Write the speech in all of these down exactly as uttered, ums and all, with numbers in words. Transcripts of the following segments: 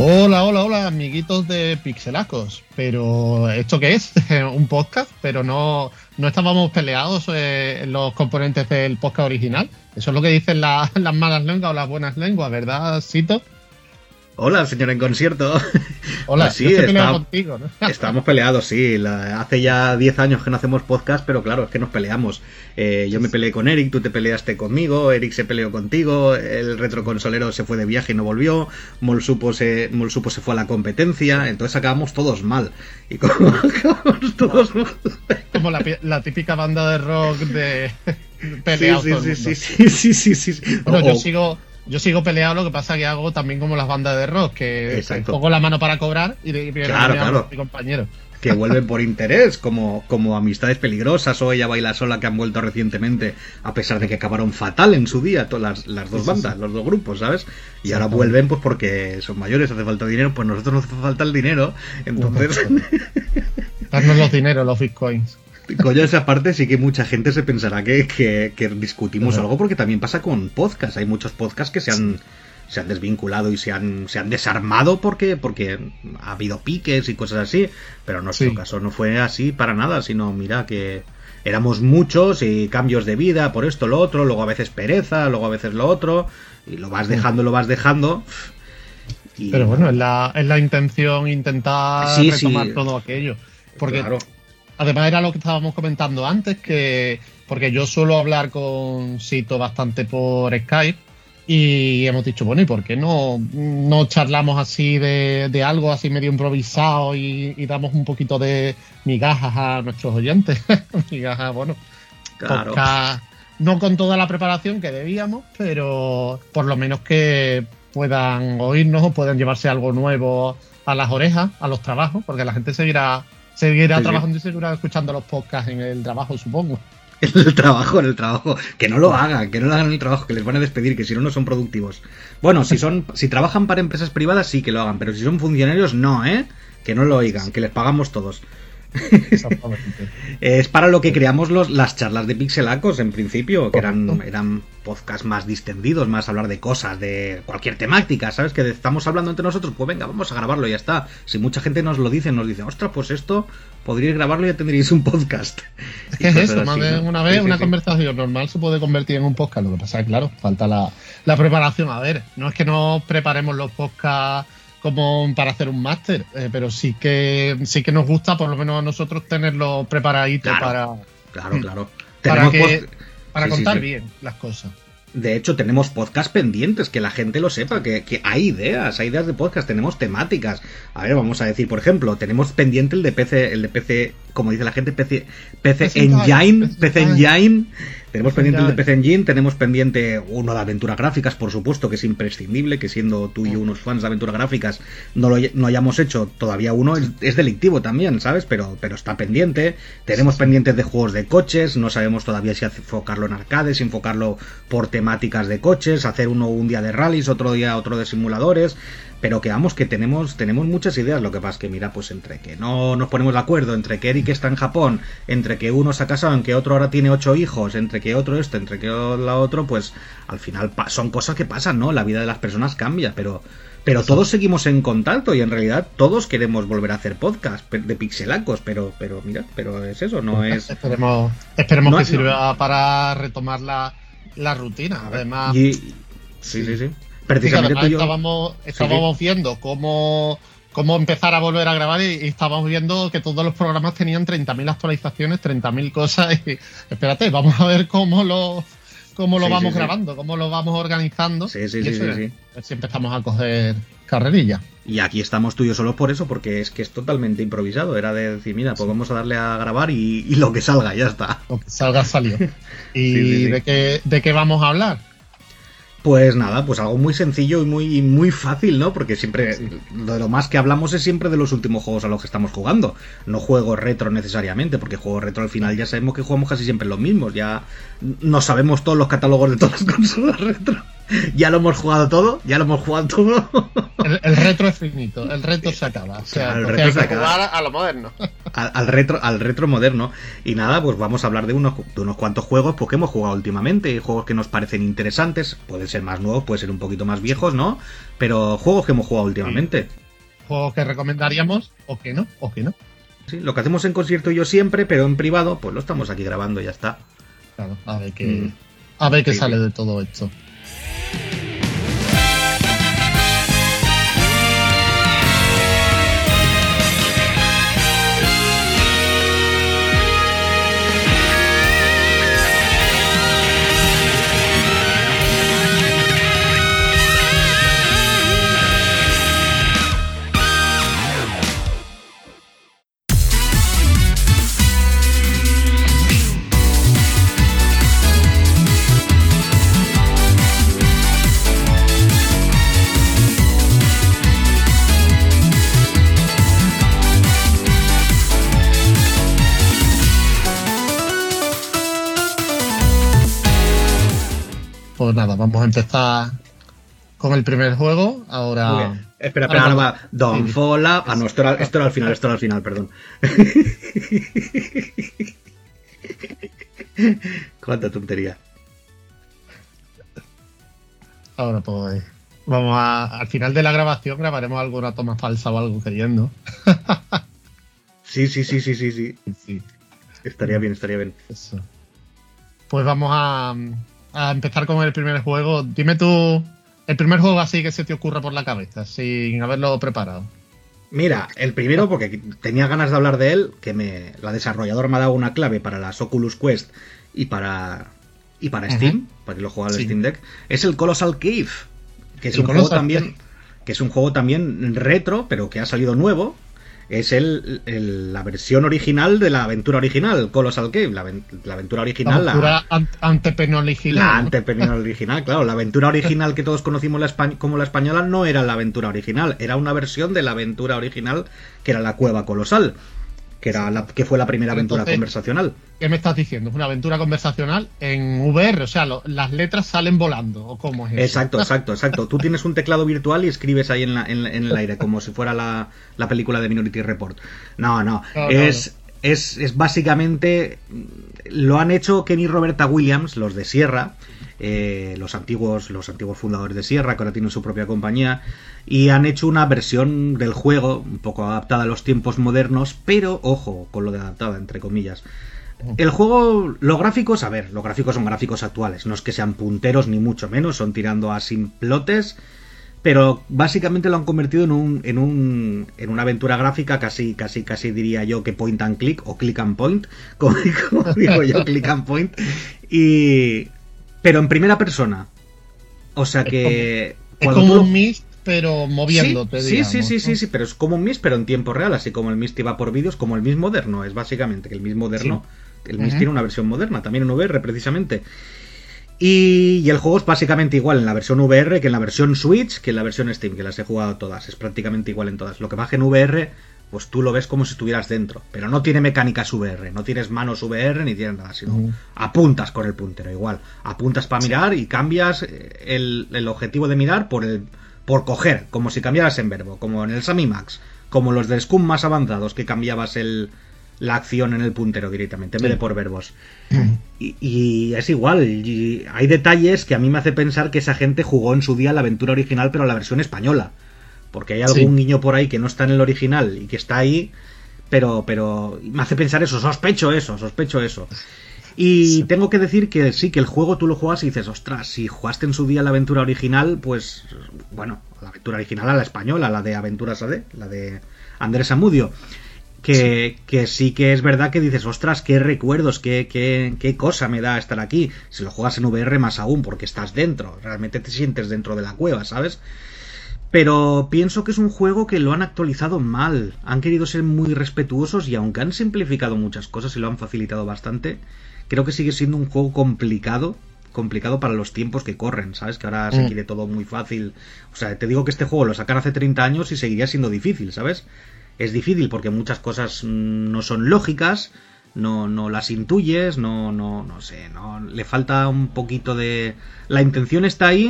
Hola, hola, hola, amiguitos de Pixelacos. Pero, ¿esto qué es? Un podcast, pero no, no estábamos peleados eh, en los componentes del podcast original. Eso es lo que dicen la, las malas lenguas o las buenas lenguas, ¿verdad, Sito? Hola, señor en concierto. Hola, pues sí, yo estoy peleado está, contigo, ¿no? Estamos peleados, sí. La, hace ya diez años que no hacemos podcast, pero claro, es que nos peleamos. Eh, yo me peleé con Eric, tú te peleaste conmigo, Eric se peleó contigo, el retroconsolero se fue de viaje y no volvió, Molsupo se, Molsupo se fue a la competencia, entonces acabamos todos mal. Y como acabamos todos mal. Como la, la típica banda de rock de peleados sí, todo sí, el sí, mundo. sí, sí, sí, sí, sí. Bueno, Oh, yo oh. sigo... Yo sigo peleado, lo que pasa que hago también como las bandas de rock, que Exacto. pongo la mano para cobrar y, y Claro, claro. mi compañero. Que vuelven por interés, como, como Amistades Peligrosas o Ella Baila Sola, que han vuelto recientemente, a pesar de que acabaron fatal en su día, todas las, las dos Sí, sí, bandas, sí. los dos grupos, ¿sabes? Y ahora vuelven pues porque son mayores, hace falta dinero, pues nosotros nos hace falta el dinero, entonces... Darnos los dineros, los bitcoins. Coño, esa parte sí que mucha gente se pensará que, que, que discutimos Ajá. algo, porque también pasa con podcasts. Hay muchos podcasts que se han, se han desvinculado y se han, se han desarmado porque, porque ha habido piques y cosas así, pero en nuestro Sí. caso no fue así para nada, sino mira que éramos muchos y cambios de vida por esto, lo otro, luego a veces pereza, luego a veces lo otro, y lo vas dejando, lo vas dejando. Y... Pero bueno, es la, es la intención intentar Sí, retomar sí. todo aquello. Porque Claro. además era lo que estábamos comentando antes, que porque yo suelo hablar con Sito bastante por Skype y hemos dicho, bueno, ¿y por qué no, no charlamos así de, de algo así medio improvisado y, y damos un poquito de migajas a nuestros oyentes? Migajas, bueno, Claro. podcast, no con toda la preparación que debíamos, pero por lo menos que puedan oírnos o puedan llevarse algo nuevo a las orejas, a los trabajos, porque la gente seguirá seguirá Sí, sí. trabajando y seguirá escuchando los podcasts en el trabajo, supongo. En el trabajo, en el trabajo. Que no lo hagan, que no lo hagan en el trabajo, que les van a despedir, que si no, no son productivos. Bueno, si son, si trabajan para empresas privadas, sí que lo hagan, pero si son funcionarios, no, ¿eh? Que no lo oigan, que les pagamos todos. Exactamente. Es para lo que creamos los, las charlas de Pixelacos, en principio, que eran, Correcto. eran podcasts más distendidos, más hablar de cosas, de cualquier temática, ¿sabes? Que estamos hablando entre nosotros, pues venga, vamos a grabarlo y ya está. Si mucha gente nos lo dice, nos dice, ostras, pues esto, podríais grabarlo y ya tendríais un podcast. Es Y que es cosas eso, así, más de ¿no? una vez Sí, sí, una sí. conversación normal se puede convertir en un podcast. Lo que pasa es que, claro, falta la, la preparación. A ver, no es que nos preparemos los podcasts como para hacer un máster, eh, pero sí que sí que nos gusta, por lo menos a nosotros, tenerlo preparadito Claro, para, Claro, claro. para, Tenemos que, post- para Sí, sí, contar sí. bien las cosas. De hecho, tenemos podcast pendientes, que la gente lo sepa, que, que hay ideas, hay ideas de podcast, tenemos temáticas. A ver, vamos a decir, por ejemplo, tenemos pendiente el de P C, el de P C, como dice la gente, P C, P C P C Engine, P C P C Engine. Tenemos P C pendiente el de Engine. P C Engine, tenemos pendiente uno de aventuras gráficas, por supuesto, que es imprescindible, que siendo tú y yo unos fans de aventuras gráficas no lo no hayamos hecho todavía uno, es, es delictivo también, ¿sabes? Pero, pero está pendiente. Tenemos pendientes de juegos de coches, no sabemos todavía si enfocarlo en arcades, si enfocarlo por temáticas de coches, hacer uno un día de rallies, otro día otro de simuladores, pero que vamos, que tenemos tenemos muchas ideas. Lo que pasa es que mira, pues entre que no nos ponemos de acuerdo, entre que Eric está en Japón, entre que uno se ha casado, en que otro ahora tiene ocho hijos, entre que otro esto, entre que la otro, pues al final pa- son cosas que pasan, ¿no? La vida de las personas cambia, pero pero todos seguimos en contacto y en realidad todos queremos volver a hacer podcast pe- de Pixelacos, pero pero mira, pero es eso, no es... Esperemos, esperemos No que es- sirva para retomar la, la rutina. Además, Y, sí, sí, sí. sí, que Precisamente además tú y yo... estábamos, estábamos viendo cómo, cómo empezar a volver a grabar y, y estábamos viendo que todos los programas tenían treinta mil actualizaciones, treinta mil cosas. Y espérate, vamos a ver cómo lo, cómo lo Sí, vamos sí, sí. grabando, cómo lo vamos organizando. Sí, sí, y sí, eso sí, es, sí. a ver si empezamos a coger carrerilla. Y aquí estamos tú y yo solo por eso, porque es que es totalmente improvisado. Era de decir, mira, pues vamos a darle a grabar y, y lo que salga, ya está. Lo que salga salió. ¿Y Sí, sí, sí. ¿de, qué, de qué vamos a hablar? Pues nada, pues algo muy sencillo y muy, muy fácil, ¿no? Porque siempre, Sí. de lo más que hablamos es siempre de los últimos juegos a los que estamos jugando. No juegos retro necesariamente, porque juegos retro al final ya sabemos que jugamos casi siempre los mismos. Ya no sabemos todos los catálogos de todas las consolas retro. Ya lo hemos jugado todo, ya lo hemos jugado todo. El, el retro es finito, el retro se acaba. O sea, Claro, el entonces retro hay se que acaba. jugar a lo moderno. Al, al retro al retro moderno. Y nada, pues vamos a hablar de unos, de unos cuantos juegos pues, que hemos jugado últimamente, juegos que nos parecen interesantes, pueden ser más nuevos, pueden ser un poquito más viejos, ¿no? Pero juegos que hemos jugado últimamente. Juegos que recomendaríamos, o que no, o que no. Sí, lo que hacemos en concierto y yo siempre, pero en privado, pues lo estamos aquí grabando y ya está. Claro, a ver qué, Mm. a ver qué Sí, sale sí. de todo esto. Pues nada, vamos a empezar con el primer juego. Ahora. Muy bien. Espera, ahora espera, no vamos- va. Don't sí. fall out. Ah, no, esto era, esto era al final, esto era al final, perdón. Cuánta tontería. Ahora pues. Vamos a. Al final de la grabación grabaremos alguna toma falsa o algo queriendo. Sí, sí, sí, sí, sí, sí. Sí, Estaría bien, estaría bien. eso. Pues vamos a, a empezar con el primer juego. Dime tú. El primer juego así que se te ocurra por la cabeza, sin haberlo preparado. Mira, el primero, porque tenía ganas de hablar de él, que me la desarrolladora me ha dado una clave para las Oculus Quest y para y para Ujú. Steam, para que lo juegue al Sí. Steam Deck, es el Colossal Cave, que es El un juego Colossal también, Cave. que es un juego también retro, pero que ha salido nuevo. Es el, el- la versión original de la aventura original, Colossal Cave, la, aven- la aventura La original, la, aventura an- antepenoliginal, la ¿no? antepenal original, claro. La aventura original que todos conocimos la espa- como la española no era la aventura original, era una versión de la aventura original que era la Cueva Colosal, que era la que fue la primera aventura Entonces- conversacional. ¿Qué me estás diciendo? ¿Es una aventura conversacional en V R? O sea, lo- las letras salen volando. ¿O cómo es eso? Exacto, exacto, exacto. Tú tienes un teclado virtual y escribes ahí en, la- en, la- en el aire, como si fuera la, la película de Minority Report. No, no. No, no, es, Es, es básicamente. Lo han hecho Ken y Roberta Williams, los de Sierra. Eh, los antiguos los antiguos fundadores de Sierra, que ahora tienen su propia compañía, y han hecho una versión del juego un poco adaptada a los tiempos modernos, pero ojo con lo de adaptada, entre comillas. El juego, los gráficos, a ver, los gráficos son gráficos actuales, no es que sean punteros ni mucho menos, son tirando a simplotes, pero básicamente lo han convertido en un en un en una aventura gráfica casi casi casi diría yo que point and click o click and point, como, como digo yo, click and point, y pero en primera persona. O sea que es como, es como un Myst, pero moviéndote, sí, digamos, sí, sí, ¿no? sí, sí, pero es como un Myst, pero en tiempo real, así como el Myst iba por vídeos, como el Myst moderno, es básicamente que el Myst moderno, sí. el Myst uh-huh. tiene una versión moderna, también en V R precisamente. Y, y el juego es básicamente igual en la versión V R que en la versión Switch, que en la versión Steam, que las he jugado todas, es prácticamente igual en todas. Lo que baje en V R, pues tú lo ves como si estuvieras dentro, pero no tiene mecánicas V R, no tienes manos V R ni tienes nada, sino uh-huh. apuntas con el puntero, igual, apuntas para mirar y cambias el, el objetivo de mirar por el por coger, como si cambiaras en verbo, como en el Sammy Max, como los de Scum más avanzados, que cambiabas el, la acción en el puntero directamente, en vez de por verbos. Y, y es igual, y hay detalles que a mí me hace pensar que esa gente jugó en su día la aventura original, pero la versión española. Porque hay algún sí. niño por ahí que no está en el original y que está ahí, pero, pero me hace pensar eso, sospecho eso, sospecho eso. Y sí. tengo que decir que sí, que el juego tú lo juegas y dices, ostras, si jugaste en su día la aventura original, pues, bueno, la aventura original a la española, la de Aventuras A D, la de Andrés Amudio, que sí. que sí que es verdad que dices, ostras, qué recuerdos, qué, qué, qué cosa me da estar aquí. Si lo juegas en V R más aún, porque estás dentro, realmente te sientes dentro de la cueva, ¿sabes? Pero pienso que es un juego que lo han actualizado mal. Han querido ser muy respetuosos y aunque han simplificado muchas cosas y lo han facilitado bastante, creo que sigue siendo un juego complicado, complicado para los tiempos que corren, ¿sabes? Que ahora mm. se quiere todo muy fácil. O sea, te digo que este juego lo sacan hace treinta años y seguiría siendo difícil, ¿sabes? Es difícil porque muchas cosas no son lógicas, no, no las intuyes, no, no, no sé, no le falta un poquito de... La intención está ahí,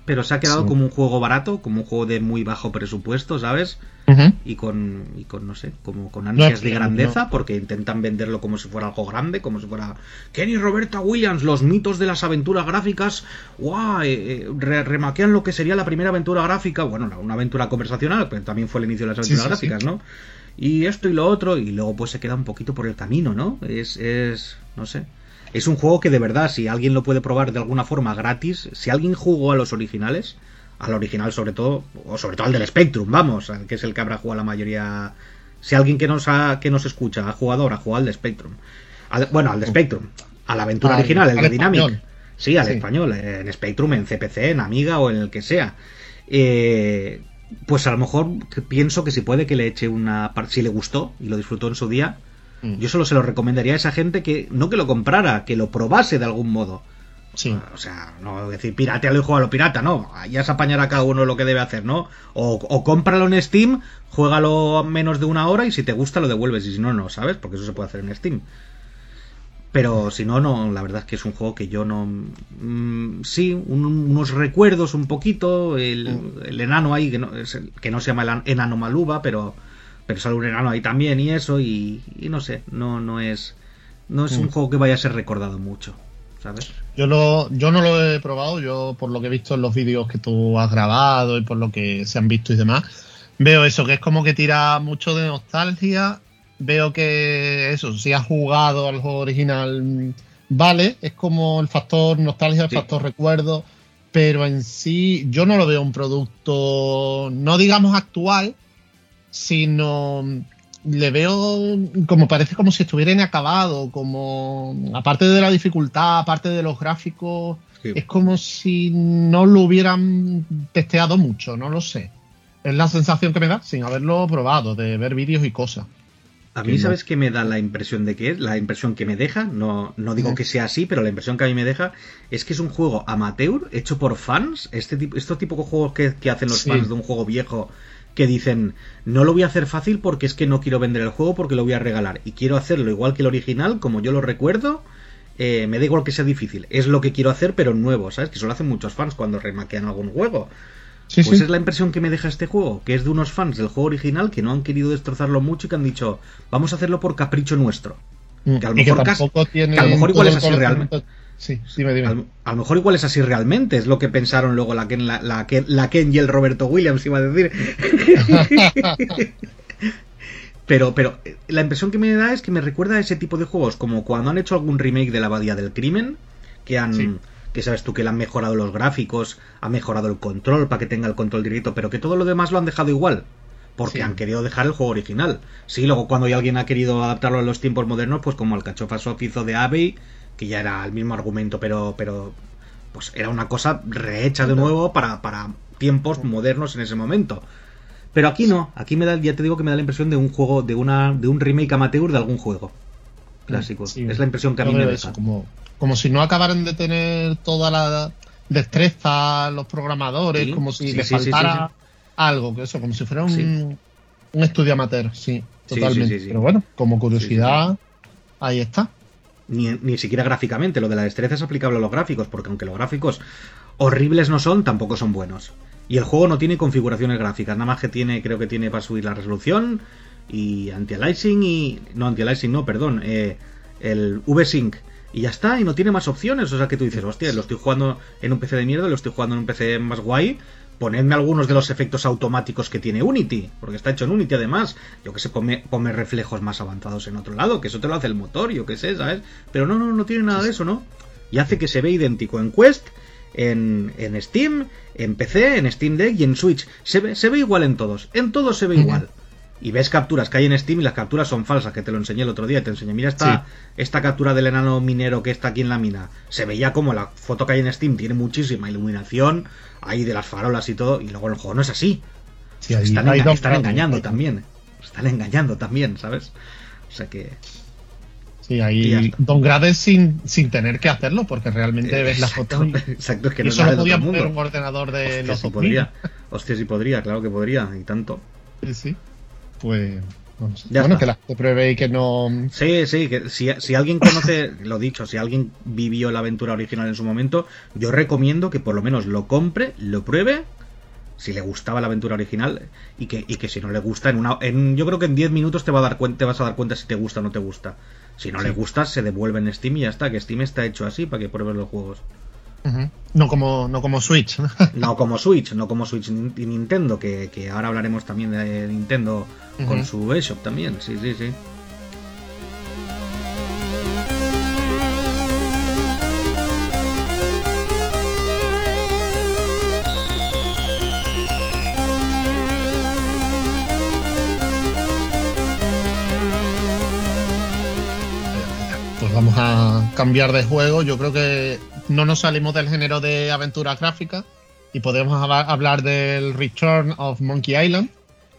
pero se ha quedado Sí. como un juego barato, como un juego de muy bajo presupuesto, ¿sabes? Ujú. Y con, y con no sé, como con ansias No, de grandeza, no. porque intentan venderlo como si fuera algo grande, como si fuera Kenny y Roberta Williams, los mitos de las aventuras gráficas, ¡guau! Eh, eh, re- remaquean lo que sería la primera aventura gráfica, bueno, una aventura conversacional, pero también fue el inicio de las Sí, aventuras sí, sí. gráficas, ¿no? Y esto y lo otro, y luego pues se queda un poquito por el camino, ¿no? Es, es, no sé. Es un juego que de verdad, si alguien lo puede probar de alguna forma gratis, si alguien jugó a los originales, al original sobre todo, o sobre todo al del Spectrum, vamos, al que es el que habrá jugado la mayoría. Si alguien que nos ha, que nos escucha ha jugado ahora, ha jugado al de Spectrum. Al- bueno, al de Spectrum, a la aventura Al, original, el al de Dynamic. español. Sí, al Sí. español, en Spectrum, en C P C, en Amiga o en el que sea. Eh, pues a lo mejor que pienso que si puede que le eche una... par- Si le gustó y lo disfrutó en su día, Mm. yo solo se lo recomendaría a esa gente que no que lo comprara, que lo probase de algún modo. Sí. O sea, no decir piratealo y juega a lo pirata, no. Ya se apañará cada uno lo que debe hacer, ¿no? O, o cómpralo en Steam, juégalo menos de una hora y si te gusta lo devuelves y si no, no, ¿sabes? Porque eso se puede hacer en Steam. Pero si no, no, la verdad es que es un juego que yo no... mm, sí, un- unos recuerdos un poquito, el, el enano ahí, que no, es el- que no se llama el an- enano Maluba, pero, pero sale un enano ahí también y eso, y, y no sé, no, no es, no es un Mm. juego que vaya a ser recordado mucho, ¿sabes? Yo, lo, yo no lo he probado, yo por lo que he visto en los vídeos que tú has grabado y por lo que se han visto y demás, veo eso, que es como que tira mucho de nostalgia. Veo que eso, si has jugado al juego original, mm, vale, es como el factor nostalgia, el Sí. factor recuerdo, pero en sí yo no lo veo un producto, no digamos actual, sino mm, le veo como parece como si estuviera inacabado, como aparte de la dificultad, aparte de los gráficos, Sí. es como si no lo hubieran testeado mucho, no lo sé. Es la sensación que me da sin haberlo probado, de ver vídeos y cosas. A Que mí, no. ¿sabes qué me da la impresión de que es? La impresión que me deja, no, no digo Ujú. que sea así, pero la impresión que a mí me deja es que es un juego amateur, hecho por fans, este tipo, estos tipos de juegos que, que hacen los Sí. fans de un juego viejo, que dicen, no lo voy a hacer fácil porque es que no quiero vender el juego porque lo voy a regalar, y quiero hacerlo igual que el original, como yo lo recuerdo, eh, me da igual que sea difícil, es lo que quiero hacer, pero nuevo, ¿sabes? Que eso lo hacen muchos fans cuando remaquean algún juego. Sí, Pues sí. es la impresión que me deja este juego, que es de unos fans del juego original que no han querido destrozarlo mucho y que han dicho, vamos a hacerlo por capricho nuestro. Mm. Que a lo Y que mejor casi- tampoco tiene que a lo mejor igual todo es el así conocimiento. Sí, dime, dime. A, a lo mejor igual es así realmente, es lo que pensaron luego la Ken, la, la Ken, la Ken y el Roberto Williams, iba a decir. pero, pero eh, la impresión que me da es que me recuerda a ese tipo de juegos, como cuando han hecho algún remake de la Abadía del Crimen, que han... Sí. que sabes tú que le han mejorado los gráficos, han mejorado el control para que tenga el control directo, pero que todo lo demás lo han dejado igual. Porque Sí. han querido dejar el juego original. Sí, luego cuando ya alguien ha querido adaptarlo a los tiempos modernos, pues como el Cachofa Soft hizo de Abbey, que ya era el mismo argumento, pero, pero pues era una cosa rehecha de nuevo para, para tiempos modernos en ese momento. Pero aquí no, aquí me da, ya te digo que me da la impresión de un juego, de una, de un remake amateur de algún juego clásico. Sí. Es la impresión que a Yo mí me veo deja. eso, como, como si no acabaran de tener toda la destreza los programadores, Sí, como si sí, le sí, sí, faltara sí, algo, que eso, como si fuera un, Sí. un estudio amateur, sí, Sí, totalmente. sí, sí, sí. Pero bueno, como curiosidad, ahí está. Ni, ni siquiera gráficamente, lo de la destreza es aplicable a los gráficos, porque aunque los gráficos horribles no son, tampoco son buenos. Y el juego no tiene configuraciones gráficas, nada más que tiene, creo que tiene para subir la resolución y anti-aliasing y... No, anti-aliasing no, perdón, eh, el V-Sync. Y ya está, y no tiene más opciones, o sea que tú dices, hostia, lo estoy jugando en un P C de mierda, lo estoy jugando en un P C más guay, ponedme algunos de los efectos automáticos que tiene Unity, porque está hecho en Unity además, yo que sé, ponme, ponme reflejos más avanzados en otro lado, que eso te lo hace el motor, yo que sé, ¿sabes? Pero no, no, no tiene nada de eso, ¿no? Y hace que se ve idéntico en Quest, en, en Steam, en P C, en Steam Deck y en Switch. Se ve, se ve igual en todos, en todos se ve igual. Y ves capturas que hay en Steam y las capturas son falsas, que te lo enseñé el otro día, te enseñé, mira esta, sí. esta captura del enano minero que está aquí en la mina, se veía como la foto que hay en Steam tiene muchísima iluminación, ahí de las farolas y todo, y luego en el juego no es así. Sí, ahí, están, ahí enga- dos están grados, engañando ahí. también, están engañando también, ¿sabes? O sea que... Sí, Y ya ahí está. downgrades sin, sin tener que hacerlo, porque realmente Eh, ves las exacto, fotos y, exacto, es que y no es eso nada lo del podía otro poner mundo. un ordenador de Hostia, los sí dos mil. podría. Hostia, sí podría, claro que podría, y tanto. Sí, sí. Pues, No sé. Ya Bueno, está. que la gente pruebe y que no... Sí, sí, que si, si alguien conoce, lo dicho, si alguien vivió la aventura original en su momento, yo recomiendo que por lo menos lo compre, lo pruebe, si le gustaba la aventura original, y que, y que si no le gusta, en una, en, yo creo que en diez minutos te, va a dar cuenta, te vas a dar cuenta si te gusta o no te gusta. Si no sí. le gusta, se devuelve en Steam y ya está, que Steam está hecho así para que pruebes los juegos. Uh-huh. No como no como Switch. No como Switch, no como Switch y Nintendo, que, que ahora hablaremos también de Nintendo uh-huh. con su eShop también, sí, sí, sí. Pues vamos a cambiar de juego. Yo creo que no nos salimos del género de aventuras gráficas y podemos hablar del Return of Monkey Island.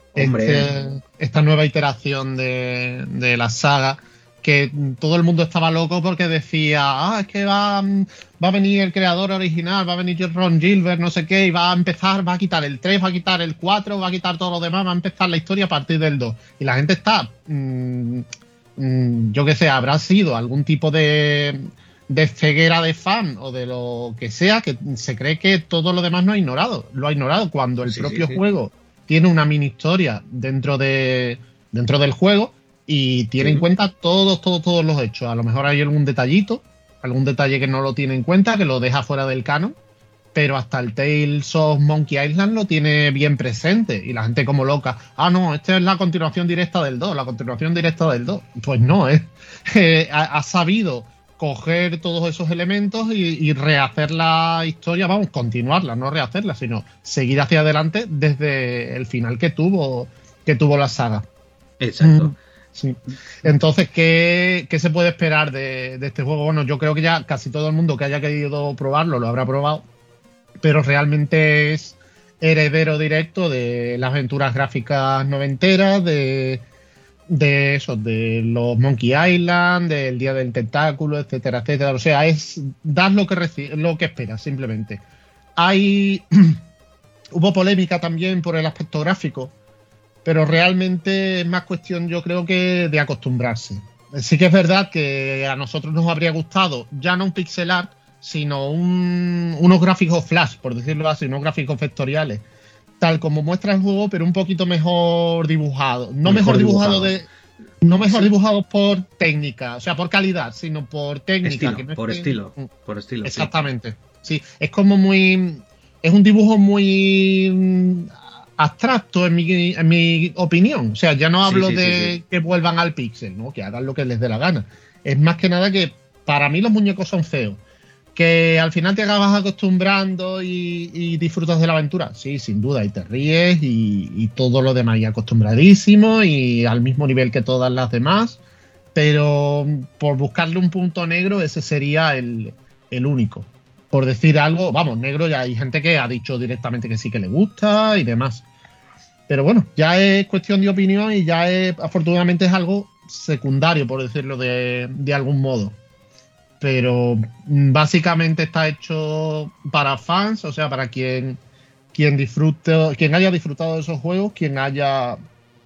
Este, esta nueva iteración de, de la saga, que todo el mundo estaba loco porque decía, ah, es que va, va a venir el creador original, va a venir Ron Gilbert, no sé qué, y va a empezar, va a quitar el tres, va a quitar el cuatro, va a quitar todo lo demás, va a empezar la historia a partir del dos. Y la gente está, mmm, mmm, yo qué sé, habrá sido algún tipo de... de ceguera de fan o de lo que sea, que se cree que todo lo demás no ha ignorado. Lo ha ignorado cuando el sí, propio sí, sí. juego tiene una mini historia dentro de dentro del juego y tiene sí. en cuenta todos, todos, todos los hechos. A lo mejor hay algún detallito, algún detalle que no lo tiene en cuenta, que lo deja fuera del canon, pero hasta el Tales of Monkey Island lo tiene bien presente y la gente como loca, ah no, esta es la continuación directa del dos, la continuación directa del dos. Pues no, eh, eh ha, ha sabido coger todos esos elementos y, y rehacer la historia, vamos, continuarla, no rehacerla, sino seguir hacia adelante desde el final que tuvo que tuvo la saga. Exacto. Mm, sí. Entonces, ¿qué, qué se puede esperar de, de este juego? Bueno, yo creo que ya casi todo el mundo que haya querido probarlo lo habrá probado, pero realmente es heredero directo de las aventuras gráficas noventeras, de... de eso, de los Monkey Island, del Día del Tentáculo, etcétera, etcétera. O sea, es dar lo que reci- lo que esperas, simplemente. Hay hubo polémica también por el aspecto gráfico, pero realmente es más cuestión, yo creo, que de acostumbrarse. Sí que es verdad que a nosotros nos habría gustado ya no un pixel art, sino un, unos gráficos flash, por decirlo así, unos gráficos vectoriales, tal como muestra el juego, pero un poquito mejor dibujado. No mejor, mejor dibujado, dibujado de. No mejor sí. dibujado por técnica, o sea, por calidad, sino por técnica. Estilo, que no por, es estilo, que... por estilo. Exactamente. Sí. sí, es como muy. Es un dibujo muy abstracto, en mi, en mi opinión. O sea, ya no hablo sí, sí, de sí, sí. que vuelvan al píxel, ¿no? Que hagan lo que les dé la gana. Es más que nada que para mí los muñecos son feos. Que al final te acabas acostumbrando y, y disfrutas de la aventura. Sí, sin duda, y te ríes y, y todo lo demás. Y acostumbradísimo y al mismo nivel que todas las demás. Pero por buscarle un punto negro, ese sería el, el único. Por decir algo, vamos, negro, ya hay gente que ha dicho directamente que sí que le gusta y demás. Pero bueno, ya es cuestión de opinión y ya es, afortunadamente es algo secundario, por decirlo de, de algún modo. Pero básicamente está hecho para fans, o sea, para quien, quien disfrute, quien haya disfrutado de esos juegos, quien haya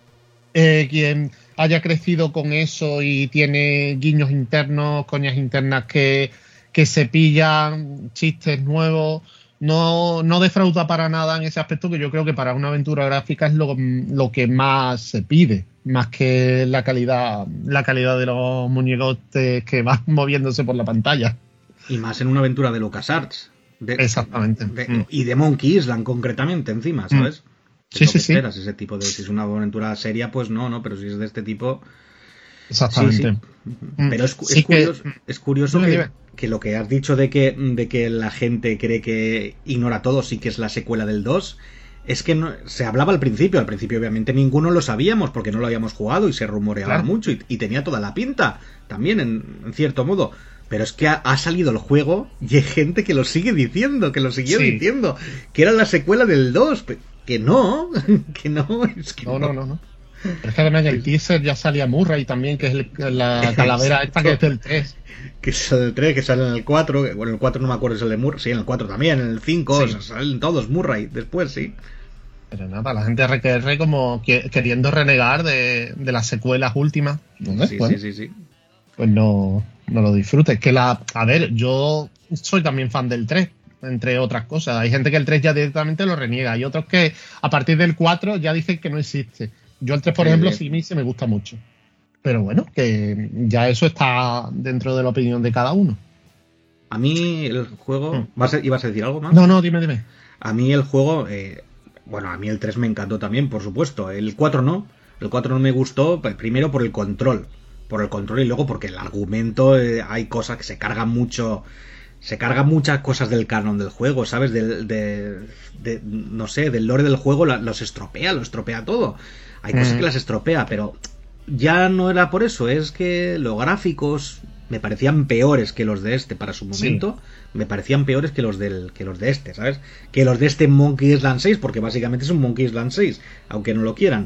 eh, quien haya crecido con eso y tiene guiños internos, coñas internas que, que se pillan, chistes nuevos. No, no defrauda para nada en ese aspecto, que yo creo que para una aventura gráfica es lo, lo que más se pide, más que la calidad, la calidad de los muñecos que van moviéndose por la pantalla. Y más en una aventura de LucasArts. De, Exactamente. De, mm. Y de Monkey Island concretamente encima, ¿sabes? Mm. Sí, sí, sí. Esperas, ese tipo de, si es una aventura seria, pues no, no, pero si es de este tipo... Exactamente. Sí, sí. Pero es, sí es curioso, que... es curioso dime, que, dime. que lo que has dicho de que, de que la gente cree que ignora todo, sí que es la secuela del dos, es que no, se hablaba al principio, al principio obviamente ninguno lo sabíamos porque no lo habíamos jugado y se rumoreaba claro. mucho y, y tenía toda la pinta, también en, en cierto modo. Pero es que ha, ha salido el juego y hay gente que lo sigue diciendo, que lo siguió sí. diciendo, que era la secuela del dos, que no, que no, es que no. No, no, no, no. Pero es que además en el teaser ya salía Murray también, que es el, la calavera esta que es del tres. Que es el tres, que sale en el cuatro. Bueno, en el cuatro no me acuerdo, es el de Murray. Sí, en el cuatro también, en el cinco, sí. o sea, salen todos Murray después, sí. Pero nada, la gente R Q R como que, queriendo renegar de, de las secuelas últimas. ¿No? Sí, Bueno, sí, sí, sí. Pues no, no lo disfrutes. Que la, a ver, yo soy también fan del tres, entre otras cosas. Hay gente que el tres ya directamente lo reniega. Hay otros que a partir del cuatro ya dicen que no existe. Yo el tres, por Sí, ejemplo, sí. sí, me- sí me gusta mucho. Pero bueno, que ya eso está dentro de la opinión de cada uno. A mí el juego... Mm. ¿Vas a- ¿Ibas a decir algo más? No, no, dime, dime. A mí el juego... eh, bueno, a mí el tres me encantó también, por supuesto. El cuatro no. El cuatro no me gustó, pues, primero por el control. Por el control y luego porque el argumento... eh, hay cosas que se cargan mucho... Se cargan muchas cosas del canon del juego, ¿sabes? Del, de, de- no sé, del lore del juego la- los estropea, lo estropea todo. Hay cosas Mm. que las estropea, pero ya no era por eso. Es que los gráficos me parecían peores que los de este para su Sí. momento. Me parecían peores que los del que los de este, ¿sabes? Que los de este Monkey Island seis, porque básicamente es un Monkey Island seis, aunque no lo quieran.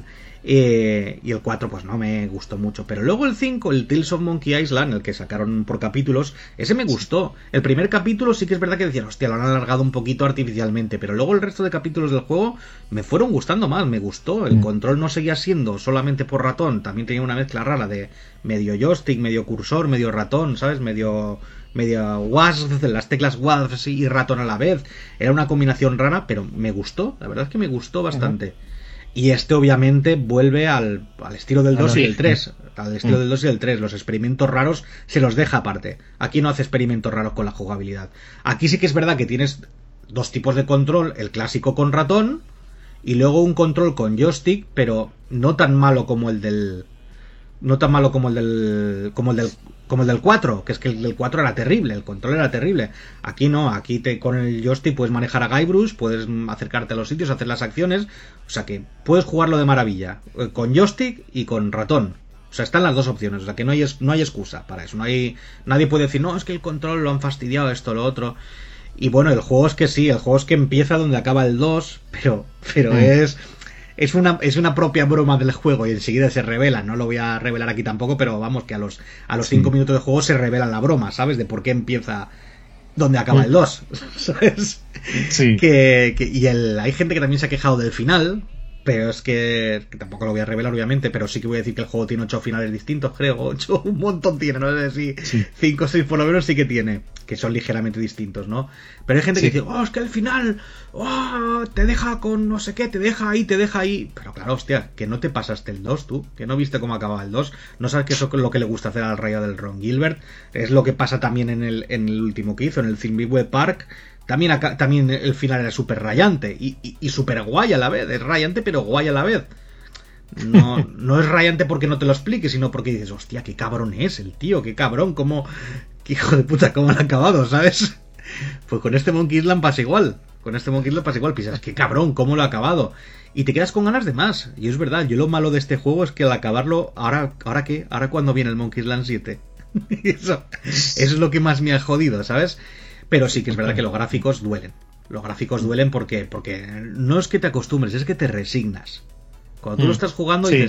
Eh, y el cuatro pues no me gustó mucho. Pero luego el cinco, el Tales of Monkey Island, el que sacaron por capítulos, ese me gustó. El primer capítulo sí que es verdad que decían, hostia, lo han alargado un poquito artificialmente. Pero luego el resto de capítulos del juego me fueron gustando más, me gustó. El Mm. control no seguía siendo solamente por ratón, también tenía una mezcla rara de medio joystick, medio cursor, medio ratón, ¿sabes? Medio... medio W A S D, las teclas W A S D y ratón a la vez. Era una combinación rara, pero me gustó. La verdad es que me gustó bastante. Y este obviamente vuelve al, al estilo del Al dos y el origen. tres. Al estilo Mm. del dos y el tres. Los experimentos raros se los deja aparte. Aquí no hace experimentos raros con la jugabilidad. Aquí sí que es verdad que tienes dos tipos de control. El clásico con ratón y luego un control con joystick, pero no tan malo como el del... No tan malo como el del... Como el del... Como el del cuatro, que es que el del cuatro era terrible, el control era terrible. Aquí no, aquí te, con el joystick puedes manejar a Guybrush, puedes acercarte a los sitios, hacer las acciones. O sea que puedes jugarlo de maravilla, eh, con joystick y con ratón. O sea, están las dos opciones, o sea que no hay, es- no hay excusa para eso. No hay, nadie puede decir, no, es que el control lo han fastidiado, esto, lo otro. Y bueno, el juego es que sí, el juego es que empieza donde acaba el dos, pero, pero Mm. es... Es una, es una propia broma del juego y enseguida se revela. No lo voy a revelar aquí tampoco, pero vamos, que a los a los Sí. cinco minutos de juego se revela la broma, ¿sabes? De por qué empieza donde acaba el dos, ¿sabes? Sí. Que, que- y el, hay gente que también se ha quejado del final, pero es que, que tampoco lo voy a revelar, obviamente, pero sí que voy a decir que el juego tiene ocho finales distintos, creo. Ocho, un montón tiene, no sé si Sí. cinco o seis por lo menos sí que tiene, que son ligeramente distintos, ¿no? Pero hay gente Sí. que dice, oh, es que al final, oh, te deja con no sé qué, te deja ahí, te deja ahí. Pero claro, hostia, que no te pasaste el dos tú, que no viste cómo acababa el dos, no sabes que eso es lo que le gusta hacer al rayo del Ron Gilbert, es lo que pasa también en el, en el último que hizo, en el Thimbleweed Park. También, acá, también el final era súper rayante y, y, y súper guay a la vez. Es rayante pero guay a la vez. No, no es rayante porque no te lo explique, sino porque dices, hostia, qué cabrón es el tío, qué cabrón, cómo... Qué hijo de puta, cómo lo ha acabado, ¿sabes? Pues con este Monkey Island pasa igual. Con este Monkey Island pasa igual. Piensas, qué cabrón, cómo lo ha acabado. Y te quedas con ganas de más. Y es verdad, yo lo malo de este juego es que al acabarlo, ¿ahora, ¿ahora qué? ¿Ahora cuándo viene el Monkey Island siete? Eso, eso es lo que más me ha jodido, ¿sabes? Pero sí que es verdad que los gráficos duelen. Los gráficos duelen porque, porque no es que te acostumbres, es que te resignas. Cuando tú Mm. lo estás jugando Sí. dices,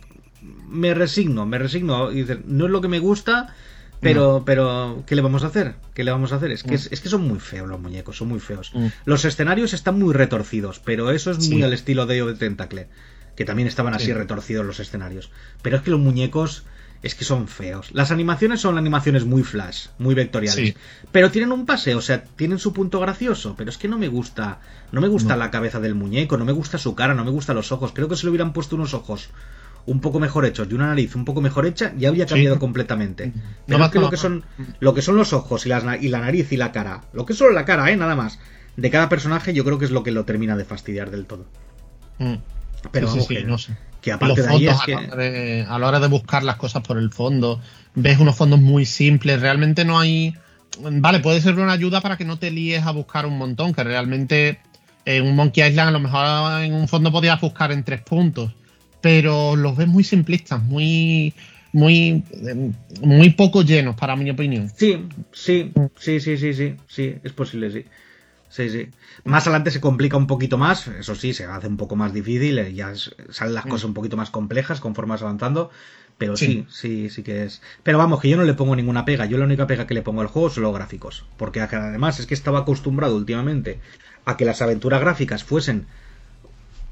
me resigno, me resigno. Y dices, no es lo que me gusta, pero, Mm. pero ¿qué le vamos a hacer? ¿Qué le vamos a hacer? Es que, Mm. es, es que son muy feos los muñecos, son muy feos. Mm. Los escenarios están muy retorcidos, pero eso es muy Sí. al estilo de Eye of the Tentacle, que también estaban así Sí. retorcidos los escenarios. Pero es que los muñecos es que son feos. Las animaciones son animaciones muy flash, muy vectoriales. Sí. Pero tienen un pase, o sea, tienen su punto gracioso. Pero es que no me gusta. No me gusta No. la cabeza del muñeco, no me gusta su cara, no me gustan los ojos. Creo que si le hubieran puesto unos ojos un poco mejor hechos y una nariz un poco mejor hecha, ya habría cambiado Sí. completamente. No Pero me es que lo acaba- que son. Lo que son los ojos y, las na- y la nariz y la cara. Lo que es solo la cara, eh, nada más. De cada personaje, yo creo que es lo que lo termina de fastidiar del todo. Mm. Pero Sí, vamos, sí, sí, que, no sé. que Y aparte los de ahí fondos, es a, que. la hora de, a la hora de buscar las cosas por el fondo, ves unos fondos muy simples. Realmente no hay. Vale, puede ser una ayuda para que no te líes a buscar un montón. Que realmente en un Monkey Island a lo mejor en un fondo podías buscar en tres puntos. Pero los ves muy simplistas, muy. Muy, eh, muy poco llenos, para mi opinión. Sí, sí, sí, sí, sí, sí, sí, es posible, sí. Sí, sí. Más adelante se complica un poquito más, eso sí, se hace un poco más difícil, eh, ya s- salen las cosas un poquito más complejas conforme vas avanzando, pero sí, sí, sí que es. Pero vamos, que yo no le pongo ninguna pega, yo la única pega que le pongo al juego son los gráficos, porque además es que estaba acostumbrado últimamente a que las aventuras gráficas fuesen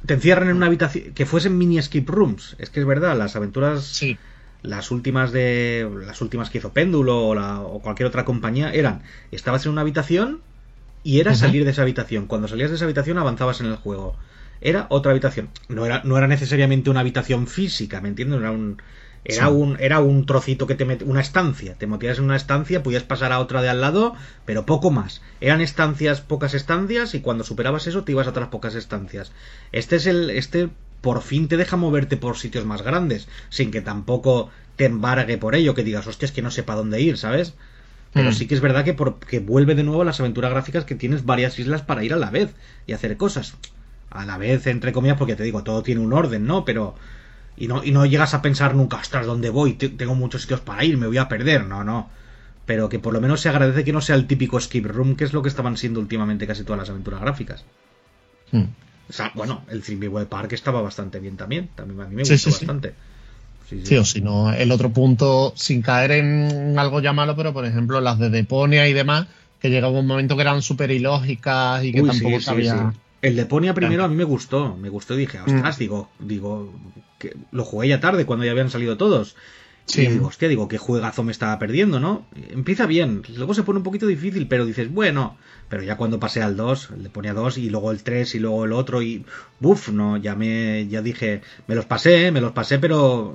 te encierran en una habitación, que fuesen mini escape rooms. Es que es verdad, las aventuras, sí. las últimas de las últimas que hizo Péndulo o, la, o cualquier otra compañía eran, estabas en una habitación y era uh-huh. salir de esa habitación. Cuando salías de esa habitación avanzabas en el juego. Era otra habitación. No era, no era necesariamente una habitación física, ¿me entiendes? Era un Era, sí. un, era un trocito que te metías, una estancia, te metías en una estancia, podías pasar a otra de al lado, pero poco más. Eran estancias, pocas estancias, y cuando superabas eso te ibas a otras pocas estancias. Este es el, este por fin te deja moverte por sitios más grandes, sin que tampoco te embargue por ello, que digas, hostia, es que no sé para dónde ir, ¿sabes? Pero mm. sí que es verdad que, por, que vuelve de nuevo a las aventuras gráficas, que tienes varias islas para ir a la vez y hacer cosas. A la vez, entre comillas, porque te digo, todo tiene un orden, ¿no? Pero... Y no, y no llegas a pensar nunca, ostras, ¿dónde voy? Tengo muchos sitios para ir, me voy a perder. No, no. Pero que por lo menos se agradece que no sea el típico escape room, que es lo que estaban siendo últimamente casi todas las aventuras gráficas. Hmm. O sea, bueno, el Thimbleweed Park estaba bastante bien también. También a mí me sí, gustó sí, bastante. Sí, sí. sí, o si no, el otro punto, sin caer en algo ya malo, pero por ejemplo las de Deponia y demás, que llegaba un momento que eran súper ilógicas y que Uy, tampoco sí, sabía... Sí, sí. El Deponia primero a mí me gustó, me gustó y dije, ostras, mm. digo, digo, que lo jugué ya tarde cuando ya habían salido todos. Sí. Y digo, hostia, digo, qué juegazo me estaba perdiendo, ¿no? Empieza bien, luego se pone un poquito difícil, pero dices, bueno, pero ya cuando pasé al dos, el Deponia dos y luego el tres y luego el otro y, buf, no, ya me, ya dije, me los pasé, me los pasé, pero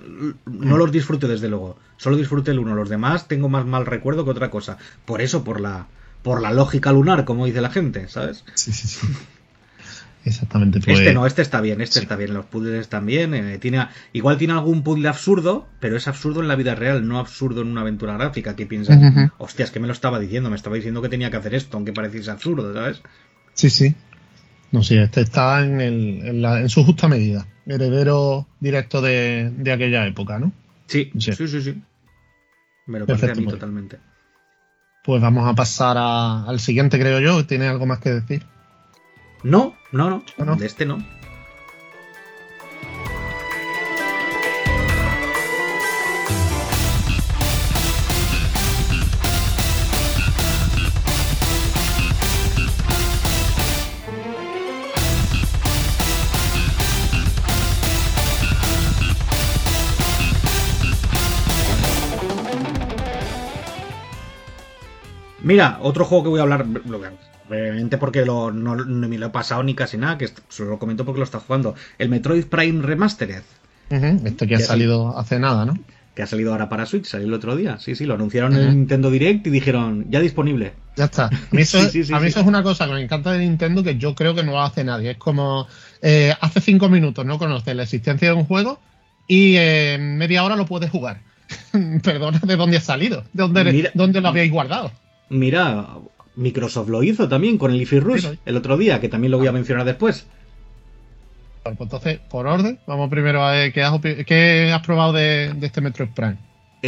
no los disfruté desde luego, solo disfruté el uno, los demás tengo más mal recuerdo que otra cosa, por eso, por la, por la lógica lunar, como dice la gente, ¿sabes? Sí, sí, sí. Exactamente. Pues... Este no, este está bien, este sí. está bien, los puzzles están bien, eh, tiene, igual tiene algún puzzle absurdo, pero es absurdo en la vida real, no absurdo en una aventura gráfica, que piensas, uh-huh. hostias, que me lo estaba diciendo, me estaba diciendo que tenía que hacer esto, aunque pareciese absurdo, ¿sabes? Sí, sí. No sé, sí, este está en, el, en, la, en su justa medida, heredero directo de, de aquella época, ¿no? Sí, sí, sí, sí. sí. Me lo parece a mí totalmente. Pues vamos a pasar a, al siguiente, creo yo. ¿Tiene algo más que decir? No, no, no, no, de este no. Mira, otro juego que voy a hablar brevemente porque lo, no, no me lo he pasado ni casi nada, que solo lo comento porque lo está jugando. El Metroid Prime Remastered. Uh-huh, esto que ha salido sí. hace nada, ¿no? Que ha salido ahora para Switch, salió el otro día. Sí, sí, lo anunciaron uh-huh. en el Nintendo Direct y dijeron, ya disponible. Ya está. A mí eso, sí, sí, sí, a mí sí. eso es una cosa que me encanta de Nintendo, que yo creo que no lo hace nadie. Es como, eh, hace cinco minutos no conoces la existencia de un juego y en eh, media hora lo puedes jugar. Perdona, ¿de dónde ha salido? ¿De dónde, Mira, ¿dónde lo habíais guardado? Mira, Microsoft lo hizo también con el Life is Rush sí, el otro día, que también lo voy a mencionar después. Bueno, pues entonces, por orden, vamos primero a ver qué has, qué has probado de, de este Metroid Prime.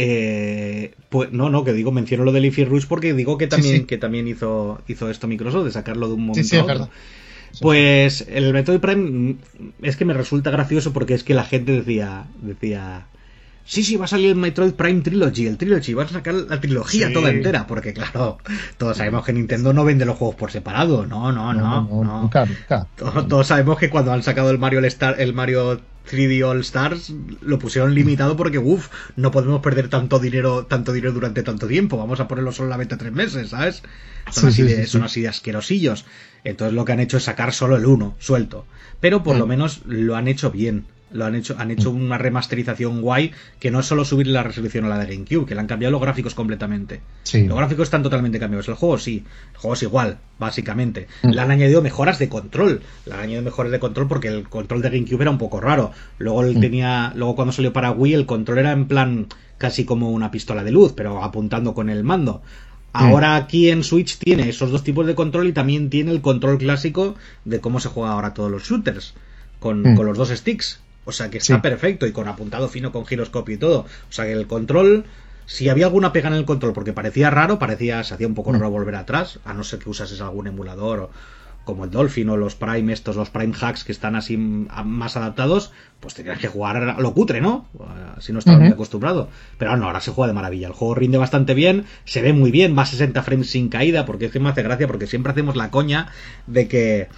Eh, pues no, no, que digo, menciono lo de Life is Rush porque digo que también, sí, sí. que también hizo, hizo esto Microsoft, de sacarlo de un momento sí, sí, a otro. Es verdad. Pues el Metroid Prime es que me resulta gracioso porque es que la gente decía, decía... Sí, sí, va a salir el Metroid Prime Trilogy, el Trilogy, va a sacar la trilogía sí. toda entera, porque claro, todos sabemos que Nintendo no vende los juegos por separado, no, no, no, no. no. Nunca, nunca. Todos, todos sabemos que cuando han sacado el Mario All Star, el Mario tres D All Stars, lo pusieron limitado porque, uff, no podemos perder tanto dinero, tanto dinero durante tanto tiempo, vamos a ponerlo solamente a tres meses, ¿sabes? Son, sí, así, sí, de, sí, son sí. así de asquerosillos. Entonces lo que han hecho es sacar solo el uno, suelto. Pero por mm. lo menos lo han hecho bien. Lo han hecho, han hecho una remasterización guay, que no es solo subir la resolución a la de GameCube, que le han cambiado los gráficos completamente. Sí. Los gráficos están totalmente cambiados. El juego sí, el juego es igual, básicamente. Mm. Le han añadido mejoras de control. Le han añadido mejoras de control porque el control de GameCube era un poco raro. Luego él mm. tenía, luego cuando salió para Wii, el control era en plan casi como una pistola de luz, pero apuntando con el mando. Ahora aquí en Switch tiene esos dos tipos de control y también tiene el control clásico de cómo se juega ahora todos los shooters, con, mm. con los dos sticks. O sea que está sí. perfecto y con apuntado fino, con giroscopio y todo. O sea que el control, si había alguna pega en el control porque parecía raro, parecía, se hacía un poco raro volver atrás, a no ser que usases algún emulador o, como el Dolphin o los Prime estos, los Prime Hacks que están así más adaptados, pues tenías que jugar a lo cutre, ¿no? Si no estabas uh-huh. muy acostumbrado. Pero no, ahora se juega de maravilla. El juego rinde bastante bien, se ve muy bien, va a sesenta frames sin caída, porque es que me hace gracia, porque siempre hacemos la coña de que...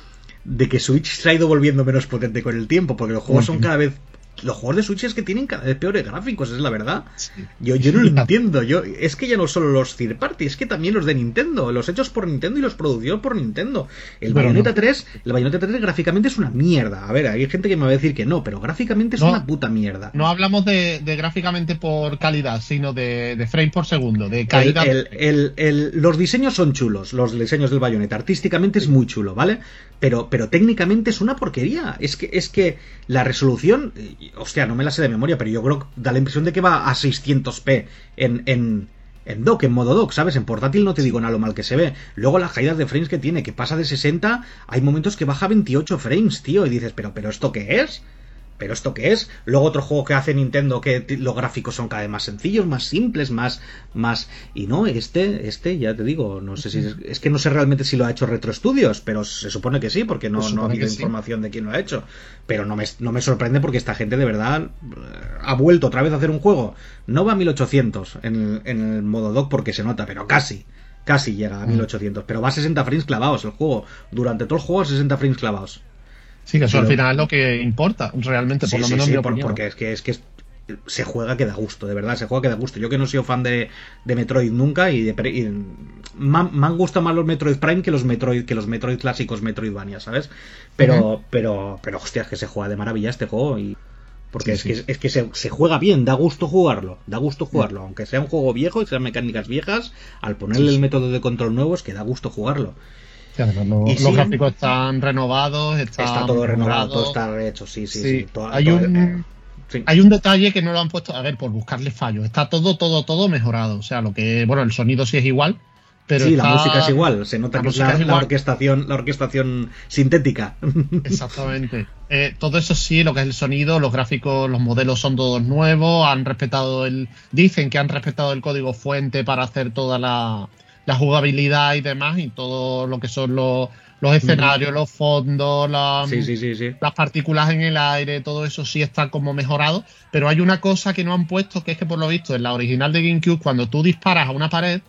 de que Switch se ha ido volviendo menos potente con el tiempo, porque los juegos Uh-huh. son cada vez... Los juegos de Switch es que tienen cada vez peores gráficos, es la verdad. Sí. Yo, yo no lo entiendo. Yo, es que ya no solo los third party, es que también los de Nintendo, los hechos por Nintendo y los producidos por Nintendo. El Pero Bayonetta no. tres, el Bayonetta tres gráficamente es una mierda. A ver, hay gente que me va a decir que no, pero gráficamente es No. una puta mierda. No hablamos de, de gráficamente por calidad, sino de, de frame por segundo, de El, caída. el- el- el- los diseños son chulos, los diseños del Bayonetta. Artísticamente es muy chulo, ¿vale? Pero, pero técnicamente es una porquería. Es que, es que la resolución, eh, hostia, no me la sé de memoria, pero yo creo que da la impresión de que va a seiscientos p en, en, en dock, en modo dock, ¿sabes? En portátil no te digo nada lo mal que se ve. Luego las caídas de frames que tiene, que pasa de sesenta, hay momentos que baja veintiocho frames, tío, y dices, pero, pero ¿esto qué es? ¿Pero esto qué es? Luego otro juego que hace Nintendo que t- los gráficos son cada vez más sencillos, más simples, más... más y no, este, este ya te digo, no sé si... Es, es que no sé realmente si lo ha hecho Retro Studios, pero se supone que sí, porque no, Se no ha supone habido que sí. información de quién lo ha hecho. Pero no me, no me sorprende porque esta gente de verdad eh, ha vuelto otra vez a hacer un juego. No va a mil ochocientos en el, en el modo dock porque se nota, pero casi. Casi llega a mil ochocientos, pero va a sesenta frames clavados el juego. Durante todo el juego a sesenta frames clavados. Sí, que eso Pero- al final es lo que importa, realmente, por Sí, lo sí, menos sí, en mi por- opinión. porque es que es que es- se juega que da gusto, de verdad, se juega que da gusto. Yo que no he sido fan de, de Metroid nunca y, de, pre- y me, han- me han gustado más los Metroid Prime que los Metroid que los Metroid clásicos Metroidvania, ¿sabes? Pero Ujú. pero pero hostia, es que se juega de maravilla este juego y porque Sí, es sí. que es que se, se juega bien, da gusto jugarlo, da gusto jugarlo, aunque sea un juego viejo y sean mecánicas viejas, al ponerle Sí, sí. el método de control nuevo es que da gusto jugarlo. Sí, además, lo- Y los sí, gráficos están renovados, están Está todo renovado, mejorados. todo está hecho, sí, sí, sí. Sí, todo- hay todo- un- eh, sí. Hay un detalle que no lo han puesto, a ver, por buscarle fallos. Está todo, todo, todo mejorado. O sea, lo que, bueno, el sonido sí es igual, pero sí, está- la música es igual, se nota la que es música la, es la igual. orquestación, la orquestación sintética. Exactamente. Eh, todo eso sí, lo que es el sonido, los gráficos, los modelos son todos nuevos, han respetado el, dicen que han respetado el código fuente para hacer toda la, la jugabilidad y demás, y todo lo que son los, los escenarios, los fondos, la, Sí, sí, sí, sí. las partículas en el aire, todo eso sí está como mejorado, pero hay una cosa que no han puesto, que es que por lo visto en la original de GameCube, cuando tú disparas a una pared,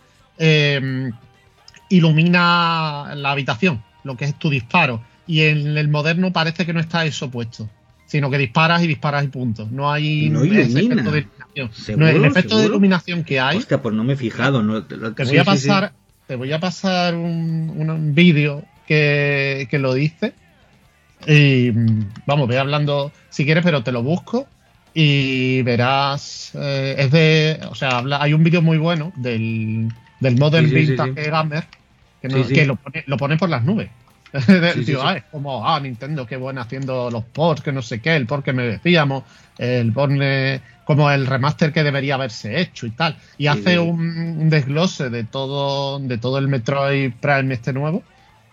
eh, ilumina la habitación, lo que es tu disparo, y en el moderno parece que no está eso puesto, sino que disparas y disparas y punto. No hay No ese ilumina. efecto de iluminación. ¿Seguro? No, el efecto de ¿Seguro? iluminación que hay, Hostia, pues no me he fijado. No, te lo- te sí, voy a sí, sí. pasar, te voy a pasar un, un- un vídeo que, que lo dice. Y mm, vamos, ve hablando si quieres, pero te lo busco y verás. eh, es de. O sea, habla, hay un vídeo muy bueno del, del Modern Sí, sí, sí, Vintage sí. Gamer que, no- Sí, sí. que lo, pone, lo pone por las nubes. El Sí, sí, tío, sí. ah, es como, ah, Nintendo, qué bueno haciendo los ports, que no sé qué, el port que me decíamos, el port eh, como el remaster que debería haberse hecho y tal. Y Sí, hace sí. un, un desglose de todo, de todo el Metroid Prime este nuevo.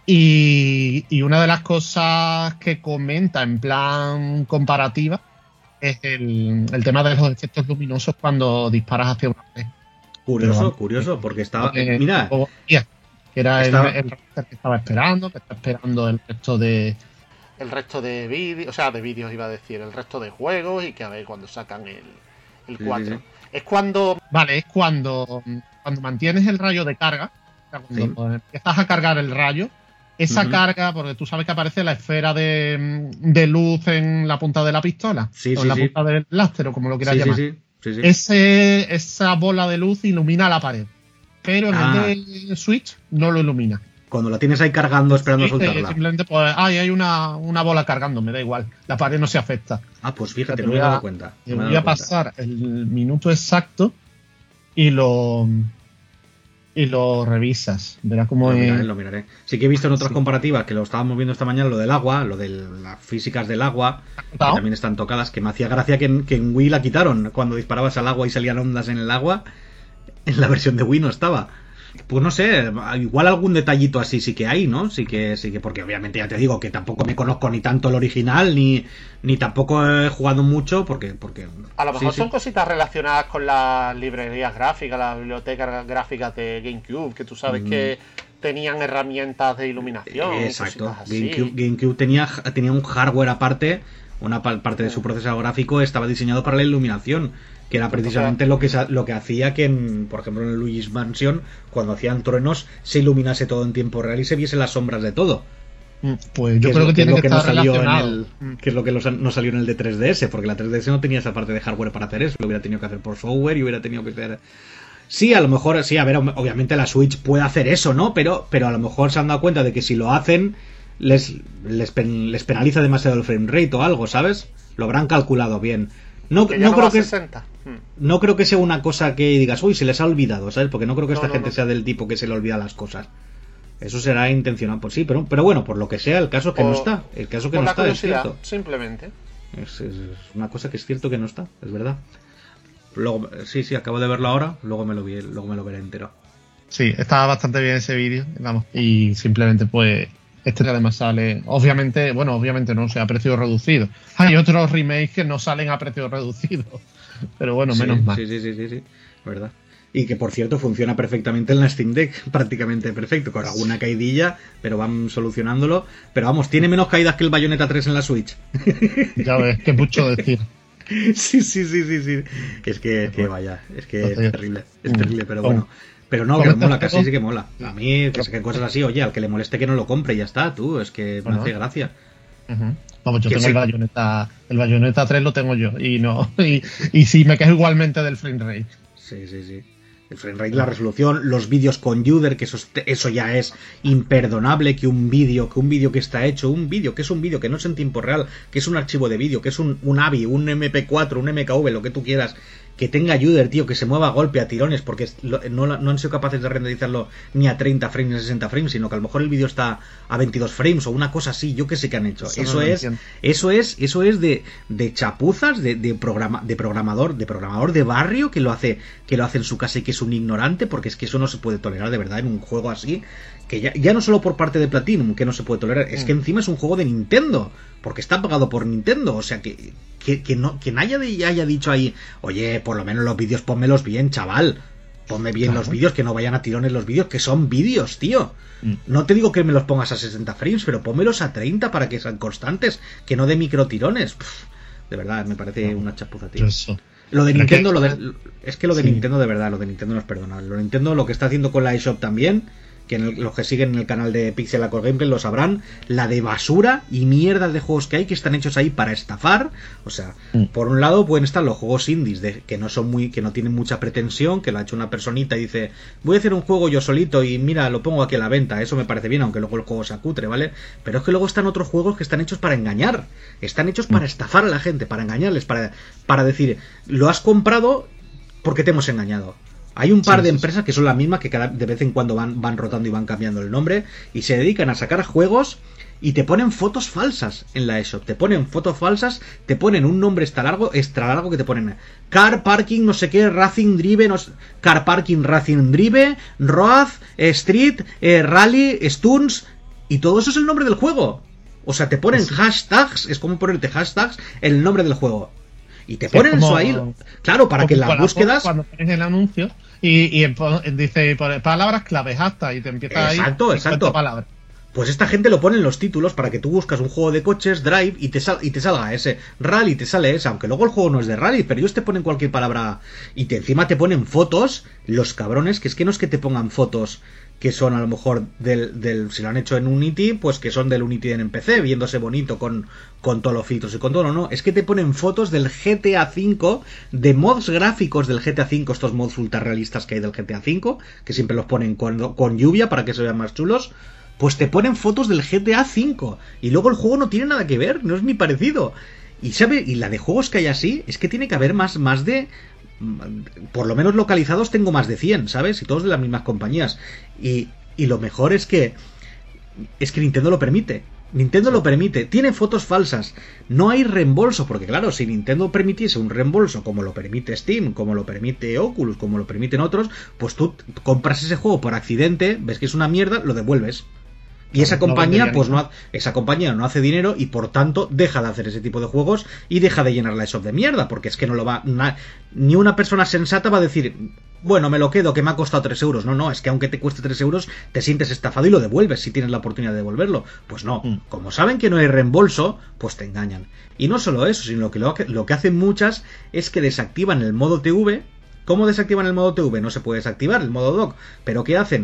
Y, y una de las cosas que comenta en plan comparativa es el, el tema de los efectos luminosos cuando disparas hacia una pared. Curioso, Pero- curioso, porque estaba. Porque- Mira, o- yeah, que era el, Estaba- el remaster que estaba esperando, que está esperando el resto de el resto de vídeos, o sea, de vídeos iba a decir, el resto de juegos, y que a ver cuando sacan el, el Sí, cuatro. sí, Es cuando, vale, es cuando cuando mantienes el rayo de carga, o sea, cuando empiezas a cargar el rayo, esa Ujú. carga, porque tú sabes que aparece la esfera de, de luz en la punta de la pistola, Sí, o sí, en la sí. punta del láser, o como lo quieras sí, sí, llamar. sí, sí, sí. Ese, esa bola de luz ilumina la pared, pero en Ah. el de Switch no lo ilumina. Cuando la tienes ahí cargando esperando a Sí, eh, soltarla. simplemente pues, ay, hay una, una bola cargando, me da igual, la pared no se afecta. Ah, pues fíjate, Te no me he voy a- dado cuenta. Te no me he voy a dado cuenta. pasar el minuto exacto y lo y lo revisas. Verás cómo Lo es. miraré, lo miraré. Sí que he visto en otras Sí. comparativas que lo estábamos viendo esta mañana, lo del agua, lo de las físicas del agua, que ¿Notado? también están tocadas, que me hacía gracia que en, que en Wii la quitaron. Cuando disparabas al agua y salían ondas en el agua, en la versión de Wii no estaba. Pues no sé, igual algún detallito así sí que hay, ¿no? Sí que, sí que, porque obviamente ya te digo que tampoco me conozco ni tanto el original, ni, ni tampoco he jugado mucho, porque, porque A lo mejor sí, son sí. cositas relacionadas con las librerías gráficas, las bibliotecas gráficas de GameCube, que tú sabes Mm. que tenían herramientas de iluminación. y Exacto. cositas así. GameCube, GameCube tenía, tenía un hardware aparte, una pa- parte de su procesador gráfico estaba diseñado para la iluminación, que era precisamente lo que, sa- lo que hacía que, en, por ejemplo, en el Luigi's Mansion, cuando hacían truenos, se iluminase todo en tiempo real y se viese las sombras de todo. Pues yo creo que, que tiene que, que estar no relacionado. El, que es lo que no salió en el de tres D S, porque la tres D S no tenía esa parte de hardware para hacer eso, lo hubiera tenido que hacer por software y hubiera tenido que hacer... Sí, a lo mejor, sí, a ver, obviamente la Switch puede hacer eso, ¿no? Pero, pero a lo mejor se han dado cuenta de que si lo hacen, les, les, pen, les penaliza demasiado el frame rate o algo, ¿sabes? Lo habrán calculado bien. No, no, no creo que no creo que sea una cosa que digas, uy, se les ha olvidado, ¿sabes? Porque no creo que esta no, no, gente no. sea del tipo que se le olvida las cosas. Eso será intencional, pues sí, pero, pero bueno, por lo que sea, el caso que o, no está. El caso que no está es cierto. Simplemente. Es, es una cosa que es cierto que no está, es verdad. Luego, sí, sí, acabo de verlo ahora, luego me lo vi, luego me lo veré entero. Sí, estaba bastante bien ese vídeo, vamos, y simplemente pues este además sale, obviamente, bueno, obviamente no, o sea, a precio reducido. Hay otros remakes que no salen a precio reducido, pero bueno, sí, menos mal. Sí, sí, sí, sí, sí, verdad. Y que por cierto funciona perfectamente en la Steam Deck, prácticamente perfecto, con alguna caidilla, pero van solucionándolo. Pero vamos, tiene menos caídas que el Bayonetta tres en la Switch. Ya ves, que mucho decir. Sí, sí, sí, sí, sí. Es que, es que vaya, es que es terrible, es terrible, pero bueno. Pero no, que mola, casi sí que mola. A mí, que sé cosas así, oye, al que le moleste que no lo compre y ya está, tú, es que me hace gracia. Uh-huh. Vamos, yo tengo sí. el Bayonetta, el Bayonetta tres lo tengo yo, y no, y, y sí, me quejo igualmente del frame rate. Sí, sí, sí. El frame rate, la resolución, los vídeos con Uder, que eso, eso ya es imperdonable, que un vídeo, que un vídeo que está hecho, un vídeo, que es un vídeo, que no es en tiempo real, que es un archivo de vídeo, que es un, un A V I, un eme pe cuatro, un eme ka ve, lo que tú quieras, que tenga Uder, tío, que se mueva a golpe, a tirones, porque no, no han sido capaces de renderizarlo ni a treinta frames ni a sesenta frames, sino que a lo mejor el vídeo está a veintidós frames o una cosa así, yo que sé que han hecho. Eso, eso no es, eso es, eso es de, de chapuzas, de, de programa, de programador, de programador de barrio que lo hace, que lo hace en su casa y que es un ignorante, porque es que eso no se puede tolerar de verdad en un juego así, que ya, ya no solo por parte de Platinum, que no se puede tolerar, es que encima es un juego de Nintendo, porque está pagado por Nintendo, o sea que, que, que no, que nadie haya dicho ahí, oye, por lo menos los vídeos pónmelos bien, chaval, ponme bien claro. los vídeos, que no vayan a tirones los vídeos, que son vídeos, tío. Mm. No te digo que me los pongas a sesenta frames, pero pónmelos a treinta para que sean constantes, que no de micro tirones. Pff, de verdad, me parece no. una chapuza, tío. Eso. Lo de Nintendo, que... lo de, es que lo de sí. Nintendo, de verdad, lo de Nintendo no es perdonable. Lo de Nintendo, lo que está haciendo con la eShop también, que en el, los que siguen en el canal de Pixelacore Gameplay lo sabrán, la de basura y mierda de juegos que hay que están hechos ahí para estafar. O sea, mm. por un lado pueden estar los juegos indies de, que no son muy, que no tienen mucha pretensión, que lo ha hecho una personita y dice, voy a hacer un juego yo solito y mira, lo pongo aquí a la venta, eso me parece bien, aunque luego el juego se acutre, ¿vale? Pero es que luego están otros juegos que están hechos para engañar, están hechos para estafar a la gente, para engañarles, para, para decir, lo has comprado porque te hemos engañado. Hay un par sí, de sí, empresas sí. que son las mismas, que cada, de vez en cuando van, van rotando y van cambiando el nombre, y se dedican a sacar juegos y te ponen fotos falsas en la eShop. Te ponen fotos falsas, te ponen un nombre extra largo, extra largo que te ponen Car Parking, no sé qué, Racing Drive, no, Car Parking Racing Drive, Road, Street, eh, Rally, Stunts, y todo eso es el nombre del juego. O sea, te ponen sí. hashtags, es como ponerte hashtags en el nombre del juego. Y te ponen sí, como, eso ahí, claro, para que las búsquedas... Cuando pones el anuncio y, y dice palabras claves hasta y te empieza exacto, ahí exacto. palabras. Pues esta gente lo pone en los títulos para que tú buscas un juego de coches, Drive, y te, sal, y te salga ese Rally, te sale ese, aunque luego el juego no es de Rally, pero ellos te ponen cualquier palabra y te, encima te ponen fotos, los cabrones, que es que no es que te pongan fotos que son a lo mejor del, del si lo han hecho en Unity, pues que son del Unity en P C, viéndose bonito con, con todos los filtros y con todo, no, es que te ponen fotos del G T A cinco, de mods gráficos del G T A cinco, estos mods ultra realistas que hay del G T A cinco, que siempre los ponen con, con lluvia para que se vean más chulos, pues te ponen fotos del G T A cinco, y luego el juego no tiene nada que ver, no es ni parecido, y sabe, y la de juegos que hay así, es que tiene que haber más, más de... por lo menos localizados tengo más de cien, ¿sabes? Y todos de las mismas compañías. Y, y lo mejor es que es que Nintendo lo permite. Nintendo lo permite. Tiene fotos falsas. No hay reembolso, porque claro, si Nintendo permitiese un reembolso como lo permite Steam, como lo permite Oculus, como lo permiten otros, pues tú compras ese juego por accidente, ves que es una mierda, lo devuelves. Y esa compañía, pues no, esa compañía no hace dinero y por tanto deja de hacer ese tipo de juegos y deja de llenar la eShop de mierda, porque es que no lo va, na, ni una persona sensata va a decir, bueno, me lo quedo, que me ha costado tres euros. No, no, es que aunque te cueste tres euros, te sientes estafado y lo devuelves si tienes la oportunidad de devolverlo. Pues no, mm. como saben que no hay reembolso, pues te engañan. Y no solo eso, sino que lo que, lo que hacen muchas es que desactivan el modo T V. ¿Cómo desactivan el modo T V? No se puede desactivar el modo dock, pero ¿qué hacen?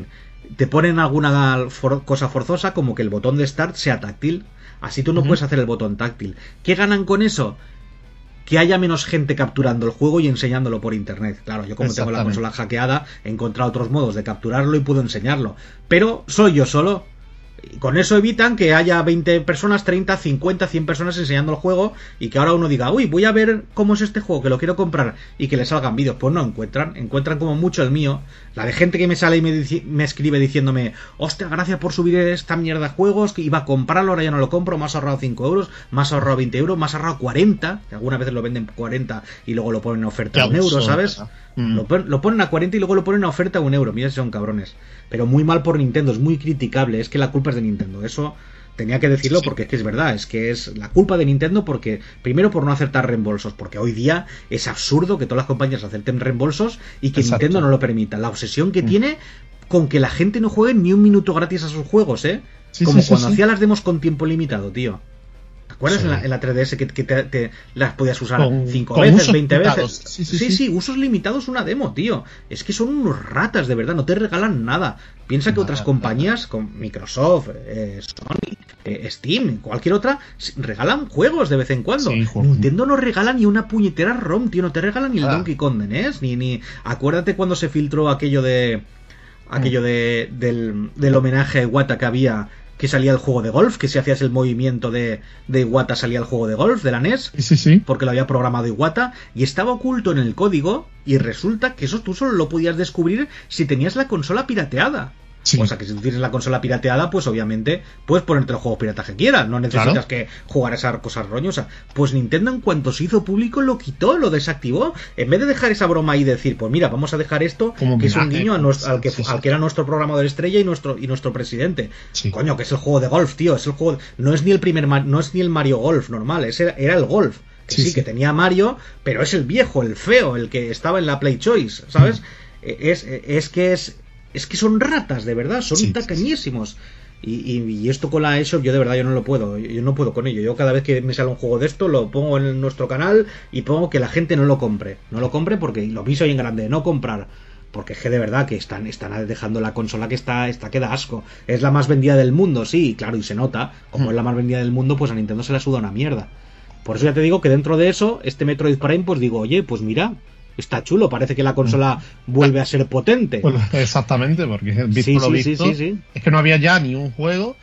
te ponen alguna for- cosa forzosa como que el botón de Start sea táctil. Así tú no uh-huh. puedes hacer el botón táctil. ¿Qué ganan con eso? Que haya menos gente capturando el juego y enseñándolo por internet. Claro, yo como tengo la consola hackeada, he encontrado otros modos de capturarlo y puedo enseñarlo. Pero soy yo solo. Con eso evitan que haya veinte personas, treinta, cincuenta, cien personas enseñando el juego y que ahora uno diga, uy, voy a ver cómo es este juego, que lo quiero comprar, y que le salgan vídeos. Pues no encuentran, encuentran como mucho el mío. La de gente que me sale y me, dici- me escribe diciéndome, hostia, gracias por subir esta mierda de juegos, que iba a comprarlo, ahora ya no lo compro, me has ahorrado cinco euros, me has ahorrado veinte euros, me has ahorrado cuarenta, que algunas veces lo venden cuarenta y luego lo ponen en oferta a un euro, ¿sabes? Mm. Lo, pon, lo ponen a cuarenta y luego lo ponen a oferta a un euro. Mira si son cabrones. Pero muy mal por Nintendo, es muy criticable. Es que la culpa es de Nintendo. Eso tenía que decirlo sí. porque es que es verdad. Es que es la culpa de Nintendo porque, primero, por no aceptar reembolsos. Porque hoy día es absurdo que todas las compañías acepten reembolsos y que Exacto. Nintendo no lo permita. La obsesión que mm. tiene con que la gente no juegue ni un minuto gratis a sus juegos, ¿eh? Sí, Como sí, cuando sí, hacía sí. las demos con tiempo limitado, tío. ¿Te acuerdas sí. en, la, en la tres D S que, que te, te las podías usar cinco veces, veinte veces? Sí sí, sí, sí, sí, usos limitados una demo, tío. Es que son unos ratas, de verdad, no te regalan nada. Piensa que nada, otras compañías, como Microsoft, eh, Sony, eh, Steam, cualquier otra, regalan juegos de vez en cuando. Sí, Nintendo no regala ni una puñetera ROM, tío, no te regalan ni el ah. Donkey Kong, ¿eh? Ni, ni... Acuérdate cuando se filtró aquello de... Aquello mm. de del, del homenaje a Iwata que había... que salía el juego de golf, que si hacías el movimiento de, de Iwata salía el juego de golf de la N E S, sí, sí. porque lo había programado Iwata, y estaba oculto en el código, y resulta que eso tú solo lo podías descubrir si tenías la consola pirateada. Sí. O sea que si tú tienes la consola pirateada, pues obviamente puedes ponerte los juegos piratas que quieras, no necesitas claro. que jugar a esas cosas roñosas. Pues Nintendo, en cuanto se hizo público, lo quitó, lo desactivó. En vez de dejar esa broma ahí y decir, pues mira, vamos a dejar esto, Como que es un guiño a nuestro, al, que, sí, sí. al que era nuestro programador estrella y nuestro y nuestro presidente. Sí. Coño, que es el juego de golf, tío, es el juego, no es ni el primer no es ni el Mario Golf normal, ese era el golf. Que sí, sí, sí, que tenía Mario, pero es el viejo, el feo, el que estaba en la Play Choice, ¿sabes? Mm. Es, es que es Es que son ratas, de verdad, son sí, tacañísimos. Y, y, y esto con la eShop, yo de verdad yo no lo puedo, yo no puedo con ello. Yo cada vez que me sale un juego de esto, lo pongo en nuestro canal y pongo que la gente no lo compre. No lo compre porque lo piso ahí en grande, no comprar. Porque es que de verdad que están, están dejando la consola que está, está que da asco. Es la más vendida del mundo, sí, claro, y se nota. Como mm. es la más vendida del mundo, pues a Nintendo se la suda una mierda. Por eso ya te digo que dentro de eso, este Metroid Prime, pues digo, oye, pues mira... Está chulo, parece que la consola vuelve a ser potente. Pues exactamente, porque visto sí, lo sí, visto, sí, sí, sí. es que no había ya ni un juego,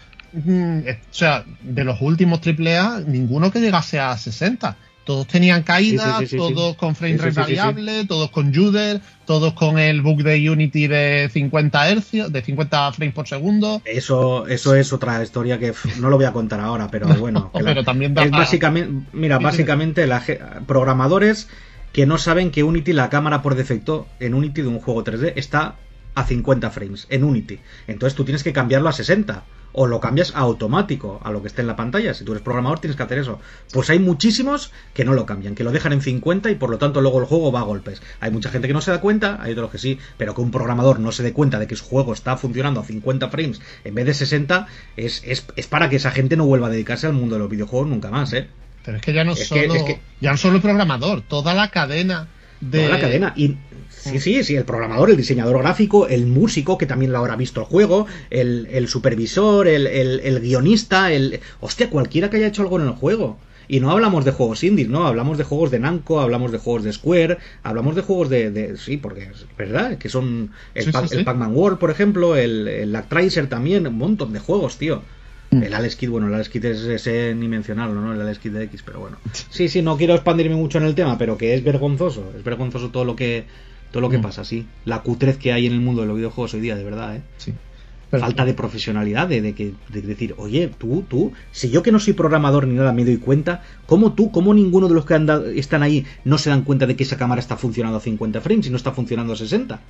o sea, de los últimos triple A, ninguno que llegase a sesenta. Todos tenían caídas, sí, sí, sí, todos sí. con frame rate sí, sí, variable, sí, sí. todos con Juder, todos con el bug de Unity de cincuenta hercios, de cincuenta frames por segundo. Eso eso es otra historia que no lo voy a contar ahora, pero bueno. No, pero la, también da es básicamente, mira, sí, básicamente la, programadores que no saben que Unity, la cámara por defecto en Unity de un juego tres D está a cincuenta frames en Unity. Entonces tú tienes que cambiarlo a sesenta o lo cambias a automático a lo que esté en la pantalla. Si tú eres programador tienes que hacer eso. Pues hay muchísimos que no lo cambian, que lo dejan en cincuenta y por lo tanto luego el juego va a golpes. Hay mucha gente que no se da cuenta, hay otros que sí, pero que un programador no se dé cuenta de que su juego está funcionando a cincuenta frames en vez de sesenta es, es, es para que esa gente no vuelva a dedicarse al mundo de los videojuegos nunca más, ¿eh? Pero es que ya no es solo que, es que, ya no solo el programador, toda la cadena de... Toda la cadena. Y sí, sí, sí, el programador, el diseñador gráfico, el músico, que también lo habrá visto el juego, el, el supervisor, el, el, el guionista, el... Hostia, cualquiera que haya hecho algo en el juego. Y no hablamos de juegos indies, ¿no? Hablamos de juegos de Namco, hablamos de juegos de Square, hablamos de juegos de... de sí, porque es verdad, que son... El, sí, Pac, sí, sí. el Pac-Man World, por ejemplo, el, el Actracer también, un montón de juegos, tío. El Alex Kidd, bueno, el Alex Kidd es ese ni mencionarlo, ¿no? El Alex Kidd de X, pero bueno. Sí, sí, no quiero expandirme mucho en el tema, pero que es vergonzoso, es vergonzoso todo lo que todo lo que mm. pasa, sí. La cutrez que hay en el mundo de los videojuegos hoy día, de verdad, ¿eh? Sí. Pero, falta de profesionalidad, de, de, que, de decir, oye, tú, tú, si yo que no soy programador ni nada me doy cuenta, ¿cómo tú, cómo ninguno de los que anda, están ahí no se dan cuenta de que esa cámara está funcionando a cincuenta frames y no está funcionando a sesenta?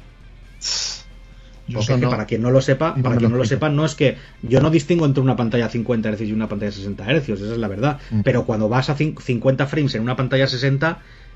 Porque no, para quien no lo sepa, no para quien no lo sepa, no es que yo no distingo entre una pantalla a cincuenta hercios y una pantalla a sesenta hercios, esa es la verdad. Mm. Pero cuando vas a cincuenta frames en una pantalla a sesenta,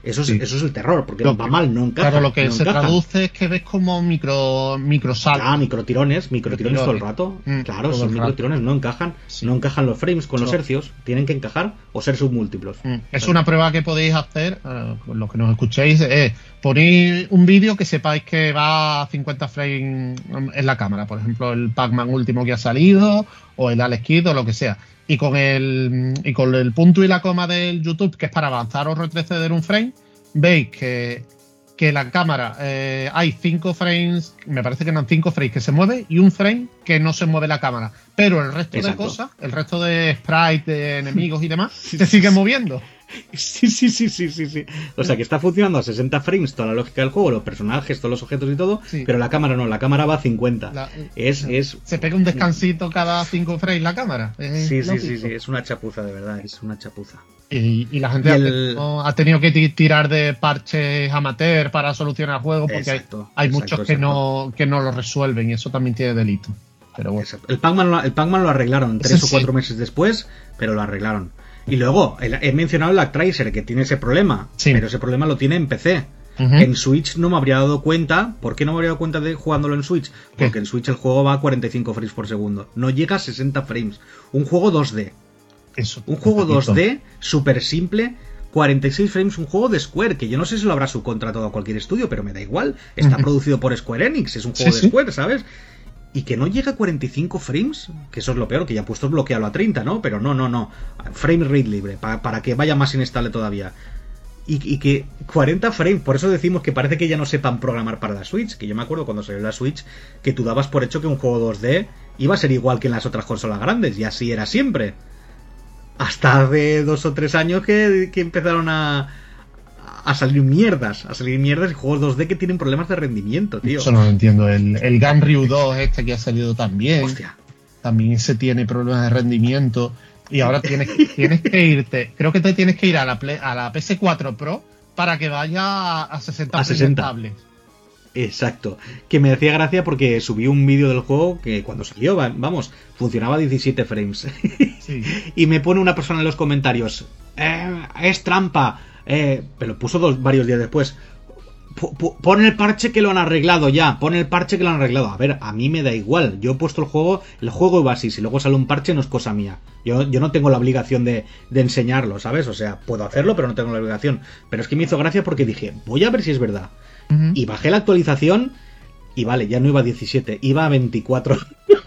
Eso es, Sí. eso es el terror, porque Lo va que- mal, no encaja. Claro, lo que no se encajan. traduce es que ves como micro, micro saltos. Ah, microtirones, microtirones todo el rato. Mm, claro, todo esos el rato. microtirones no encajan. Sí. No encajan los frames con los No. hercios. Tienen que encajar o ser submúltiplos. Mm. Es una prueba que podéis hacer, eh, con los que nos escuchéis, es poner un vídeo que sepáis que va a cincuenta frames en la cámara, por ejemplo el Pac-Man último que ha salido, o el Alex Kidd, o lo que sea. Y con el y con el punto y la coma del YouTube, que es para avanzar o retroceder un frame, veis que, que la cámara eh, hay cinco frames, me parece que eran cinco frames que se mueve y un frame que no se mueve la cámara. Pero el resto Exacto. de cosas, el resto de sprites, de enemigos y demás, se sigue moviendo. Sí, sí, sí, sí, sí, sí. O sea que está funcionando a sesenta frames toda la lógica del juego, los personajes, todos los objetos y todo, Sí. pero la cámara no, la cámara va a cincuenta. La- es, es. Se pega un descansito cada cinco frames la cámara. Es Sí, sí, lógico. sí, sí, es una chapuza, de verdad, es una chapuza. Y, y la gente Y ha, el- tenido, ha tenido que ti- tirar de parches amateur para solucionar juegos porque Exacto, hay, hay exacto, muchos que exacto. no, que no lo resuelven y eso también tiene delito. Pero bueno. Exacto. El Pac-Man lo, el Pac-Man lo arreglaron Ese tres o sí. cuatro meses después, pero lo arreglaron. Y luego, el- he mencionado el Actracer, que tiene ese problema, Sí. pero ese problema lo tiene en P C. Ujú. En Switch no me habría dado cuenta. ¿Por qué no me habría dado cuenta de jugándolo en Switch? Porque ¿Qué? en Switch el juego va a cuarenta y cinco frames por segundo. No llega a sesenta frames. Un juego dos D. Eso, Un juego poquito. dos D, súper simple, cuarenta y seis frames, un juego de Square, que yo no sé si lo habrá subcontratado a cualquier estudio, pero me da igual. Está Ujú. producido por Square Enix, es un juego Sí, de sí. Square, ¿sabes? Y que no llega a cuarenta y cinco frames, que eso es lo peor, que ya ha puesto bloqueado a treinta, ¿no? Pero no, no, no. Frame rate libre, pa- para que vaya más inestable todavía. Y, y que cuarenta frames, por eso decimos que parece que ya no sepan programar para la Switch, que yo me acuerdo cuando salió la Switch que tú dabas por hecho que un juego dos D iba a ser igual que en las otras consolas grandes, y así era siempre. Hasta hace dos o tres años que, que empezaron a, a salir mierdas, a salir mierdas y juegos dos D que tienen problemas de rendimiento, tío. Eso no lo entiendo. El, el Ganryu dos este que ha salido también. Hostia. También se tiene problemas de rendimiento. Y ahora tienes, tienes que irte. Creo que te tienes que ir a la, Play- a la P S cuatro Pro para que vaya a sesenta A frames sesenta. estables. Exacto. Que me hacía gracia porque subí un vídeo del juego que cuando salió, va- vamos, funcionaba a diecisiete frames. Sí. Y me pone una persona en los comentarios, "Eh, es trampa, eh", pero puso dos, varios días después, "Pu- pu- pon el parche que lo han arreglado ya, pon el parche que lo han arreglado". A ver, a mí me da igual, yo he puesto el juego, el juego iba así, si luego sale un parche no es cosa mía. Yo, yo no tengo la obligación de, de enseñarlo, ¿sabes? O sea, puedo hacerlo, pero no tengo la obligación. Pero es que me hizo gracia porque dije, voy a ver si es verdad. Ujú. Y bajé la actualización y vale, ya no iba a diecisiete, iba a veinticuatro.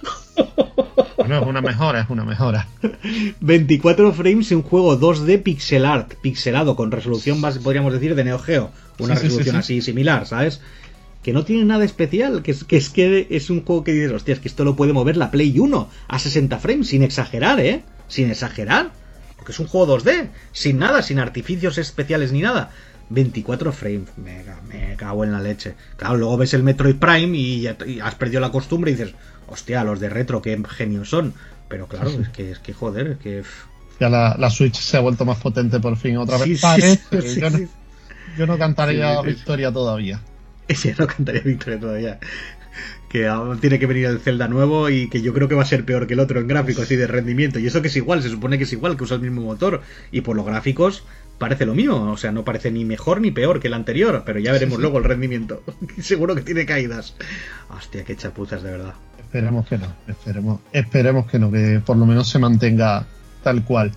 Bueno, es una mejora, es una mejora. veinticuatro frames en un juego dos D pixel art, pixelado, con resolución base, podríamos decir, de Neo Geo. Una Sí, sí, resolución sí, así similar, ¿sabes? Que no tiene nada especial, que es, que es que es un juego que dices, hostia, es que esto lo puede mover la Play uno a sesenta frames, sin exagerar, ¿eh? Sin exagerar. Porque es un juego dos D, sin nada, sin artificios especiales ni nada. veinticuatro frames, me, ca- me cago en la leche. Claro, luego ves el Metroid Prime y, ya te- y has perdido la costumbre y dices, hostia, los de retro, qué genios son. Pero claro, es que, es que joder, es que... Ya la, la Switch se ha vuelto más potente por fin otra Sí, vez. sí, Parece, sí, yo, sí. no, yo no cantaría Sí, sí, sí. victoria todavía. Ese no cantaría victoria todavía. Que ahora tiene que venir el Zelda nuevo y que yo creo que va a ser peor que el otro en gráficos y de rendimiento. Y eso que es igual, se supone que es igual, que usa el mismo motor. Y por los gráficos parece lo mismo. O sea, no parece ni mejor ni peor que el anterior. Pero ya veremos Sí, sí. luego el rendimiento. Seguro que tiene caídas. Hostia, qué chapuzas, de verdad. Esperemos que no, esperemos, esperemos que no, que por lo menos se mantenga tal cual.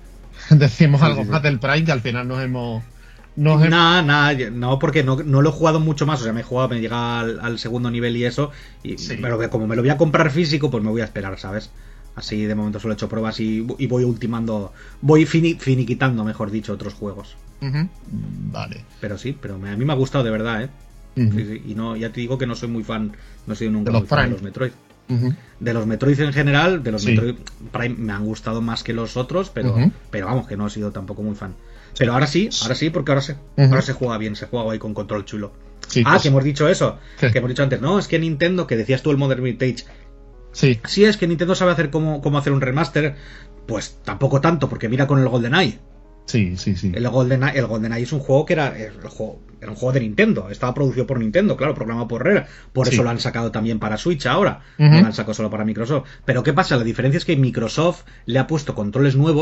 Decimos Sí, algo sí, sí. más del Prime que al final nos hemos... Nos hemos Nada, nada, yo- no, porque no, no lo he jugado mucho más. O sea, me he jugado, me llega al, al segundo nivel y eso. Y, Sí. Pero que como me lo voy a comprar físico, pues me voy a esperar, ¿sabes? Así de momento solo he hecho pruebas y, y voy ultimando, voy fini- finiquitando, mejor dicho, otros juegos. Ujú. Vale. Pero sí, pero me- a mí me ha gustado de verdad, ¿eh? Ujú. Sí, sí, y no, ya te digo que no soy muy fan, no soy nunca De los muy fan de Prime. los Metroid. Ujú. De los Metroid en general, de los Sí. Metroid Prime me han gustado más que los otros, pero, Ujú. pero vamos, que no he sido tampoco muy fan. Pero ahora sí, ahora sí, porque ahora se, Ujú. ahora se juega bien, se juega ahí con control chulo. Sí, ah, pues- que hemos dicho eso, ¿Qué? que hemos dicho antes, no, es que Nintendo, que decías tú el Modern Vintage, Sí, sí, es que Nintendo sabe hacer cómo, cómo hacer un remaster, pues tampoco tanto, porque mira con el GoldenEye. sí, sí, sí. El GoldenEye, el GoldenEye es un juego que era, el juego, era un juego de Nintendo, estaba producido por Nintendo, claro, programado por Rare, por Sí. eso lo han sacado también para Switch ahora, Ujú. no lo han sacado solo para Microsoft. Pero ¿qué pasa? La diferencia es que Microsoft le ha puesto controles nuevos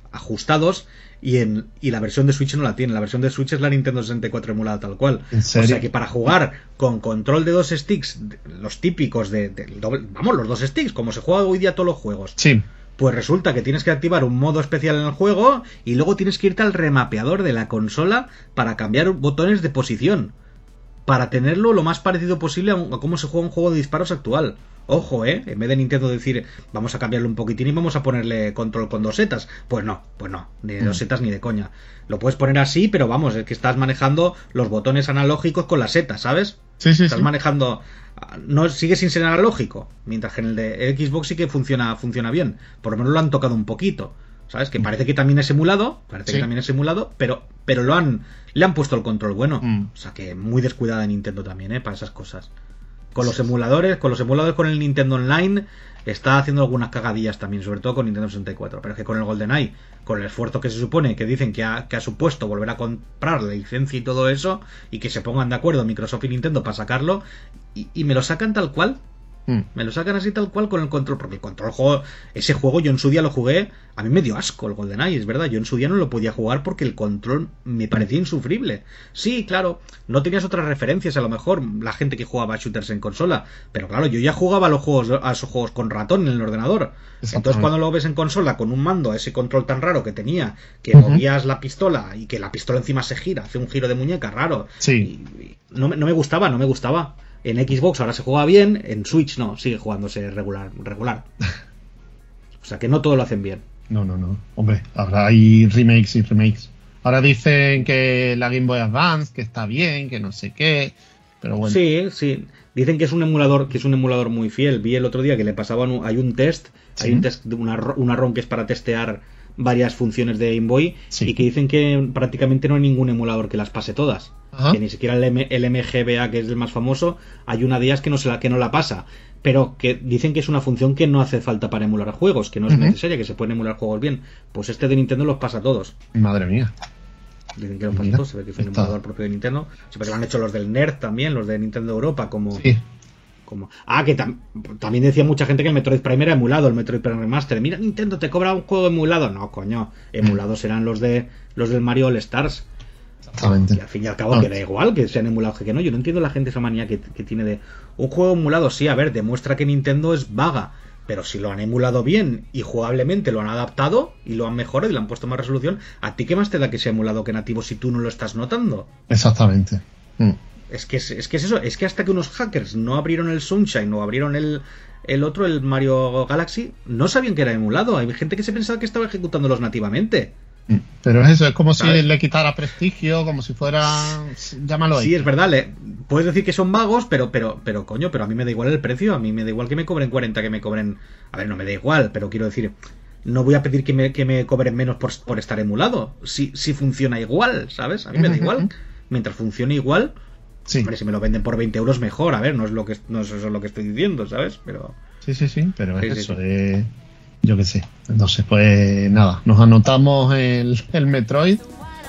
ajustados y en y la versión de Switch no la tiene. La versión de Switch es la Nintendo sesenta y cuatro emulada tal cual. ¿En serio? O sea que para jugar con control de dos sticks, los típicos de, de doble, vamos, los dos sticks, como se juega hoy día todos los juegos. Sí. Pues resulta que tienes que activar un modo especial en el juego y luego tienes que irte al remapeador de la consola para cambiar botones de posición. Para tenerlo lo más parecido posible a cómo se juega un juego de disparos actual. Ojo, ¿eh? En vez de Nintendo decir, vamos a cambiarlo un poquitín y vamos a ponerle control con dos setas. Pues no, pues no, ni de dos setas ni de coña. Lo puedes poner así, pero vamos, es que estás manejando los botones analógicos con las setas, ¿sabes? Sí, sí, Estás sí. manejando... No, sigue sin ser analógico, mientras que en el de Xbox sí que funciona, funciona bien. Por lo menos lo han tocado un poquito, ¿sabes? Que parece que también es emulado, parece Sí. que también es emulado, pero, pero lo han, le han puesto el control bueno. Mm. O sea que muy descuidada Nintendo también, ¿eh? Para esas cosas. Con los emuladores, con los emuladores con el Nintendo Online, está haciendo algunas cagadillas también, sobre todo con Nintendo sesenta y cuatro. Pero es que con el GoldenEye, con el esfuerzo que se supone que dicen que ha, que ha supuesto volver a comprar la licencia y todo eso, y que se pongan de acuerdo Microsoft y Nintendo para sacarlo, y, y me lo sacan tal cual. Mm. Me lo sacan así tal cual con el control, porque el control juego, ese juego yo en su día lo jugué, a mí me dio asco el GoldenEye, es verdad, yo en su día no lo podía jugar porque el control me parecía insufrible. Sí, claro, no tenías otras referencias, a lo mejor la gente que jugaba shooters en consola, pero claro, yo ya jugaba a los juegos, a esos juegos con ratón en el ordenador. Entonces cuando lo ves en consola con un mando, ese control tan raro que tenía, que uh-huh. movías la pistola y que la pistola encima se gira, hace un giro de muñeca raro. Sí. Y, y no, no me gustaba, no me gustaba. En Xbox ahora se juega bien, en Switch no, sigue jugándose regular, regular. O sea que no todo lo hacen bien. No, no, no. Hombre, ahora hay remakes y remakes. Ahora dicen que la Game Boy Advance, que está bien, que no sé qué, pero bueno. Sí, sí. Dicen que es un emulador, que es un emulador muy fiel. Vi el otro día que le pasaban, un, hay un test, ¿sí? Hay un test de una, una ROM que es para testear varias funciones de Game Boy, sí. Y que dicen que prácticamente no hay ningún emulador que las pase todas. Ajá. Que ni siquiera el, M, el M G B A, que es el más famoso, hay una de ellas que no, se la, que no la pasa. Pero que dicen que es una función que no hace falta para emular juegos, que no es uh-huh. necesaria, que se pueden emular juegos bien. Pues este de Nintendo los pasa a todos. Madre mía. Dicen que los pasa a todos, se ve que es un emulador propio de Nintendo. Se ve que lo han hecho los del Nerd también, los de Nintendo Europa, como... Sí. Como... Ah, que tam... también decía mucha gente que el Metroid Prime era emulado, el Metroid Prime Remaster. Mira, Nintendo te cobra un juego emulado. No, coño, emulados serán los de los del Mario All Stars. Exactamente. Y al fin y al cabo, no. Que da igual que sean emulados que no. Yo no entiendo la gente esa manía que, que tiene de un juego emulado. Sí, a ver, demuestra que Nintendo es vaga. Pero si lo han emulado bien y jugablemente lo han adaptado y lo han mejorado y le han puesto más resolución, ¿a ti qué más te da que sea emulado que nativo si tú no lo estás notando? Exactamente. Mm. Es que es, es que es eso, es que hasta que unos hackers no abrieron el Sunshine o abrieron el, el otro, el Mario Galaxy, no sabían que era emulado. Hay gente que se pensaba que estaba ejecutándolos nativamente. Pero es eso, es como ¿sabes? Si le quitara prestigio, como si fuera... Llámalo ahí. Sí, es verdad, le, puedes decir que son vagos, pero, pero, pero coño, pero a mí me da igual el precio, a mí me da igual que me cobren cuarenta, que me cobren... A ver, no me da igual, pero quiero decir, no voy a pedir que me, que me cobren menos por, por estar emulado, si, si funciona igual, ¿sabes? A mí me da igual, mientras funcione igual... Sí. Hombre, si me lo venden por veinte euros mejor, a ver, no es lo que no es eso lo que estoy diciendo, ¿sabes? Pero sí, sí, sí, pero sí, es sí, eso, sí. Eh, yo qué sé. Entonces, pues nada, nos anotamos el, el Metroid.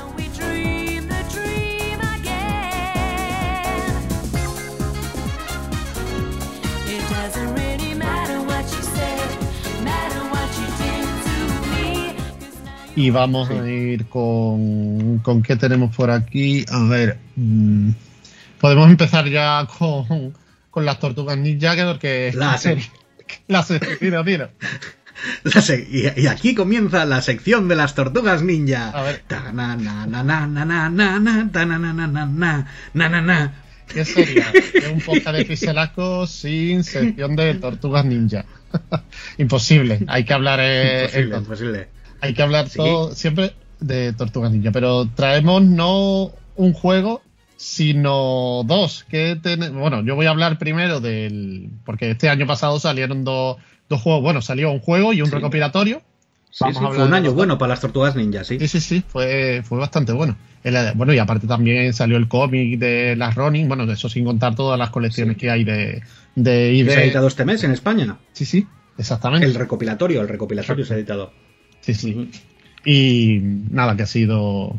Y vamos sí. a ir con, con qué tenemos por aquí. A ver, mmm, podemos empezar ya con, con las Tortugas Ninja, porque la serie. La serie, mira, mira. La se y, y aquí comienza la sección de las Tortugas Ninja. A ver. Ta na na na na na na na na ta na na na na na na na. ¿Qué sería? Un podcast de pixelaco sin sección de Tortugas Ninja. Imposible. Hay que hablar. Eh, imposible, imposible. Hay que hablar ¿sí? todo, siempre de Tortugas Ninja, pero traemos no un juego, sino dos. Que ten... Bueno, yo voy a hablar primero del... Porque este año pasado salieron dos, dos juegos. Bueno, salió un juego y un sí. recopilatorio. Sí, Vamos sí, a hablar fue un año bueno para las Tortugas Ninja, sí. Sí, sí, sí, fue, fue bastante bueno. El, bueno, y aparte también salió el cómic de las Ronin, bueno, de eso sin contar todas las colecciones sí. que hay de... de I D. Se ha editado este mes en España. Sí, sí, exactamente. El recopilatorio, el recopilatorio se ha editado. Sí, sí. Y nada, que ha sido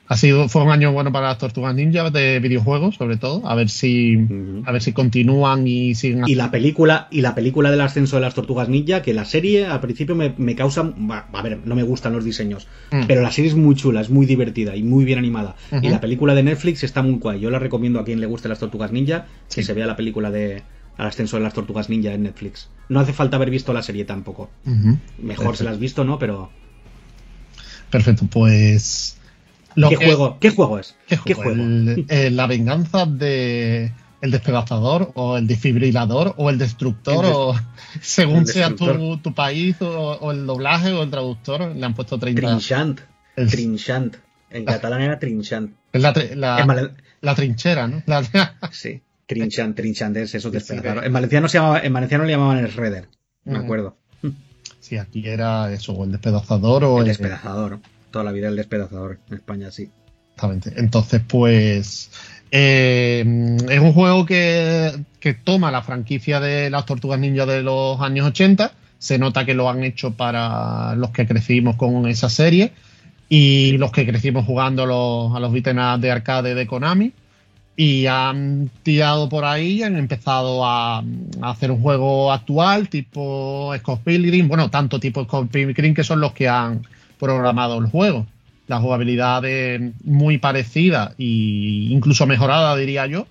Ha sido, fue un año bueno para las Tortugas Ninja de videojuegos, sobre todo. A ver si, uh-huh. a ver si continúan y siguen. Y la película, y la película del ascenso de las Tortugas Ninja, que la serie al principio me, me causa, a ver, no me gustan los diseños, uh-huh. pero la serie es muy chula, es muy divertida y muy bien animada. Uh-huh. Y la película de Netflix está muy guay. Yo la recomiendo a quien le guste las Tortugas Ninja, que sí. se vea la película de al ascenso de las Tortugas Ninja en Netflix. No hace falta haber visto la serie tampoco. Uh-huh. Mejor Perfecto. Se la has visto, ¿no? Pero. Perfecto, pues. Lo ¿Qué, que, juego, ¿Qué juego es? ¿Qué juego? ¿Qué juego? El, el, la venganza de el despedazador o el desfibrilador o el destructor el des... o según el sea tu, tu país o, o el doblaje o el traductor le han puesto treinta. Trinchant. El... Trinchant. En catalán era Trinchant. Es la, la, Mal... la trinchera, ¿no? La... sí. Trinchant, Trinchant es eso, despedazador. Sí, en valenciano se llamaba, en valenciano le llamaban el Shredder. Me uh-huh. acuerdo. Sí, aquí era eso, o el despedazador o el, el despedazador. Toda la vida el despedazador en España, sí. Exactamente. Entonces, pues eh, es un juego que, que toma la franquicia de las Tortugas Ninja de los años ochenta. Se nota que lo han hecho para los que crecimos con esa serie y los que crecimos jugando los, a los beat'em up de arcade de Konami. Y han tirado por ahí y han empezado a, a hacer un juego actual tipo Scott Pilgrim. Bueno, tanto tipo Scott Pilgrim que son los que han programado el juego. La jugabilidad es muy parecida e incluso mejorada, diría yo.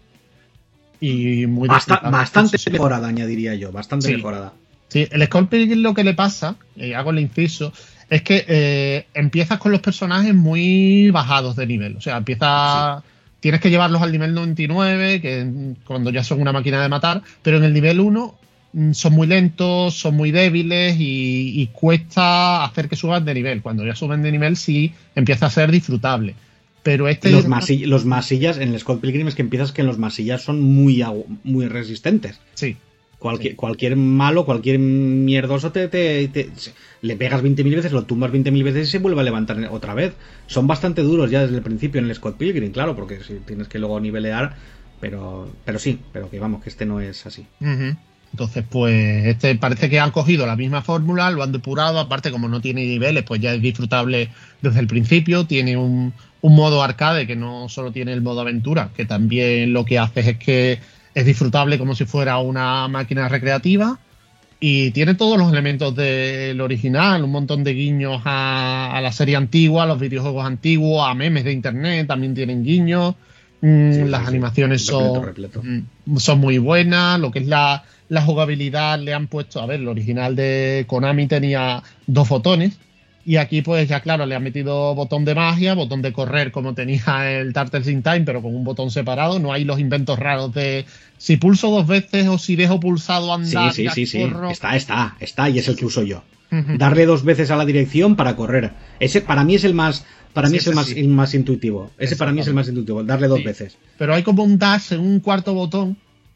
Y muy Basta, bastante sí, mejorada, sí. añadiría yo. Bastante sí. mejorada. Sí, el Scott Pilgrim lo que le pasa, eh, hago el inciso, es que eh, empiezas con los personajes muy bajados de nivel. O sea, empiezas... Sí. Tienes que llevarlos al nivel noventa y nueve, que cuando ya son una máquina de matar, pero en el nivel uno son muy lentos, son muy débiles y, y cuesta hacer que suban de nivel. Cuando ya suben de nivel sí empieza a ser disfrutable. Pero este los, masi los masillas, en el Scott Pilgrim es que empiezas que en los masillas son muy, muy resistentes. Sí. Cualquier, sí. cualquier malo, cualquier mierdoso te, te, te, te le pegas veinte mil veces, lo tumbas veinte mil veces y se vuelve a levantar otra vez. Son bastante duros ya desde el principio en el Scott Pilgrim, claro, porque si tienes que luego nivelear, pero pero sí, pero que vamos, que este no es así. Uh-huh. Entonces, pues, este parece que han cogido la misma fórmula, lo han depurado, aparte como no tiene niveles, pues ya es disfrutable desde el principio, tiene un, un modo arcade que no solo tiene el modo aventura, que también lo que hace es que es disfrutable como si fuera una máquina recreativa y tiene todos los elementos del original, un montón de guiños a, a la serie antigua, a los videojuegos antiguos, a memes de internet, también tienen guiños. Mm, sí, las sí, animaciones sí. Repleto, son, repleto. Mm, son muy buenas, lo que es la, la jugabilidad le han puesto, a ver, el original de Konami tenía dos botones. Y aquí, pues ya claro, le han metido botón de magia, botón de correr como tenía el Turtles in Time, pero con un botón separado. No hay los inventos raros de si pulso dos veces o si dejo pulsado andar. Sí, sí, sí, sí. Está, está, está y es el que uso yo. Uh-huh. Darle dos veces a la dirección para correr. Ese para mí es el más, para sí, mí es el más, sí. el más intuitivo. Ese para mí es el más intuitivo, darle dos sí. veces. Pero hay como un dash en un cuarto botón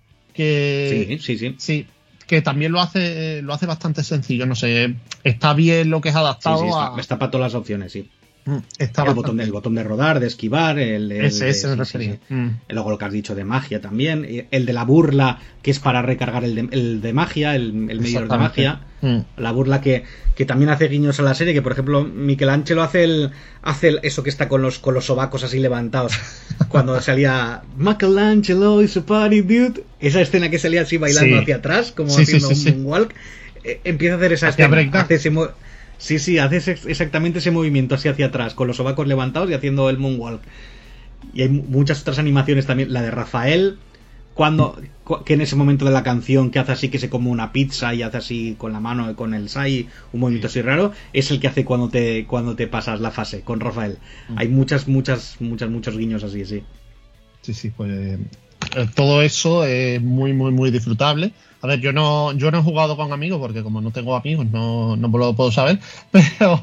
que... Sí, sí, sí. Sí. Que también lo hace lo hace bastante sencillo, no sé, está bien lo que es adaptado. Sí, sí, está, a... está para todas las opciones, sí. Mm, está el, botón de, el botón de rodar, de esquivar, el, el ese, de, ese sí, me sí, sí. Mm. Luego lo que has dicho de magia también, el de la burla, que es para recargar el de, el de magia, el, el medidor de magia, mm. la burla que, que también hace guiños a la serie, que por ejemplo Michelangelo hace el hace el, eso que está con los con los sobacos así levantados, cuando salía Michelangelo is a party dude, esa escena que salía así bailando sí. hacia atrás, como sí, haciendo sí, sí, un moonwalk, sí. eh, empieza a hacer esa hacia escena, hace ese mo Sí, sí, haces exactamente ese movimiento así hacia atrás, con los sobacos levantados y haciendo el moonwalk. Y hay muchas otras animaciones también, la de Rafael, cuando que en ese momento de la canción que hace así, que se come una pizza y hace así con la mano, con el sai, un movimiento así raro, es el que hace cuando te cuando te pasas la fase con Rafael. Mm. Hay muchas, muchas, muchas, muchos guiños así, sí. Sí, sí, pues eh, todo eso es muy, muy, muy disfrutable. A ver, yo no, yo no he jugado con amigos porque como no tengo amigos no, no lo puedo saber, pero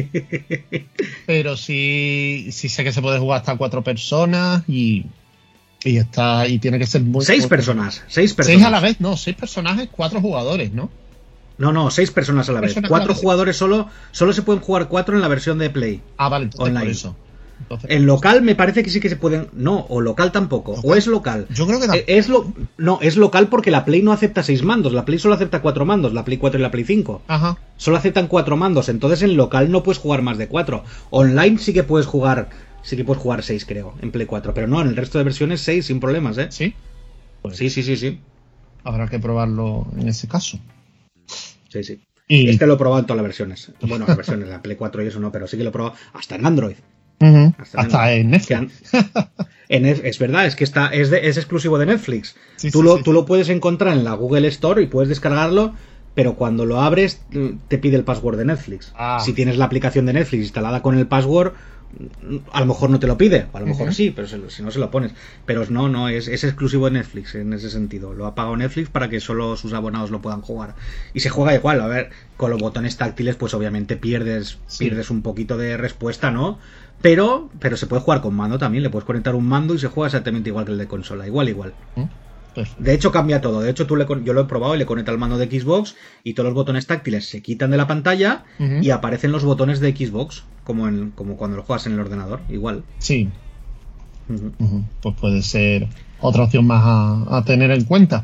pero sí, sí sé que se puede jugar hasta cuatro personas y, y está y tiene que ser muy seis muy, personas, seis personas. Seis a la vez, no, seis personajes, cuatro jugadores, ¿no? No, no, seis personas a la vez. Cuatro jugadores solo, solo se pueden jugar cuatro en la versión de Play. Ah, vale, entonces online. Por eso. Entonces, en local me parece que sí que se pueden. No, o local tampoco. ¿Local? O es local. Yo creo que no. Es lo, no, es local porque la Play no acepta seis mandos. La Play solo acepta cuatro mandos. La Play cuatro y la Play cinco. Ajá. Solo aceptan cuatro mandos. Entonces en local no puedes jugar más de cuatro. Online sí que puedes jugar sí que puedes jugar seis, creo, en Play cuatro. Pero no, en el resto de versiones seis sin problemas, ¿eh? ¿Sí? Pues sí, sí, sí, sí. Habrá que probarlo en ese caso. Sí, sí. Y... Este lo he probado en todas las versiones. Bueno, las versiones, la Play cuatro y eso no, pero sí que lo he probado hasta en Android. Uh-huh. Hasta, hasta en Netflix. En, es verdad, es que está, es, de, es exclusivo de Netflix. Sí, tú, sí, lo, sí. tú lo puedes encontrar en la Google Store y puedes descargarlo, pero cuando lo abres te pide el password de Netflix. Ah. Si tienes la aplicación de Netflix instalada con el password, a lo mejor no te lo pide, o a lo mejor uh-huh. sí, pero si no se lo pones. Pero no, no, es, es exclusivo de Netflix en ese sentido. Lo ha pagado Netflix para que solo sus abonados lo puedan jugar. Y se juega igual, a ver, con los botones táctiles pues obviamente pierdes, sí. pierdes un poquito de respuesta, ¿no? Pero, pero se puede jugar con mando también, le puedes conectar un mando y se juega exactamente igual que el de consola, igual, igual. ¿Mm? De hecho cambia todo, de hecho tú le, yo lo he probado y le conecto al mando de Xbox y todos los botones táctiles se quitan de la pantalla uh-huh. y aparecen los botones de Xbox, como en como cuando lo juegas en el ordenador, igual. Sí. Uh-huh. Uh-huh. Pues puede ser otra opción más a, a tener en cuenta.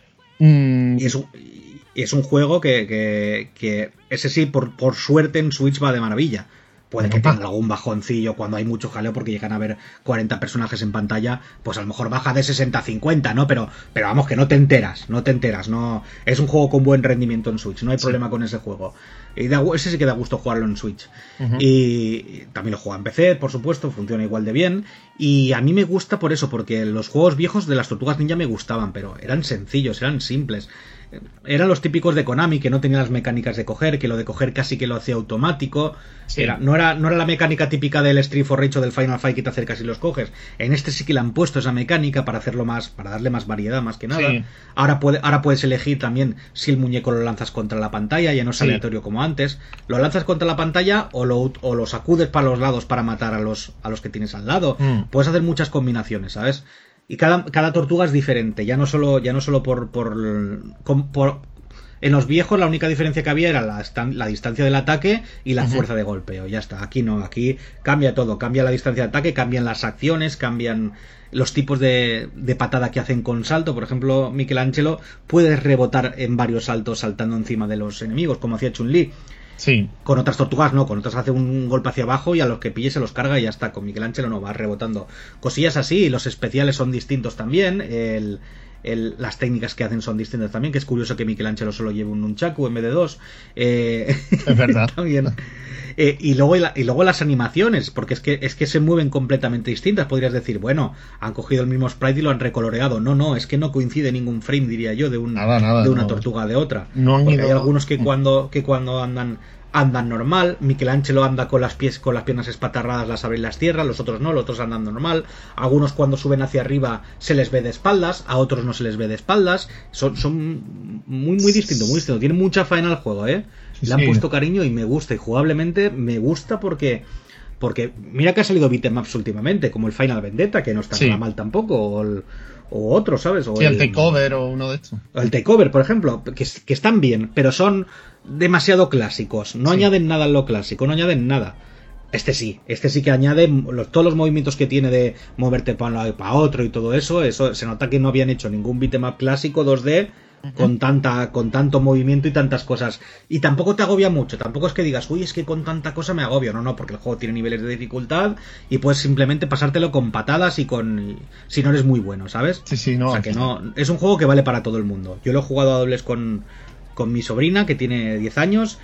Mm. Y es un, y es un juego que, que, que ese sí, por, por suerte en Switch va de maravilla. Puede que tenga algún bajoncillo cuando hay mucho jaleo porque llegan a haber cuarenta personajes en pantalla, pues a lo mejor baja de sesenta a cincuenta, ¿no? Pero, pero vamos, que no te enteras, no te enteras, no. Es un juego con buen rendimiento en Switch, no hay sí. problema con ese juego. Y da, ese sí que da gusto jugarlo en Switch. Uh-huh. Y también lo juega en P C, por supuesto, funciona igual de bien. Y a mí me gusta por eso, porque los juegos viejos de las Tortugas Ninja me gustaban, pero eran sencillos, eran simples. Eran los típicos de Konami, que no tenían las mecánicas de coger, que lo de coger casi que lo hacía automático. Sí. Era, no, era, no era la mecánica típica del Street for Rage o del Final Fight que te acercas y los coges. En este sí que le han puesto esa mecánica para hacerlo más, para darle más variedad, más que nada. Sí. Ahora, puede, ahora puedes elegir también si el muñeco lo lanzas contra la pantalla, ya no es sí. aleatorio como antes. Lo lanzas contra la pantalla o lo, o lo sacudes para los lados para matar a los, a los que tienes al lado. Mm. Puedes hacer muchas combinaciones, ¿sabes? Y cada, cada tortuga es diferente, ya no solo, ya no solo por, por, por... En los viejos la única diferencia que había era la, la distancia del ataque y la uh-huh. fuerza de golpeo, ya está. Aquí no, aquí cambia todo, cambia la distancia de ataque, cambian las acciones, cambian los tipos de, de patada que hacen con salto. Por ejemplo, Michelangelo puede rebotar en varios saltos saltando encima de los enemigos, como hacía Chun-Li. Sí. Con otras tortugas no, con otras hace un golpe hacia abajo y a los que pille se los carga y ya está. Con Michelangelo no, va rebotando. Cosillas así, y los especiales son distintos también. El, el, las técnicas que hacen son distintas también, que es curioso que Michelangelo solo lleve un nunchaku en vez de dos. Eh, es verdad. también. Eh, y, luego, y luego las animaciones, porque es que, es que se mueven completamente distintas. Podrías decir, bueno, han cogido el mismo sprite y lo han recoloreado. No, no, es que no coincide ningún frame, diría yo, de, un, nada, nada, de una no. tortuga de otra. No han porque ido... hay algunos que cuando, que cuando andan andan normal, Michelangelo anda con las pies con las piernas espatarradas, las abre y las cierra, los otros no, los otros andan normal. Algunos cuando suben hacia arriba se les ve de espaldas, a otros no se les ve de espaldas. Son, son muy muy distintos, muy distintos. Tiene mucha faena el juego, ¿eh? Le han sí. puesto cariño y me gusta, y jugablemente me gusta porque porque mira que ha salido beatemaps últimamente, como el Final Vendetta, que no está sí. nada mal tampoco, o el o otro, ¿sabes? O sí, el, el Takeover o uno de estos. El Takeover, por ejemplo, que, que están bien, pero son demasiado clásicos. No sí. añaden nada en lo clásico, no añaden nada. Este sí, este sí que añade los, todos los movimientos que tiene de moverte para un lado y para otro y todo eso. Eso se nota que no habían hecho ningún beatmap clásico dos D uh-huh. con tanta con tanto movimiento y tantas cosas. Y tampoco te agobia mucho, tampoco es que digas, uy, es que con tanta cosa me agobio. No, no, porque el juego tiene niveles de dificultad y puedes simplemente pasártelo con patadas y con... si no eres muy bueno, ¿sabes? Sí, sí, no. O sea que no, es un juego que vale para todo el mundo. Yo lo he jugado a dobles con, con mi sobrina, que tiene diez años,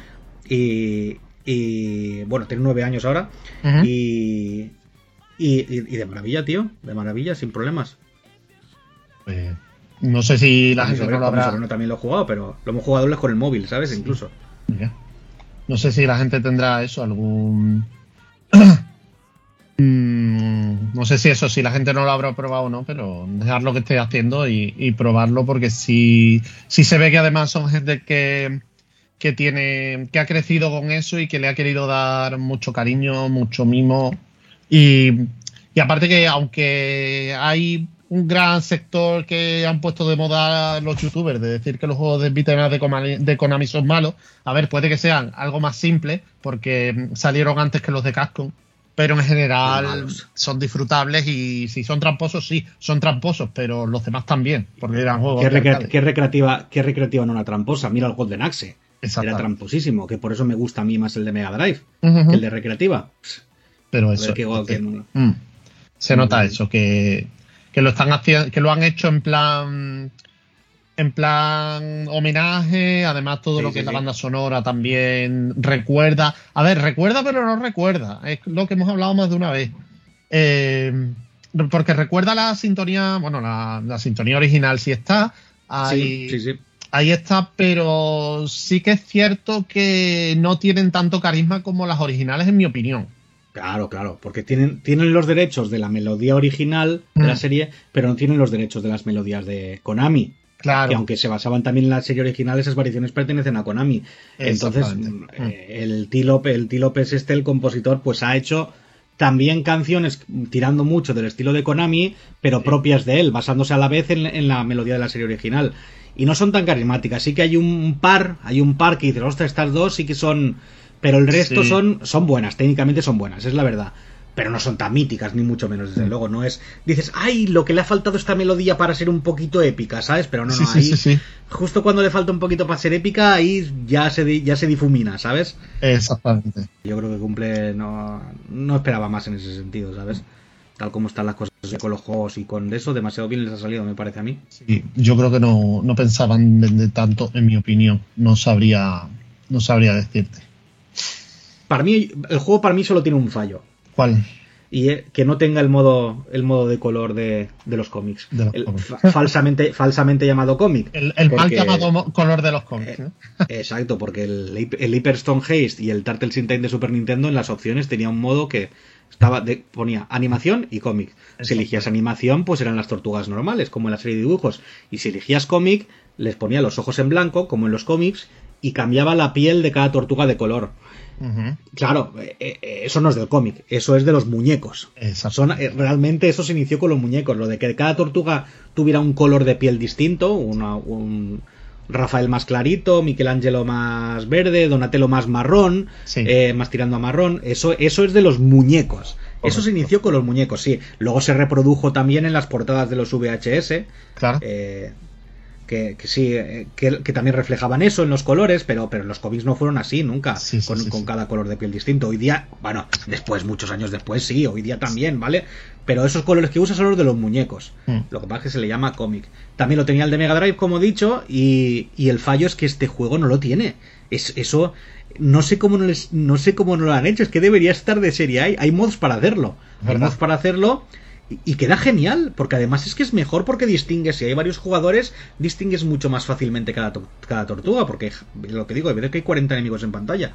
y... y bueno, tiene nueve años ahora. Uh-huh. y, y, y de maravilla, tío, de maravilla, sin problemas. Eh, no sé si la gente sobre, no lo habrá... no también lo he jugado, pero lo hemos jugado dobles con el móvil, ¿sabes? Sí. Incluso. Yeah. No sé si la gente tendrá eso, algún... mm, no sé si eso, si la gente no lo habrá probado o no, pero dejar lo que esté haciendo y, y probarlo, porque si, si se ve que además son gente que... que tiene que ha crecido con eso y que le ha querido dar mucho cariño, mucho mimo, y, y aparte que aunque hay un gran sector que han puesto de moda los youtubers de decir que los juegos de beat'em de Konami, de Konami son malos, a ver, puede que sean algo más simples porque salieron antes que los de Capcom, pero en general son disfrutables, y si son tramposos, sí, son tramposos, pero los demás también, porque eran juegos ¿Qué, recre- qué recreativa, qué recreativa no una tramposa? Mira el Golden Axe. Era tramposísimo, que por eso me gusta a mí más el de Mega Drive uh-huh. que el de recreativa. pero eso. Que, que, que... Mm, se nota mm. eso, que, que lo están haciendo, que lo han hecho en plan. En plan homenaje, además todo sí, lo que sí, es la sí. banda sonora también recuerda. A ver, recuerda pero no recuerda. Es lo que hemos hablado más de una vez. Eh, porque recuerda la sintonía, bueno, la, la sintonía original sí está. Ahí, sí, sí, sí. ahí está, pero sí que es cierto que no tienen tanto carisma como las originales, en mi opinión. Claro, claro, porque tienen, tienen los derechos de la melodía original de mm. la serie, pero no tienen los derechos de las melodías de Konami. Claro. Que aunque se basaban también en la serie original, esas variaciones pertenecen a Konami. Entonces, eh, el T. López, el T. López este, el compositor, pues ha hecho también canciones tirando mucho del estilo de Konami, pero sí. propias de él, basándose a la vez en, en la melodía de la serie original. Y no son tan carismáticas. Sí que hay un par, hay un par que dices, ostras, estas dos sí que son... Pero el resto sí. son, son buenas, técnicamente son buenas, es la verdad. Pero no son tan míticas, ni mucho menos, desde sí. luego. No es... Dices, ¡ay! Lo que le ha faltado a esta melodía para ser un poquito épica, ¿sabes? Pero no, no, sí, ahí... Sí, sí, sí. Justo cuando le falta un poquito para ser épica, ahí ya se, ya se difumina, ¿sabes? Exactamente. Yo creo que cumple... No, no esperaba más en ese sentido, ¿sabes? Tal como están las cosas con los juegos y con eso, demasiado bien les ha salido, me parece a mí. Sí, yo creo que no, no pensaban vender tanto, en mi opinión. No sabría, no sabría decirte. Para mí, el juego para mí solo tiene un fallo. ¿Cuál? Y que no tenga el modo el modo de color de, de los cómics. De los el, cómics. Fa, falsamente, falsamente llamado cómic. El, el porque, mal llamado color de los cómics, ¿no? Eh, exacto, porque el, el Hyperstone Haste y el Turtles in Time de Super Nintendo en las opciones tenía un modo que estaba de, ponía animación y cómic. Exacto. Si elegías animación, pues eran las tortugas normales, como en la serie de dibujos. Y si elegías cómic, les ponía los ojos en blanco, como en los cómics, y cambiaba la piel de cada tortuga de color. Uh-huh. Claro, eh, eh, eso no es del cómic, eso es de los muñecos. Son, eh, realmente eso se inició con los muñecos, lo de que cada tortuga tuviera un color de piel distinto, una, un Rafael más clarito, Michelangelo más verde, Donatello más marrón, sí. eh, más tirando a marrón, eso, eso es de los muñecos. Correcto. Eso se inició con los muñecos, sí. Luego se reprodujo también en las portadas de los V H S. Claro. Eh, Que, que sí, que, que también reflejaban eso en los colores, pero, pero los cómics no fueron así nunca, sí, sí, con, sí, con sí. cada color de piel distinto. Hoy día, bueno, después, muchos años después, sí, hoy día también, ¿vale? Pero esos colores que usa son los de los muñecos. Mm. Lo que pasa es que se le llama cómic. También lo tenía el de Mega Drive, como he dicho, y, y el fallo es que este juego no lo tiene. Es, eso, no sé cómo no les, no sé cómo no lo han hecho, es que debería estar de serie. Hay, hay mods para hacerlo. Hay mods para hacerlo. Y queda genial, porque además es que es mejor porque distingues, si hay varios jugadores, distingues mucho más fácilmente cada, to- cada tortuga, porque lo que digo, hay veces que hay cuarenta enemigos en pantalla.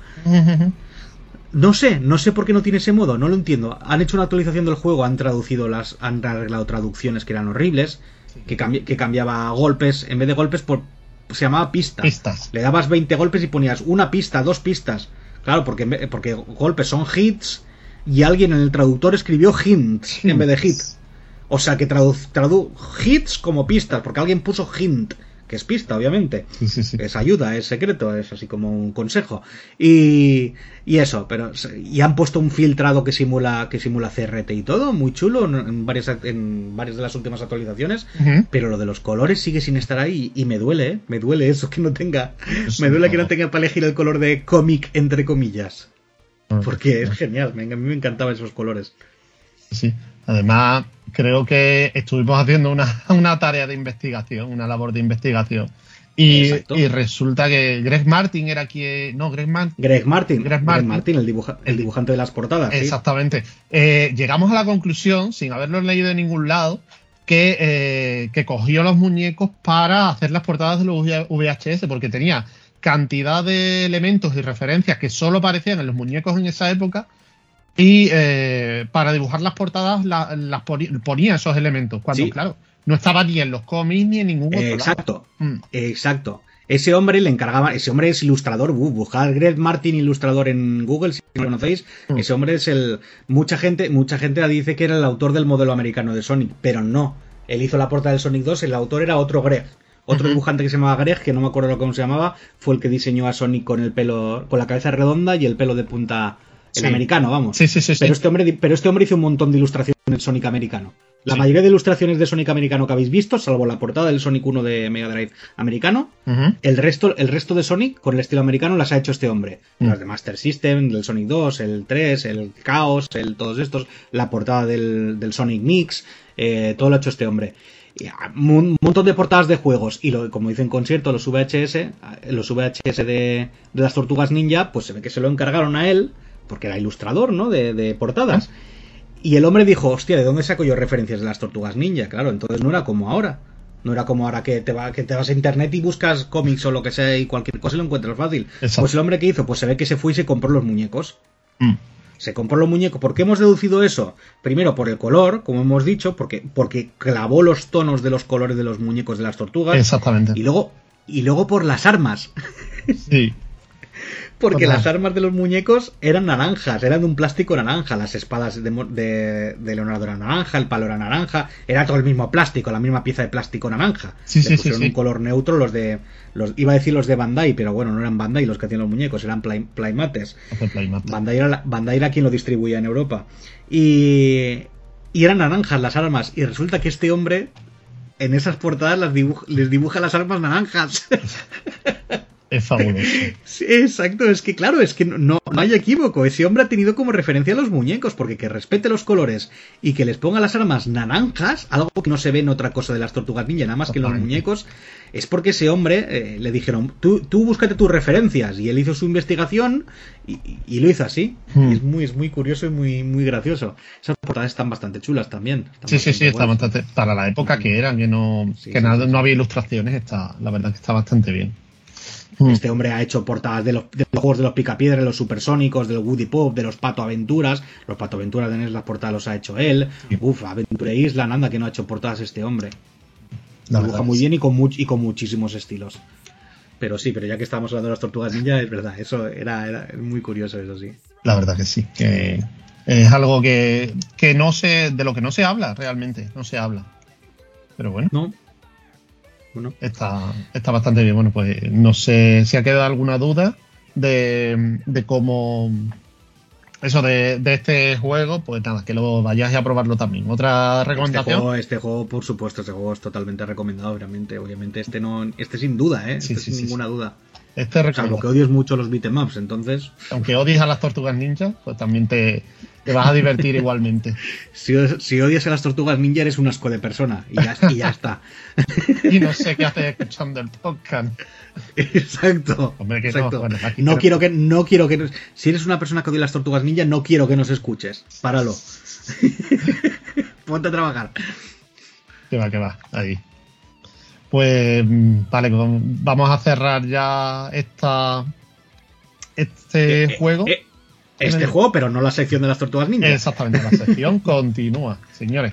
No sé, no sé por qué no tiene ese modo, no lo entiendo. Han hecho una actualización del juego, han traducido las, han arreglado traducciones que eran horribles, que, cambi- que cambiaba golpes, en vez de golpes por, se llamaba pistas. Pistas. Le dabas veinte golpes y ponías una pista, dos pistas. Claro, porque, porque golpes son hits. Y alguien en el traductor escribió hints en vez de hit. O sea que tradu, tradu hits como pistas, porque alguien puso hint, que es pista, obviamente. Sí, sí, sí. Es ayuda, es secreto, es así como un consejo. Y, y eso, pero y han puesto un filtrado que simula que simula C R T y todo, muy chulo en varias, en varias de las últimas actualizaciones. Uh-huh. Pero lo de los colores sigue sin estar ahí y me duele, ¿eh? Me duele eso que no tenga, sí, me duele no. que no tenga para elegir el color de cómic entre comillas. Porque es genial, a mí me encantaban esos colores. Sí, además creo que estuvimos haciendo una, una tarea de investigación, una labor de investigación. Y, y resulta que Greg Martin era quien... No, Greg Martin. Greg Martin, Greg Martin, Greg Martin el, dibuja, el dibujante de las portadas. Exactamente. ¿Sí? Eh, llegamos a la conclusión, sin haberlo leído de ningún lado, que, eh, que cogió los muñecos para hacer las portadas de los V H S, porque tenía cantidad de elementos y referencias que solo aparecían en los muñecos en esa época y eh, para dibujar las portadas la, las ponía esos elementos cuando sí. claro no estaba ni en los cómics ni en ningún otro eh, exacto lado. Mm. exacto ese hombre le encargaba, ese hombre es ilustrador, uh, buscad Greg Martin ilustrador en Google si lo conocéis, mm. ese hombre es el mucha gente mucha gente dice que era el autor del modelo americano de Sonic, pero no, él hizo la portada del Sonic dos, el autor era otro Greg. Otro uh-huh. dibujante que se llamaba Greg, que no me acuerdo cómo se llamaba, fue el que diseñó a Sonic con el pelo, con la cabeza redonda y el pelo de punta, el sí. americano, vamos. Sí, sí, sí. Pero, sí. Este hombre, pero este hombre hizo un montón de ilustraciones del Sonic americano. La sí. mayoría de ilustraciones de Sonic americano que habéis visto, salvo la portada del Sonic uno de Mega Drive americano, uh-huh. el, resto, el resto de Sonic con el estilo americano las ha hecho este hombre. Uh-huh. Las de Master System, del Sonic dos, el tres, el Chaos, el, todos estos, la portada del, del Sonic Mix, eh, todo lo ha hecho este hombre. Un montón de portadas de juegos y lo, como dicen concierto, los V H S, los V H S de, de las Tortugas Ninja, pues se ve que se lo encargaron a él, porque era ilustrador, ¿no? De, de portadas. ¿Ah? Y el hombre dijo, hostia, ¿de dónde saco yo referencias de las Tortugas Ninja? Claro, entonces no era como ahora. No era como ahora que te, va, que te vas a internet y buscas cómics o lo que sea y cualquier cosa y lo encuentras fácil. Exacto. Pues el hombre que hizo, pues se ve que se fue y se compró los muñecos. Mm. Se compró los muñecos. ¿Por qué hemos deducido eso? Primero por el color, como hemos dicho, porque, porque clavó los tonos de los colores de los muñecos de las tortugas. Exactamente. Y luego, y luego por las armas. Sí. Porque Total. Las armas de los muñecos eran naranjas, eran de un plástico naranja. Las espadas de, de, de Leonardo era naranja, el palo era naranja, era todo el mismo plástico, la misma pieza de plástico naranja. Sí, Le sí, pusieron sí, un sí. color neutro los de... Los, iba a decir los de Bandai, pero bueno, no eran Bandai los que hacían los muñecos, eran play, Playmates. Playmate. Bandai, era, Bandai era quien lo distribuía en Europa. Y, y eran naranjas las armas. Y resulta que este hombre, en esas portadas, las dibuja, les dibuja las armas naranjas. Es fabuloso. Sí, exacto, es que claro, es que no, no hay equívoco. Ese hombre ha tenido como referencia a los muñecos, porque que respete los colores y que les ponga las armas naranjas, algo que no se ve en otra cosa de las Tortugas Ninja, nada más que en los muñecos, es porque ese hombre eh, le dijeron, tú, tú búscate tus referencias, y él hizo su investigación y, y, y lo hizo así. Hmm. Y es muy, es muy curioso y muy, muy gracioso. Esas portadas están bastante chulas también. Sí, sí, sí, está bastante, para la época que eran, que no, sí, que sí, nada, sí. no había ilustraciones, está, la verdad que está bastante bien. Este hombre ha hecho portadas de los, de los juegos de los Picapiedra, de los Supersónicos, del Woody Pop, de los Pato Aventuras. Los Pato Aventuras de N E S, las portadas los ha hecho él. Sí. Uf, Aventure Island, anda que no ha hecho portadas este hombre. La dibuja muy bien y con, much, y con muchísimos estilos. Pero sí, pero ya que estamos hablando de las Tortugas Ninja, es verdad, eso era, era muy curioso, eso sí. La verdad que sí, que es algo que, que no se, de lo que no se habla realmente, no se habla. Pero bueno. No. Bueno. Está, está bastante bien. Bueno, pues no sé si ha quedado alguna duda de, de cómo eso de, de este juego, pues nada, que lo vayáis a probarlo también. Otra recomendación. Este juego, este juego, por supuesto, este juego es totalmente recomendado, obviamente. Obviamente, este no, este sin duda, ¿eh? Sí, este sí, sin sí, ninguna sí. duda. Este es Salvo que odies mucho los beat'em ups, entonces. Aunque odies a las Tortugas Ninja, pues también te, te vas a divertir igualmente. Si, si odias a las Tortugas Ninja, eres un asco de persona. Y ya, y ya está. Y no sé qué haces escuchando el podcast. Exacto. Hombre, que exacto. no, bueno, no creo... quiero que, no quiero que. Si eres una persona que odia las Tortugas Ninja, no quiero que nos escuches. Páralo. Ponte a trabajar. Que va, que va. Ahí. Pues vale, vamos a cerrar ya esta este eh, juego. Eh, eh, este el... juego, pero no la sección de las Tortugas Ninja. Exactamente, la sección continúa, señores.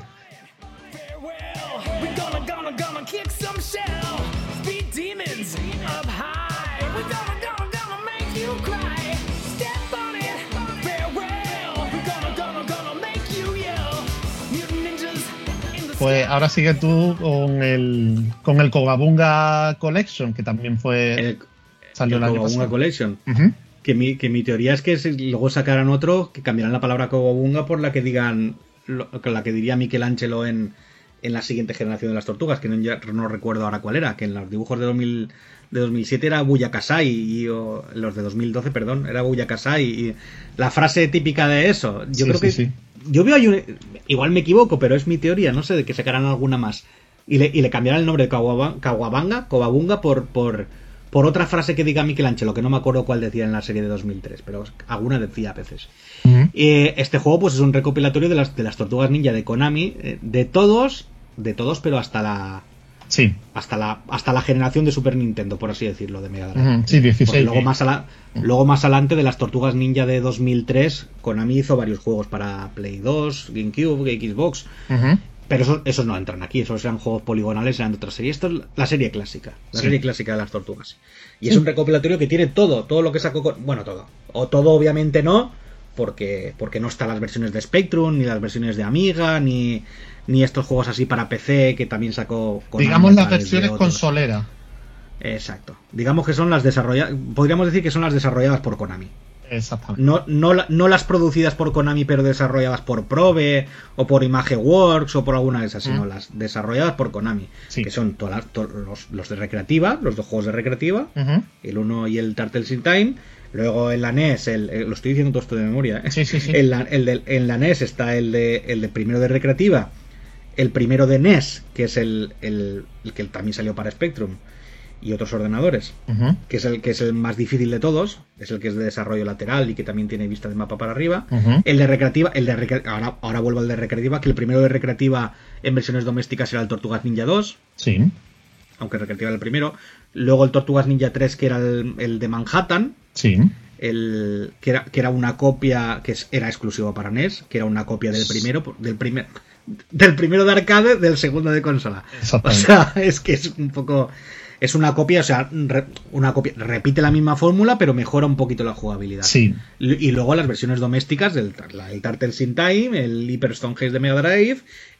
Pues ahora sigue tú con el con el Cowabunga Collection, que también fue el, salió el, el año Cowabunga pasado. Collection. Uh-huh. Que mi, que mi teoría es que si luego sacarán otro, que cambiarán la palabra Cowabunga por la que digan lo, la que diría Michelangelo en, en la siguiente generación de las tortugas, que no, ya, no recuerdo ahora cuál era, que en los dibujos de dos mil, de dos mil siete era Buyakasai y o, los de dos mil doce, perdón, era Buyakasai y la frase típica de eso. Yo sí, creo sí, que sí. Yo veo ahí un, igual me equivoco, pero es mi teoría, no sé, de que sacarán alguna más. Y le, y le cambiarán el nombre de Cowabunga, Cowabunga por, por, por otra frase que diga Michelangelo, que no me acuerdo cuál decía en la serie de dos mil tres, pero alguna decía a veces. Uh-huh. Eh, este juego pues es un recopilatorio de las, de las Tortugas Ninja de Konami, eh, de todos, de todos, pero hasta la... Sí. Hasta la, hasta la generación de Super Nintendo, por así decirlo, de Mega Drive. Uh-huh. Sí, dieciséis. Luego más, ala, luego más adelante de las Tortugas Ninja de dos mil tres, Konami hizo varios juegos para Play dos, GameCube, Xbox. Uh-huh. Pero esos, esos no entran aquí, esos eran juegos poligonales, eran de otra serie. Esto es la serie clásica, la sí. serie clásica de las Tortugas. Y sí. es un recopilatorio que tiene todo, todo lo que sacó... Con, bueno, todo. O todo obviamente no, porque, porque no están las versiones de Spectrum, ni las versiones de Amiga, ni... ni estos juegos así para P C que también sacó Konami, digamos las versiones consoleras. Exacto, digamos que son las desarrolladas, podríamos decir que son las desarrolladas por Konami, Exactamente. No, no, no las producidas por Konami, pero desarrolladas por Probe, o por Imageworks, o por alguna de esas, mm. sino las desarrolladas por Konami. Sí. Que son todas las, to, los, los de recreativa, los dos juegos de recreativa, uh-huh. el uno y el Turtles in Time. Luego en la N E S, el, el, lo estoy diciendo todo esto de memoria, ¿eh? Sí, sí, sí. En, la, el de, en la N E S está el de, el de primero de recreativa, el primero de N E S, que es el, el, el que también salió para Spectrum y otros ordenadores, uh-huh. que es el que es el más difícil de todos, es el que es de desarrollo lateral y que también tiene vista de mapa para arriba. Uh-huh. El de recreativa, el de recre... ahora, ahora vuelvo al de recreativa, que el primero de recreativa en versiones domésticas era el Tortugas Ninja dos. Sí. Aunque recreativa era el primero. Luego el Tortugas Ninja tres, que era el, el de Manhattan. Sí. El, que, era, que era una copia que era exclusiva para N E S, que era una copia del primero, del primer, del primero de arcade, del segundo de consola. O sea, es que es un poco, es una copia, o sea, re, una copia, repite la misma fórmula, pero mejora un poquito la jugabilidad. Sí. Y luego las versiones domésticas del el Turtles in Time, el Hyper Stonehenge de Mega Drive,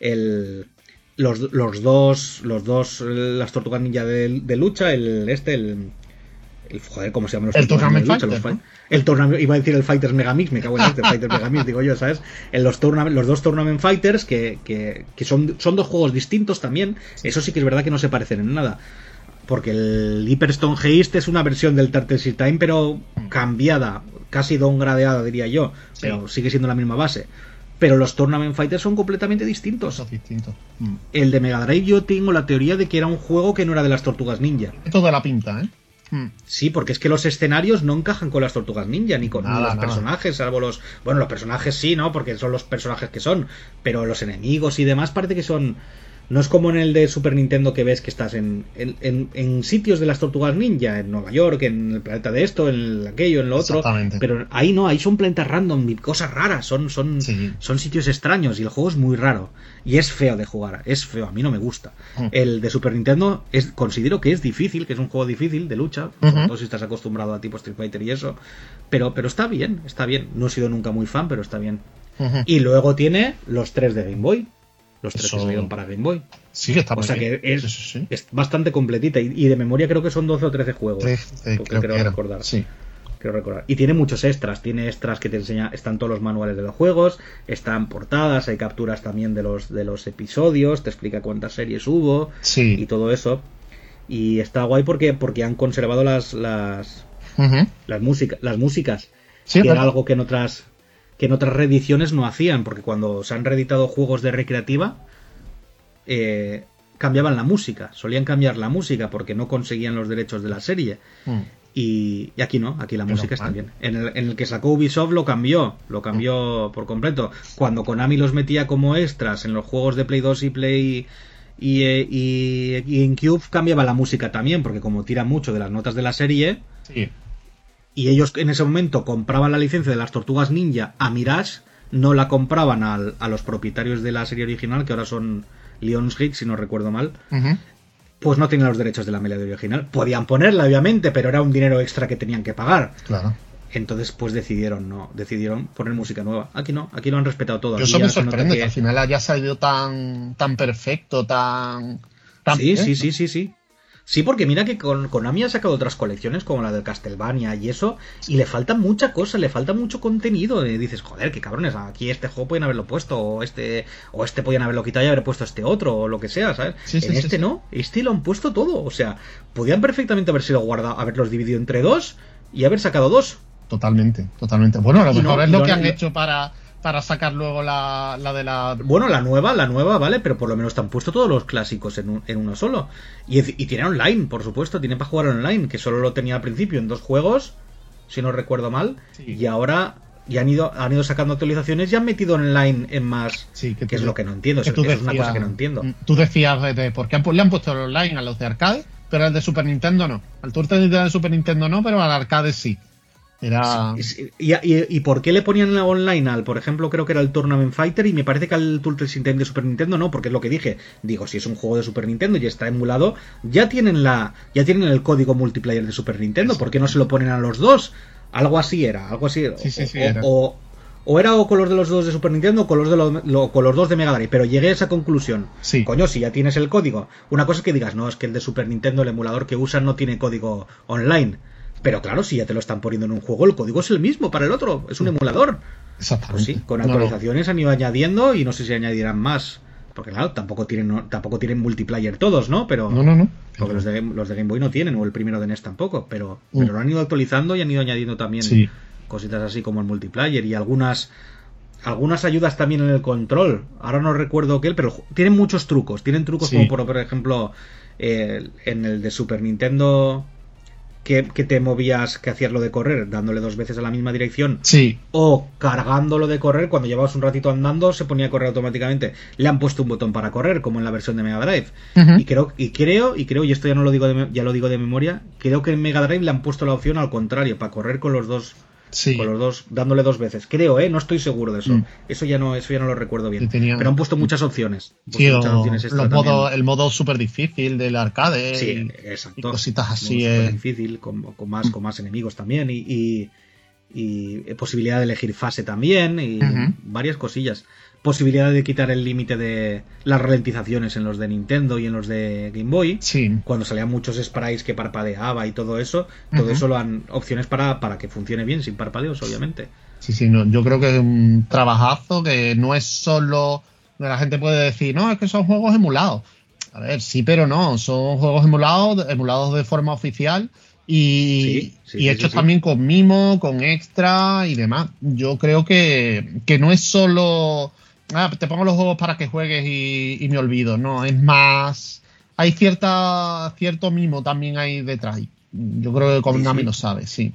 el los, los dos, los dos, las Tortugas Ninja de, de lucha, el este, el El, joder, ¿cómo se llama? El Tournament Fighter, ¿no? El Tournament, iba a decir el Fighters Megamix, me cago en este, Fighters Megamix, digo yo, ¿sabes? En los, los dos Tournament Fighters, que, que, que son, son dos juegos distintos también, eso sí que es verdad que no se parecen en nada. Porque el Hyper Stonehenge es una versión del Turtles in Time, pero cambiada, casi downgradeada, diría yo, pero sí. sigue siendo la misma base. Pero los Tournament Fighters son completamente distintos. Son distintos. Mm. El de Mega Drive yo tengo la teoría de que era un juego que no era de las Tortugas Ninja. Toda la pinta, ¿eh? Sí, porque es que los escenarios no encajan con las Tortugas Ninja, ni con nada, los nada. personajes, salvo los... Bueno, los personajes sí, ¿no? Porque son los personajes que son, pero los enemigos y demás parece que son... No es como en el de Super Nintendo que ves que estás en, en, en, en sitios de las Tortugas Ninja, en Nueva York, en el planeta de esto, en el, aquello, en lo otro. Pero ahí no, ahí son planetas random y cosas raras, son, son, sí. son sitios extraños y el juego es muy raro. Y es feo de jugar, es feo, a mí no me gusta. Uh-huh. El de Super Nintendo es, considero que es difícil, que es un juego difícil de lucha, uh-huh. sobre todo si estás acostumbrado a tipo Street Fighter y eso. Pero, pero está bien, está bien. No he sido nunca muy fan, pero está bien. Uh-huh. Y luego tiene los tres de Game Boy. Los tres Eso... que salieron para Game Boy. Sí, que está O sea bien. que es, sí, sí, sí. es bastante completita. Y, y de memoria creo que son doce o trece juegos. Sí, sí, porque creo, creo recordar. Sí. Creo recordar. Y tiene muchos extras. Tiene extras que te enseña. Están todos los manuales de los juegos. Están portadas. Hay capturas también de los, de los episodios. Te explica cuántas series hubo. Sí. Y todo eso. Y está guay porque, porque han conservado las las, uh-huh. las, música, las músicas. Sí, que pero... era algo que en otras que en otras reediciones no hacían. Porque cuando se han reeditado juegos de recreativa, Eh, cambiaban la música, solían cambiar la música porque no conseguían los derechos de la serie. Mm. Y, y aquí no, aquí la Pero música mal. Está bien. En el, en el que sacó Ubisoft lo cambió, lo cambió mm. por completo. Cuando Konami los metía como extras en los juegos de Play dos y Play y, y, y en Cube, cambiaba la música también, porque como tira mucho de las notas de la serie, sí. y ellos en ese momento compraban la licencia de las Tortugas Ninja a Mirage, no la compraban al, a los propietarios de la serie original, que ahora son Lionsgate, si no recuerdo mal, uh-huh. pues no tenían los derechos de la melodía original. Podían ponerla, obviamente, pero era un dinero extra que tenían que pagar. Claro. Entonces, pues decidieron no, decidieron poner música nueva. Aquí no, aquí lo han respetado todo. Yo eso me sorprende que... que al final haya salido tan, tan perfecto, tan... tan sí, sí, sí, sí, sí. Sí, porque mira que con Konami ha sacado otras colecciones como la del Castlevania y eso, y le falta mucha cosa, le falta mucho contenido. Y dices, joder, qué cabrones, aquí este juego pueden haberlo puesto, o este o este podían haberlo quitado y haber puesto este otro, o lo que sea, ¿sabes? Sí, sí, en sí, este sí. no, este lo han puesto todo. O sea, podían perfectamente haber sido guardado, haberlos dividido entre dos y haber sacado dos. Totalmente, totalmente. Bueno, a lo Y mejor no, es lo no, que han no, hecho para... para sacar luego la, la de la... Bueno, la nueva, la nueva, vale, pero por lo menos te han puesto todos los clásicos en, un, en uno solo. Y, y tiene online, por supuesto, tiene para jugar online, que solo lo tenía al principio en dos juegos, si no recuerdo mal, sí. Y ahora ya han ido, han ido sacando actualizaciones y han metido online en más, sí, que, que tú, es lo que no entiendo, que eso, decías, es una cosa que no entiendo. Tú decías de, de por qué han, le han puesto el online a los de arcade, pero al de Super Nintendo no. Al Turtles de Super Nintendo no, pero al arcade sí. Era... Sí, y, y, ¿Y por qué le ponían la online al, por ejemplo, creo que era el Tournament Fighter, y me parece que al Turtles in Time de Super Nintendo no? Porque es lo que dije, digo, si es un juego de Super Nintendo y está emulado, ya tienen la ya tienen el código multiplayer de Super Nintendo, ¿por qué no se lo ponen a los dos? Algo así era, algo así sí, sí, sí, o, era. O, o era o con los de los dos de Super Nintendo o con los de los, lo, con los dos de Mega Drive, pero llegué a esa conclusión. Sí. Coño, si ya tienes el código. Una cosa es que digas, no, es que el de Super Nintendo, el emulador que usan, no tiene código online. Pero claro, si ya te lo están poniendo en un juego, el código es el mismo para el otro, es un emulador. Exactamente. Pues sí, con actualizaciones no, no. han ido añadiendo y no sé si añadirán más. Porque claro, tampoco tienen no, tampoco tienen multiplayer todos, ¿no? Pero no, no, no. Porque los de, los de Game Boy no tienen, o el primero de N E S tampoco, pero, mm. pero lo han ido actualizando y han ido añadiendo también sí. cositas así como el multiplayer y algunas algunas ayudas también en el control. Ahora no recuerdo qué, pero tienen muchos trucos. Tienen trucos sí. como por, por ejemplo eh, en el de Super Nintendo que, que te movías, que hacías lo de correr dándole dos veces a la misma dirección sí. o cargando lo de correr, cuando llevabas un ratito andando se ponía a correr automáticamente. Le han puesto un botón para correr como en la versión de Mega Drive. Uh-huh. y creo y creo y creo y esto ya no lo digo de, ya lo digo de memoria, creo que en Mega Drive le han puesto la opción al contrario, para correr con los dos sí. con los dos, dándole dos veces, creo, eh, no estoy seguro de eso. Mm. Eso ya no, eso ya no lo recuerdo bien. Tenía... Pero han puesto muchas opciones. Han sí, muchas o opciones los modos, el modo súper difícil del arcade. Sí, y, exacto. Y cositas así. Eh... difícil, con, con más, mm. con más enemigos también y, y, y posibilidad de elegir fase también y uh-huh. varias cosillas. Posibilidad de quitar el límite de las ralentizaciones en los de Nintendo y en los de Game Boy. Sí. Cuando salían muchos sprites que parpadeaba y todo eso. Todo uh-huh. eso lo han opciones para, para que funcione bien, sin parpadeos, obviamente. Sí, sí, no, yo creo que es un trabajazo que no es solo... La gente puede decir, no, es que son juegos emulados. A ver, sí, pero no. Son juegos emulados, emulados de forma oficial y, sí, sí, y sí, hechos sí, también sí. con mimo, con extra y demás. Yo creo que, que no es solo... Ah, te pongo los juegos para que juegues y, y me olvido. No, es más... Hay cierta cierto mimo también ahí detrás. Yo creo que Konami sí, sí. lo sabe, sí.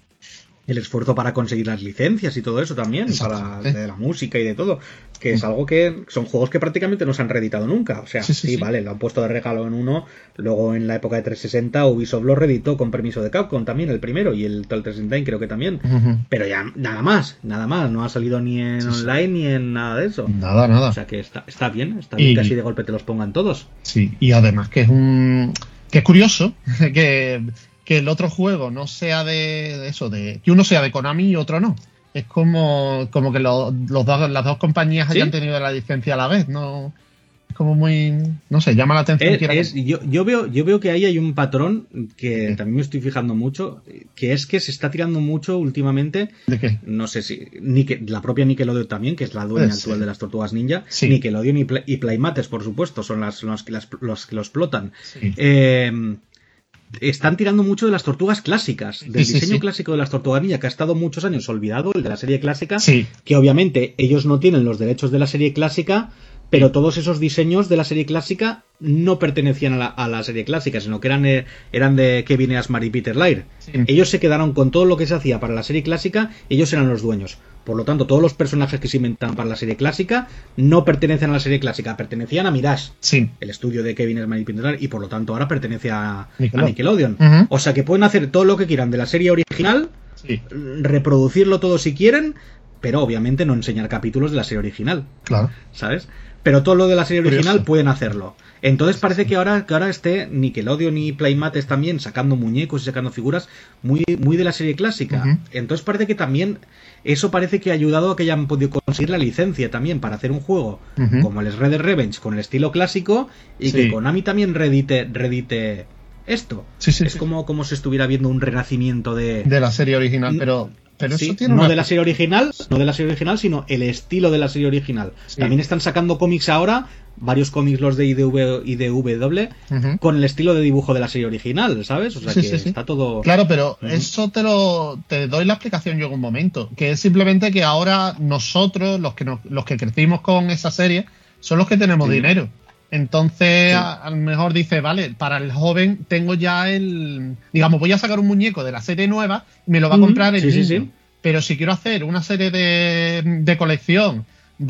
El esfuerzo para conseguir las licencias y todo eso también, para de la música y de todo, que es algo que son juegos que prácticamente no se han reeditado nunca. O sea, sí, sí, sí, sí. vale, lo han puesto de regalo en uno, luego en la época de trescientos sesenta Ubisoft lo reeditó con permiso de Capcom también, el primero, y el trescientos sesenta creo que también. Uh-huh. Pero ya nada más, nada más, no ha salido ni en sí, online sí. ni en nada de eso. Nada, nada. O sea que está, está bien, está bien y, que así de golpe te los pongan todos. Sí, y además que es un... que es curioso, que... que el otro juego no sea de, de eso, de que uno sea de Konami y otro no. Es como, como que lo, los dos, las dos compañías ¿Sí? hayan tenido la licencia a la vez, ¿no? Es como muy, no sé, llama la atención. Es, es, yo, yo, veo, yo veo que ahí hay un patrón que ¿Sí? también me estoy fijando mucho, que es que se está tirando mucho últimamente. ¿De qué? No sé si, ni que, la propia Nickelodeon también, que es la dueña sí. actual de las Tortugas Ninja, sí. Nickelodeon y, Play, y Playmates, por supuesto, son las, los, que las, los que lo explotan. Sí. Eh... Están tirando mucho de las tortugas clásicas, del sí, diseño sí, sí. clásico de las tortugas ninja, que ha estado muchos años olvidado, el de la serie clásica, sí. que obviamente ellos no tienen los derechos de la serie clásica, pero todos esos diseños de la serie clásica no pertenecían a la, a la serie clásica, sino que eran, eh, eran de Kevin Eastman y Peter Laird. Sí. Ellos se quedaron con todo lo que se hacía para la serie clásica, ellos eran los dueños. Por lo tanto, todos los personajes que se inventan para la serie clásica no pertenecen a la serie clásica, pertenecían a Mirage, sí. el estudio de Kevin Eastman y Peter Laird, y por lo tanto ahora pertenece a Nickelodeon. A Nickelodeon. Uh-huh. O sea que pueden hacer todo lo que quieran de la serie original, sí. reproducirlo todo si quieren, pero obviamente no enseñar capítulos de la serie original. Claro. ¿Sabes? Pero todo lo de la serie original Curioso. pueden hacerlo. Entonces parece que ahora, que ahora esté Nickelodeon y Playmates también sacando muñecos y sacando figuras muy, muy de la serie clásica. Uh-huh. Entonces parece que también eso parece que ha ayudado a que hayan podido conseguir la licencia también para hacer un juego uh-huh. como el Red Dead Revenge con el estilo clásico y sí. que Konami también redite, redite esto. Sí, sí, es sí. como, como si estuviera viendo un renacimiento de... de la serie original, pero... Pero sí, eso tiene no una... de la serie original, no de la serie original, sino el estilo de la serie original. Sí. También están sacando cómics ahora, varios cómics los de I D V y de W, uh-huh. con el estilo de dibujo de la serie original, ¿sabes? O sea sí, que sí, sí. está todo... Claro, pero uh-huh. eso te lo te doy la explicación yo en un momento, que es simplemente que ahora nosotros, los que nos, los que crecimos con esa serie, son los que tenemos sí. dinero. Entonces, sí. a, a lo mejor dice, vale, para el joven tengo ya el... Digamos, voy a sacar un muñeco de la serie nueva y me lo va a comprar el sí, niño. Sí, sí. Pero si quiero hacer una serie de, de colección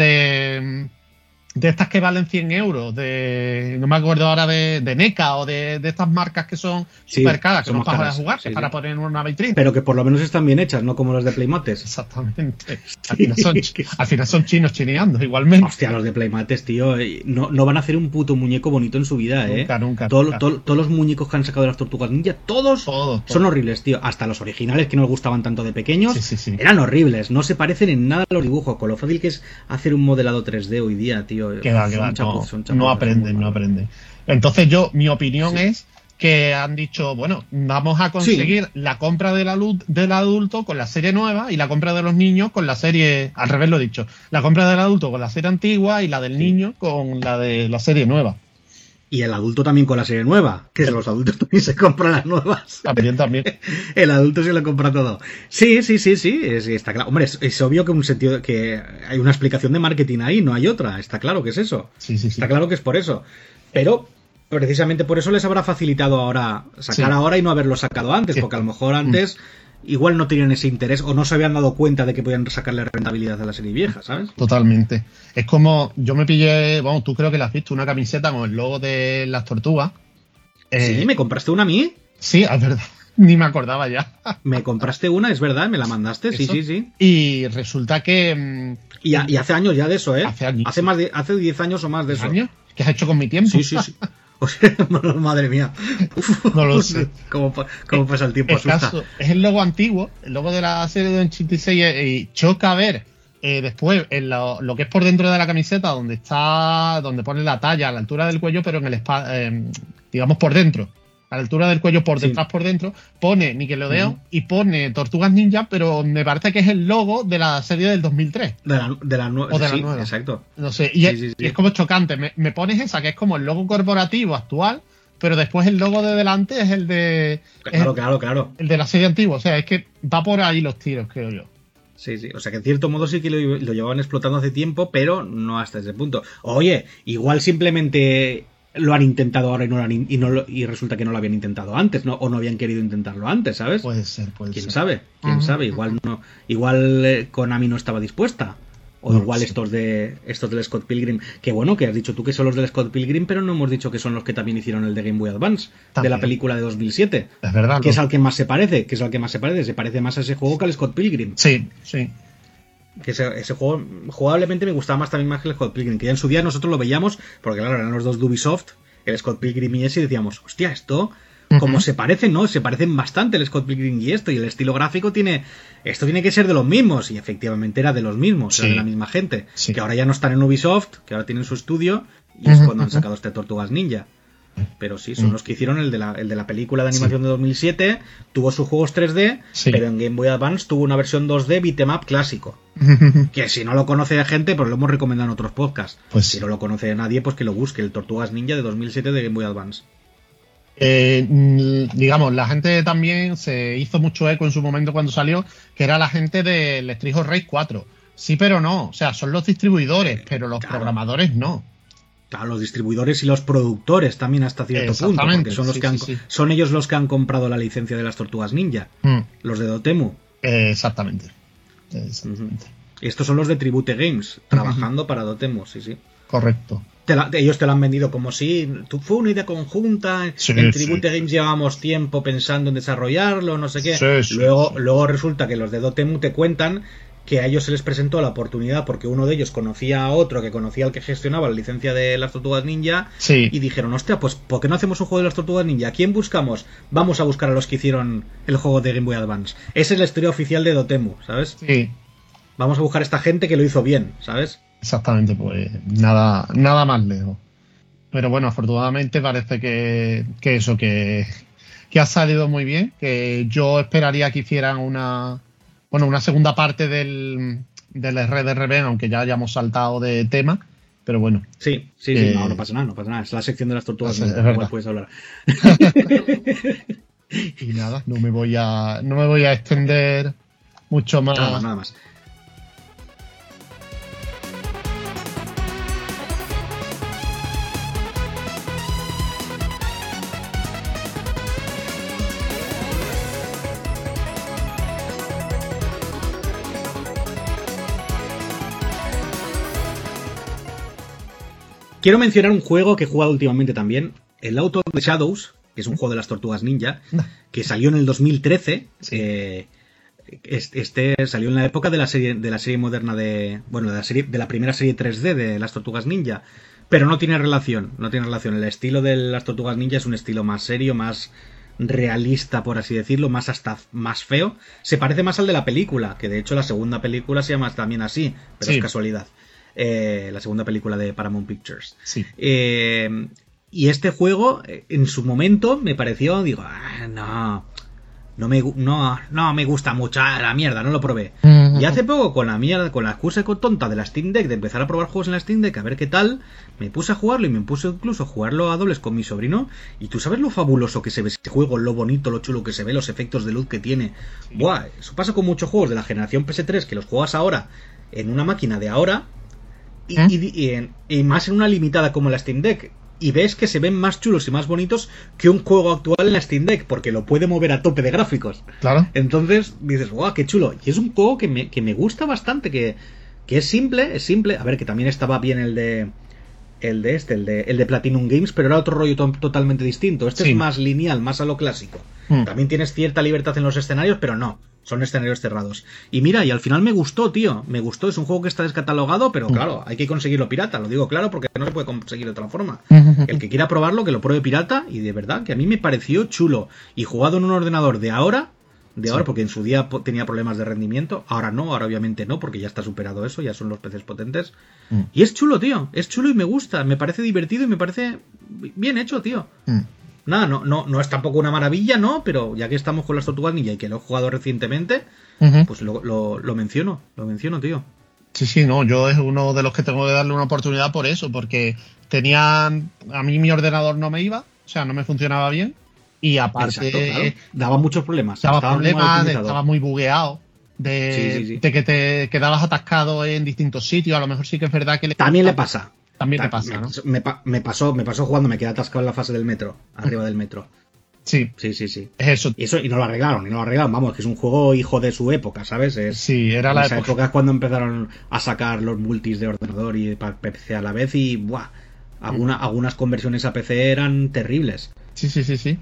de, de estas que valen cien euros, de no me acuerdo ahora de, de NECA o de, de estas marcas que son sí, súper caras, que no para caras. jugar, sí, es para sí. poner en una vitrina. Pero que por lo menos están bien hechas, no como los de Playmates. Exactamente. Al final son, al final son chinos chineando, igualmente. Hostia, los de Playmates, tío, no, no van a hacer un puto muñeco bonito en su vida, ¿eh? Nunca, nunca. Todo, nunca. Todo, todos los muñecos que han sacado de las Tortugas Ninja, todos todo, todo. son horribles, tío. Hasta los originales que nos gustaban tanto de pequeños, sí, sí, sí. eran horribles. No se parecen en nada a los dibujos. Con lo fácil que es hacer un modelado tres D hoy día, tío. Queda, queda. No, no aprenden, no aprenden. Entonces yo, mi opinión sí. es que han dicho, bueno, vamos a conseguir Sí. la compra del, alu- del adulto con la serie nueva y la compra de los niños con la serie, al revés lo he dicho, la compra del adulto con la serie antigua y la del Sí. niño con la de la serie nueva. Y el adulto también con la serie nueva, que los adultos también se compran las nuevas. También, también. El adulto se lo compra todo. Sí, sí, sí, sí, es- está claro. Hombre, es, es obvio que un sentido que hay una explicación de marketing ahí, no hay otra. Está claro que es eso. Sí, sí, sí. Está claro que es por eso. Pero precisamente por eso les habrá facilitado ahora sacar Sí. ahora y no haberlo sacado antes, Sí. porque a lo mejor antes igual no tenían ese interés o no se habían dado cuenta de que podían sacarle rentabilidad a la serie vieja, ¿sabes? Totalmente. Es como, yo me pillé, bueno, tú creo que la has visto, una camiseta con el logo de las tortugas. Eh, Sí, ¿me compraste una a mí? Sí, es verdad. Ni me acordaba ya. Me compraste una, es verdad, me la mandaste, sí, Eso. sí, sí. Y resulta que... mm, Y, a- y hace años ya de eso, ¿eh? Hace años. Hace más de, hace diez años o más de eso. ¿años? ¿Qué has hecho con mi tiempo? Sí, sí, sí. O sea, madre mía. Uf, No lo sé. ¿Cómo, pa- cómo pasa el tiempo? El Asusta. caso, es el logo antiguo, el logo de la serie de ochenta y seis, eh, y choca ver eh, después en lo, lo que es por dentro de la camiseta, donde está, donde pone la talla a la altura del cuello, pero en el spa- eh, digamos por dentro, a la altura del cuello por Sí. detrás, por dentro, pone Nickelodeon Ujú. y pone Tortugas Ninja, pero me parece que es el logo de la serie del dos mil tres. De la, de la nueva. O de la sí, nueva. exacto. No sé, y, Sí, es, sí, sí. y es como chocante. Me, me pones esa, que es como el logo corporativo actual, pero después el logo de delante es el de es Claro, claro, claro. el de la serie antigua. O sea, es que va por ahí los tiros, creo yo. Sí, sí. O sea que en cierto modo sí que lo, lo llevaban explotando hace tiempo, pero no hasta ese punto. Oye, igual simplemente lo han intentado ahora y no lo han in- y, no lo- y resulta que no lo habían intentado antes, ¿no? O no habían querido intentarlo antes, ¿sabes? Puede ser, puede ¿Quién ser. sabe? ¿Quién Ujú. sabe? Igual no, igual eh, Konami no estaba dispuesta. O No, igual sí. estos de estos del Scott Pilgrim, que bueno, que has dicho tú que son los del Scott Pilgrim, pero no hemos dicho que son los que también hicieron el de Game Boy Advance, de También. la película de dos mil siete. Es verdad. Que ¿no? es al que más se parece, que es al que más se parece, se parece más a ese juego que al Scott Pilgrim. Sí, sí. Que ese, ese juego jugablemente me gustaba más también más que el Scott Pilgrim, que ya en su día nosotros lo veíamos, porque claro, eran los dos de Ubisoft, el Scott Pilgrim y ese, y decíamos, hostia, esto como Ujú. se parecen, ¿no? Se parecen bastante el Scott Pilgrim y esto, y el estilo gráfico tiene, esto tiene que ser de los mismos, y efectivamente era de los mismos, Sí. era de la misma gente, Sí. que ahora ya no están en Ubisoft, que ahora tienen su estudio, y es Ujú, cuando han ujú. sacado este Tortugas Ninja. Pero sí, son Mm. los que hicieron el de la, el de la película de animación de dos mil siete, tuvo sus juegos tres D, Sí. pero en Game Boy Advance tuvo una versión dos D beat'em up clásico. Que si no lo conoce la gente, pues lo hemos recomendado en otros podcasts. Pues si sí. no lo conoce nadie, pues que lo busque, el Tortugas Ninja de dos mil siete de Game Boy Advance. Eh, mm, digamos, la gente también se hizo mucho eco en su momento cuando salió, que era la gente del Street of Rage cuatro. Sí, pero no. O sea, son los distribuidores, pero los Claro. programadores no. Claro, los distribuidores y los productores también hasta cierto punto, Exactamente, porque son los sí, que han, sí, sí. son ellos los que han comprado la licencia de las Tortugas Ninja, Mm, los de Dotemu. eh, exactamente. Exactamente. Estos son los de Tribute Games, trabajando para Dotemu, sí, sí. Correcto. Te la- ellos te lo han vendido como si tú, fue una idea conjunta, Sí, en sí. Tribute Games llevábamos tiempo pensando en desarrollarlo, no sé qué. Sí, sí, luego, sí. luego resulta que los de Dotemu te cuentan que a ellos se les presentó la oportunidad porque uno de ellos conocía a otro que conocía al que gestionaba la licencia de las Tortugas Ninja Sí. y dijeron, hostia, pues ¿por qué no hacemos un juego de las Tortugas Ninja? ¿A quién buscamos? Vamos a buscar a los que hicieron el juego de Game Boy Advance. Esa es la historia oficial de Dotemu, ¿sabes? Sí, Vamos a buscar a esta gente que lo hizo bien, ¿sabes? exactamente. Pues nada, nada más lejos. Pero bueno, afortunadamente parece que, que eso, que, que ha salido muy bien. Que yo esperaría que hicieran una, bueno, una segunda parte del, del R D R B, aunque ya hayamos saltado de tema. Pero bueno, Sí, sí, sí, Eh, no, no pasa nada, no pasa nada. Es la sección de las Tortugas es Ninja, verdad. igual puedes hablar. y nada, no me voy a, no me voy a extender mucho más. Nada más, nada más. Quiero mencionar un juego que he jugado últimamente también, el Out of the Shadows, que es un juego de las Tortugas Ninja, que salió en el dos mil trece. Sí. Eh, este salió en la época de la serie de la serie moderna de, bueno, de la serie de la primera serie tres D de las Tortugas Ninja, pero no tiene relación, no tiene relación. El estilo de las Tortugas Ninja es un estilo más serio, más realista, por así decirlo, más hasta más feo. Se parece más al de la película, que de hecho la segunda película se llama también así, pero Sí. es casualidad. Eh, la segunda película de Paramount Pictures. Sí. Eh, y este juego, en su momento, me pareció, digo, ah, no, no me, no, no me gusta mucho, ah, la mierda, no lo probé. Y hace poco, con la mierda, con la excusa tonta de la Steam Deck, de empezar a probar juegos en la Steam Deck, a ver qué tal, me puse a jugarlo y me puse incluso a jugarlo a dobles con mi sobrino. Y tú sabes lo fabuloso que se ve ese juego, lo bonito, lo chulo que se ve, los efectos de luz que tiene. Buah, eso pasa con muchos juegos de la generación P S tres que los juegas ahora en una máquina de ahora y, ¿Eh? y, y, en, y más en una limitada como la Steam Deck. Y ves que se ven más chulos y más bonitos que un juego actual en la Steam Deck, porque lo puede mover a tope de gráficos. Claro. Entonces dices, guau, qué chulo. Y es un juego que me, que me gusta bastante, que, que es simple, es simple. A ver, que también estaba bien el de el de este, el de, el de Platinum Games, pero era otro rollo to- totalmente distinto. Este sí. es más lineal, más a lo clásico. Mm. También tienes cierta libertad en los escenarios, pero no. Son escenarios cerrados. Y mira, y al final me gustó, tío. Me gustó. Es un juego que está descatalogado, pero claro, hay que conseguirlo pirata. Lo digo claro porque no se puede conseguir de otra forma. El que quiera probarlo, que lo pruebe pirata. Y de verdad, que a mí me pareció chulo. Y jugado en un ordenador de ahora, de sí. ahora, porque en su día tenía problemas de rendimiento. Ahora no, ahora obviamente no, porque ya está superado eso. Ya son los P Cs potentes. Mm. Y es chulo, tío. Es chulo y me gusta. Me parece divertido y me parece bien hecho, tío. Mm. Nada, no, no, no es tampoco una maravilla, ¿no? Pero ya que estamos con las Tortugas Ninja y que lo he jugado recientemente, uh-huh. pues lo, lo, lo menciono, lo menciono, tío. Sí, sí, no, yo es uno de los que tengo que darle una oportunidad por eso, porque tenía, a mí mi ordenador no me iba, o sea, no me funcionaba bien, y aparte... Exacto, claro. Daba muchos problemas. Daba problemas, muy estaba muy bugueado, de, sí, sí, sí. de que te quedabas atascado en distintos sitios, a lo mejor sí que es verdad que... Le También le pasa. También te pasa, ¿no? Me, me, pasó, me pasó jugando, me quedé atascado en la fase del metro, arriba del metro. Sí. Sí, sí, sí. Es eso. Y eso, y no lo arreglaron, y no lo arreglaron, vamos, que es un juego hijo de su época, ¿sabes? Es, sí, era la esa época. época es cuando empezaron a sacar los multis de ordenador y para P C a la vez y, buah, alguna, mm. algunas conversiones a P C eran terribles. Sí, sí, sí, sí.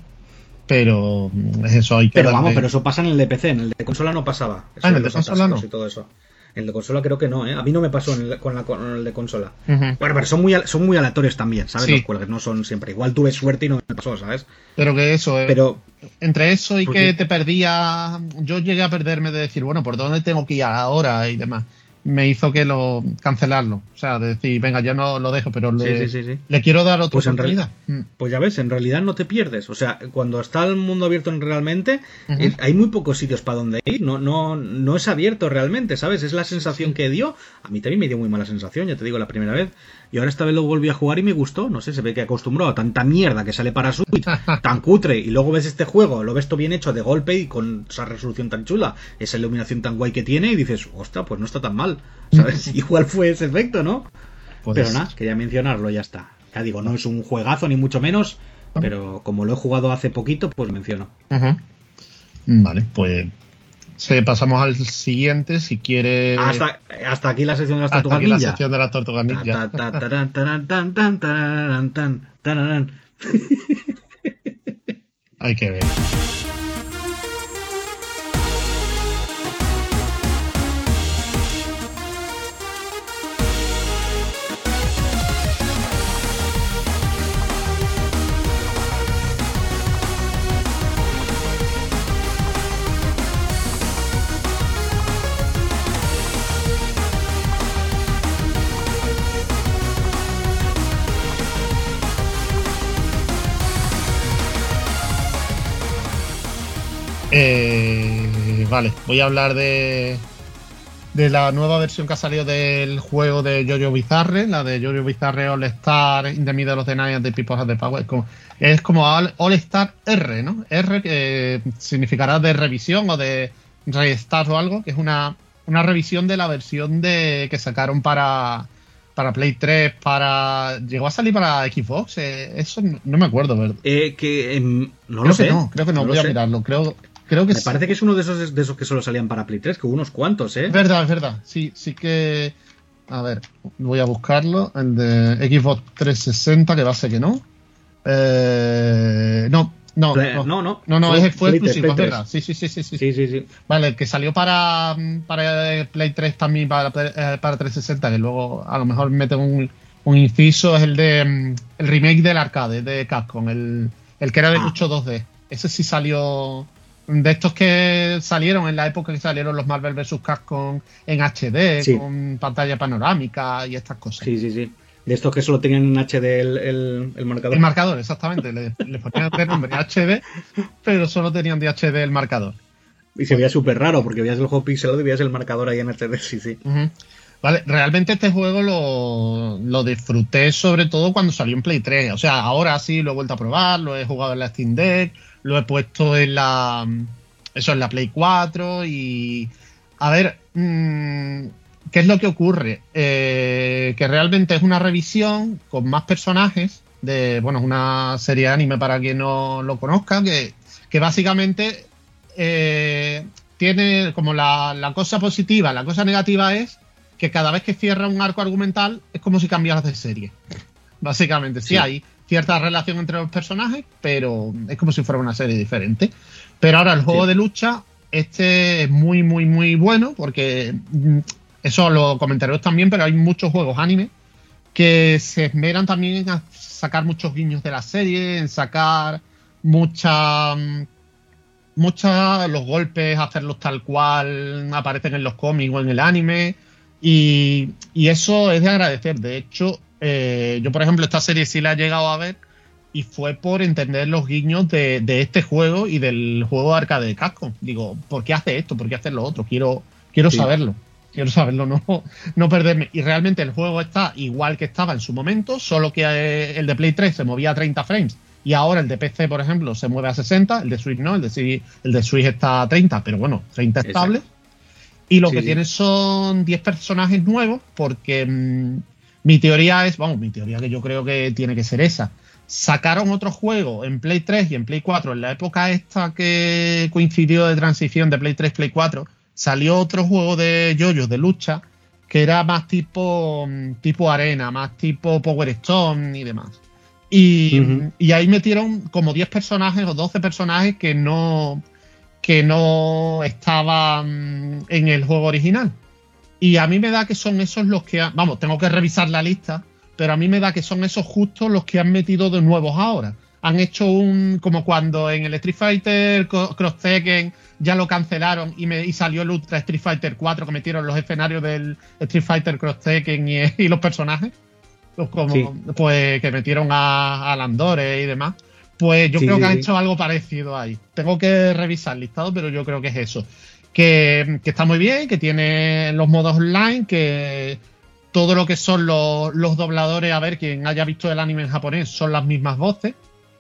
Pero es eso, hay que Pero darle... vamos, pero eso pasa en el de P C, en el de consola no pasaba. Eso ah, en el de consola no. Y todo eso. En el de consola creo que no, ¿eh? A mí no me pasó en el, con, la, con el de consola. Uh-huh. Bueno, pero son muy, son muy aleatorios también, ¿sabes? Sí. Los cuelgues no son siempre. Igual tuve suerte y no me pasó, ¿sabes? Pero que eso, eh, pero entre eso y que te perdía... Yo llegué a perderme de decir, bueno, ¿por dónde tengo que ir ahora? Y demás. Me hizo que lo cancelarlo. O sea, de decir, venga, ya no lo dejo, pero le, sí, sí, sí. le quiero dar otra pues oportunidad. En real, pues ya ves, en realidad no te pierdes. O sea, cuando está el mundo abierto realmente, uh-huh. es, hay muy pocos sitios para donde ir. No, no, no es abierto realmente, ¿sabes? Es la sensación que dio. A mí también me dio muy mala sensación, ya te digo, la primera vez. Y ahora esta vez lo volví a jugar y me gustó. No sé, se ve que acostumbrado a tanta mierda que sale para Switch, tan cutre. Y luego ves este juego, lo ves todo bien hecho de golpe y con esa resolución tan chula, esa iluminación tan guay que tiene y dices, ostras, pues no está tan mal, ¿sabes? Igual fue ese efecto, ¿no? Pues... Pero nada, quería mencionarlo, ya está. Ya digo, no es un juegazo ni mucho menos, pero como lo he jugado hace poquito, pues menciono. Uh-huh. Vale, pues... Sí, pasamos al siguiente, si quiere... Hasta, hasta aquí la sección de las Tortugas Ninja. Hasta aquí la sección de las Tortugas Ninja. Hay que ver. Eh, vale, voy a hablar de de la nueva versión que ha salido del juego de JoJo Bizarre, la de JoJo Bizarre All Star in the Middle of the Night de People Have the Power. Como, es como All, All Star R, ¿no? R que significará de revisión o de restart o algo, que es una, una revisión de la versión de que sacaron para, para Play tres, para... ¿Llegó a salir para Xbox? Eh, eso no, no me acuerdo, ¿verdad? Eh, que eh, no creo lo sé. Que no, creo que no, no voy a sé. mirarlo, creo... Creo que Me sí. parece que es uno de esos de esos que solo salían para Play tres, que hubo unos cuantos, ¿eh? Es verdad, es verdad. Sí, sí que... A ver, voy a buscarlo. El de Xbox trescientos sesenta, que va a ser que no. Eh, no, no, Play, no, no, no. No, no, fue, es, fue exclusivo, es verdad. Sí, sí, sí, sí, sí. Sí, sí, sí. Vale, el que salió para, para Play tres también, para, para trescientos sesenta, que luego a lo mejor mete un, un inciso, es el de el remake del arcade de Capcom, el, el que era de ah. Lucho dos D. Ese sí salió... De estos que salieron en la época que salieron los Marvel versus. Capcom en H D, sí. con pantalla panorámica y estas cosas. Sí, sí, sí. De estos que solo tenían en H D el, el, el marcador. El marcador, exactamente. Le, le ponían de nombre H D, pero solo tenían de H D el marcador. Y se veía súper raro, porque veías el juego pixelado y veías el marcador ahí en H D, sí, sí. Uh-huh. Vale, realmente este juego lo, lo disfruté sobre todo cuando salió en Play tres. O sea, ahora sí lo he vuelto a probar, lo he jugado en la Steam Deck, lo he puesto en la... Eso, en la Play cuatro y... A ver... Mmm, ¿qué es lo que ocurre? Eh, que realmente es una revisión con más personajes de, bueno, es una serie de anime para quien no lo conozca, que, que básicamente eh, tiene como la, la cosa positiva, la cosa negativa es que cada vez que cierra un arco argumental es como si cambiaras de serie. Básicamente, sí, sí hay cierta relación entre los personajes, pero es como si fuera una serie diferente. Pero ahora el juego sí. de lucha, este es muy, muy, muy bueno porque... Eso lo comentaremos también, pero hay muchos juegos anime que se esmeran también en sacar muchos guiños de la serie, en sacar mucha, mucha los golpes, hacerlos tal cual aparecen en los cómics o en el anime. Y, y eso es de agradecer. De hecho, eh, yo, por ejemplo, esta serie sí la he llegado a ver y fue por entender los guiños de, de este juego y del juego de arcade de Capcom. Digo, ¿por qué hace esto? ¿Por qué hace lo otro? Quiero, quiero sí. saberlo. Quiero saberlo, no, no perderme. Y realmente el juego está igual que estaba en su momento, solo que el de Play tres se movía a treinta frames y ahora el de P C, por ejemplo, se mueve a sesenta, el de Switch no, el de, el de Switch está a treinta, pero bueno, treinta estable. Exacto. Y lo sí, que sí. tiene son diez personajes nuevos porque mmm, mi teoría es, vamos, mi teoría que yo creo que tiene que ser esa. Sacaron otro juego en Play tres y en Play cuatro, en la época esta que coincidió de transición de Play tres a Play cuatro, salió otro juego de yoyos de lucha que era más tipo, tipo arena, más tipo Power Stone y demás. Y, uh-huh. y ahí metieron como diez personajes o doce personajes que no, que no estaban en el juego original. Y a mí me da que son esos los que... Han, vamos, tengo que revisar la lista, pero a mí me da que son esos justos los que han metido de nuevos ahora. Han hecho un... como cuando en el Street Fighter Cross Tekken ya lo cancelaron y, me, y salió el Ultra Street Fighter cuatro, que metieron los escenarios del Street Fighter Cross Tekken y, y los personajes, pues, como, sí. pues que metieron a, a Landore y demás. Pues yo sí, creo que sí, han sí. hecho algo parecido ahí. Tengo que revisar el listado, pero yo creo que es eso. Que, que está muy bien, que tiene los modos online, que todo lo que son los, los dobladores, a ver, quien haya visto el anime en japonés, son las mismas voces.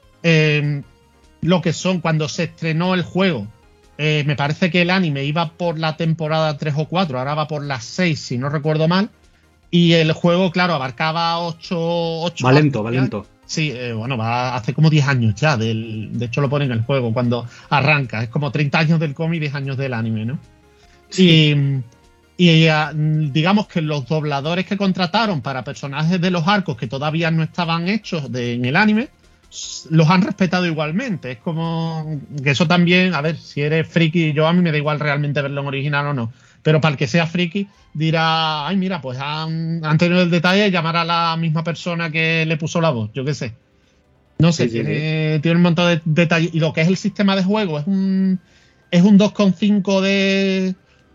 Eh, lo que son cuando se estrenó el juego, eh, me parece que el anime iba por la temporada tres o cuatro, ahora va por las seis, si no recuerdo mal, y el juego, claro, abarcaba ocho... Va lento, va lento. Sí, eh, bueno, va hace como diez años ya, del, de hecho lo pone en el juego cuando arranca, es como treinta años del cómic y diez años del anime, ¿no? Sí. Y, y digamos que los dobladores que contrataron para personajes de los arcos que todavía no estaban hechos de, en el anime, los han respetado igualmente. Es como que eso también, a ver, si eres friki, yo a mí me da igual realmente verlo en original o no, pero para el que sea friki dirá, ay mira, pues han, han tenido el detalle de llamar a la misma persona que le puso la voz, yo qué sé. No sé, sí, sí, tiene, sí. tiene un montón de detalles. Y lo que es el sistema de juego es un es un dos coma cinco de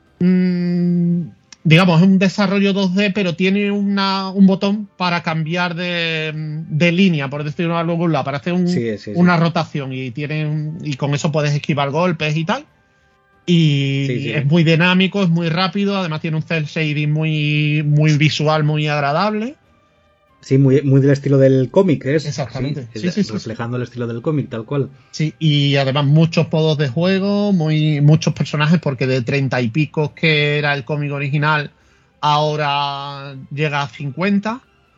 mmm, digamos, es un desarrollo dos D, pero tiene una, un botón para cambiar de, de línea, por decirlo de algún lado, para hacer un, sí, sí, una sí. rotación y tiene un, y con eso puedes esquivar golpes y tal. Y sí, sí. es muy dinámico, es muy rápido, además tiene un cel shading muy, muy visual, muy agradable. Sí, muy, muy del estilo del cómic, ¿es? Exactamente. Sí, sí, sí, reflejando sí. el estilo del cómic, tal cual. Sí, y además muchos modos de juego, muy, muchos personajes, porque de treinta y pico que era el cómic original, ahora llega a cincuenta.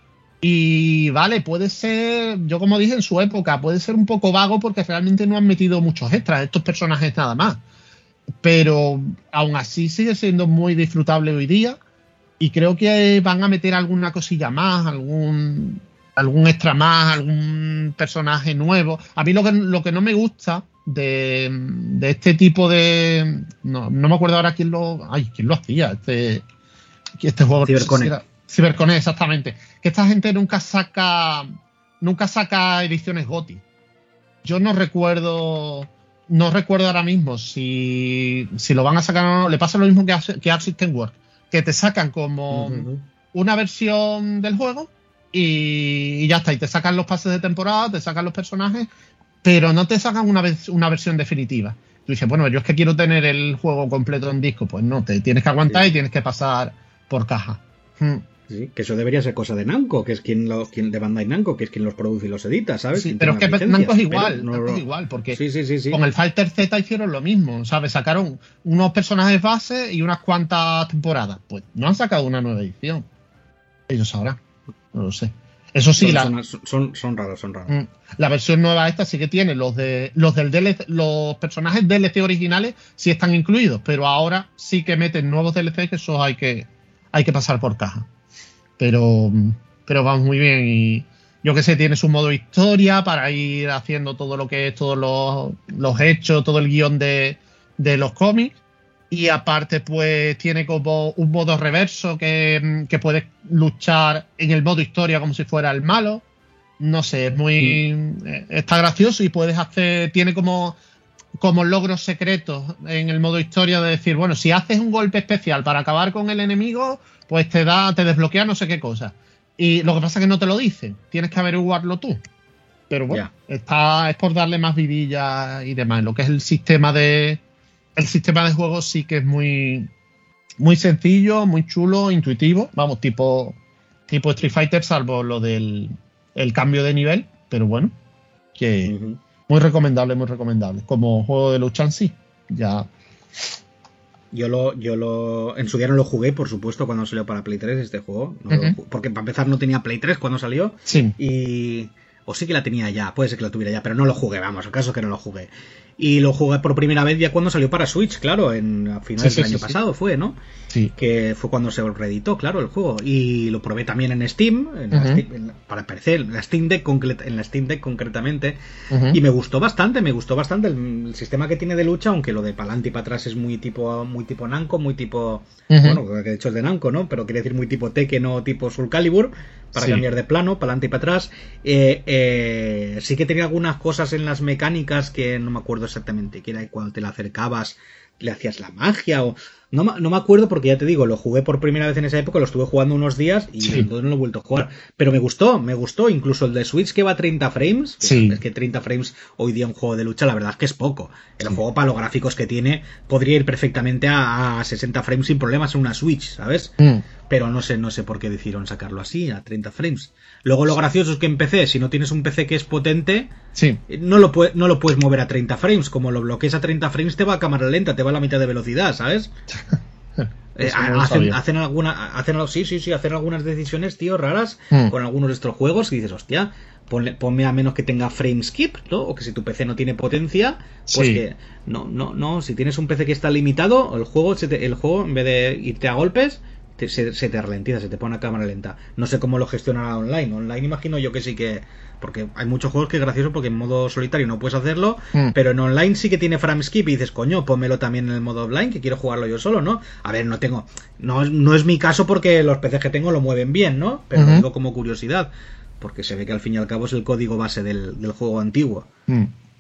Y vale, puede ser, yo como dije en su época, puede ser un poco vago porque realmente no han metido muchos extras, estos personajes nada más. Pero aún así sigue siendo muy disfrutable hoy día. Y creo que van a meter alguna cosilla más, algún algún extra más, algún personaje nuevo. A mí lo que, lo que no me gusta de, de este tipo de... No, no me acuerdo ahora quién lo... Ay, quién lo hacía. Este, este juego... Cyberconnect. Cyberconnect, exactamente. Que esta gente nunca saca... Nunca saca ediciones GOTY. Yo no recuerdo... No recuerdo ahora mismo si, si lo van a sacar o no. Le pasa lo mismo que a, que a System Works, que te sacan como uh-huh. una versión del juego y, y ya está. Y te sacan los pases de temporada, te sacan los personajes, pero no te sacan una, vez, una versión definitiva. Tú dices, bueno, yo es que quiero tener el juego completo en disco. Pues no, te tienes que aguantar sí. y tienes que pasar por caja. Hmm. Sí, que eso debería ser cosa de Namco, que es quien, lo, quien de Bandai Namco, que es quien los produce y los edita, ¿sabes? Sí, pero es que licencias, Namco es igual, no, Namco es igual, porque sí, sí, sí, sí. con el Fighter Z hicieron lo mismo, ¿sabes? Sacaron unos personajes base y unas cuantas temporadas. Pues no han sacado una nueva edición. Ellos sabrán, no lo sé. Eso sí, son, la, son, son, son raros, son raros. La versión nueva esta sí que tiene los de los del D L C, los personajes D L C originales sí están incluidos, pero ahora sí que meten nuevos D L C que esos hay que hay que pasar por caja. Pero, pero vamos muy bien y yo que sé, tiene su modo historia para ir haciendo todo lo que es, todos los, los hechos, todo el guión de, de los cómics y aparte pues tiene como un modo reverso que, que puedes luchar en el modo historia como si fuera el malo. No sé, es muy... Mm. Está gracioso y puedes hacer... Tiene como... como logros secretos en el modo historia de decir, bueno, si haces un golpe especial para acabar con el enemigo, pues te da, te desbloquea no sé qué cosa. Y lo que pasa es que no te lo dicen, tienes que averiguarlo tú. Pero bueno, yeah. está, es por darle más vidilla y demás. Lo que es el sistema de el sistema de juego sí que es muy muy sencillo, muy chulo, intuitivo, vamos, tipo tipo Street Fighter, salvo lo del el cambio de nivel, pero bueno, que uh-huh. Muy recomendable, muy recomendable. Como juego de lucha en sí. Ya. Yo lo, yo lo. En su día no lo jugué, por supuesto, cuando salió para Play tres este juego. No uh-huh. lo, porque para empezar no tenía Play tres cuando salió. Sí. Y. O sí que la tenía ya, puede ser que la tuviera ya, pero no lo jugué, vamos, el caso es que no lo jugué. Y lo jugué por primera vez ya cuando salió para Switch, claro, en a finales sí, sí, del año sí, pasado sí. fue, ¿no? Sí. Que fue cuando se reeditó, claro, el juego. Y lo probé también en Steam, en uh-huh. la Steam en, para P C, en la Steam Deck, concret, en la Steam Deck concretamente. Uh-huh. Y me gustó bastante, me gustó bastante el, el sistema que tiene de lucha, aunque lo de para adelante y para atrás es muy tipo muy tipo Namco, muy tipo... Uh-huh. Bueno, que de hecho es de Namco, ¿no? Pero quiere decir muy tipo Tekken o tipo Soul Calibur, para sí. cambiar de plano, para adelante y para atrás. Eh, eh, sí que tenía algunas cosas en las mecánicas que no me acuerdo exactamente, que era cuando te la acercabas le hacías la magia o... No, no me acuerdo porque ya te digo, lo jugué por primera vez en esa época, lo estuve jugando unos días y sí. entonces no lo he vuelto a jugar. Pero me gustó, me gustó, incluso el de Switch que va a treinta frames. Sí. Es que treinta frames hoy día un juego de lucha, la verdad es que es poco. El sí. juego para los gráficos que tiene podría ir perfectamente a, a sesenta frames sin problemas en una Switch, ¿sabes? Mm. Pero no sé, no sé por qué decidieron sacarlo así, a treinta frames. Luego lo gracioso es que en P C, si no tienes un P C que es potente, sí. no, lo puede, no lo puedes mover a treinta frames. Como lo bloquees a treinta frames te va a cámara lenta, te va a la mitad de velocidad, ¿sabes? Eh, no hacen, hacen alguna, hacen sí, sí, sí, hacen algunas decisiones, tío, raras mm. con algunos de estos juegos y dices, hostia, ponle, ponme a menos que tenga frame skip, ¿no? O que si tu P C no tiene potencia, pues sí. que no, no, no, si tienes un P C que está limitado, el juego, se te, el juego en vez de irte a golpes, te, se, se te ralentiza, se te pone a cámara lenta. No sé cómo lo gestionará online. Online imagino yo que sí que... Porque hay muchos juegos que es gracioso porque en modo solitario no puedes hacerlo, mm. pero en online sí que tiene frame skip y dices, coño, pónmelo también en el modo offline, que quiero jugarlo yo solo, ¿no? A ver, no tengo... No, no es mi caso porque los P Cs que tengo lo mueven bien, ¿no? Pero uh-huh. lo digo como curiosidad, porque se ve que al fin y al cabo es el código base del, del juego antiguo. Mm.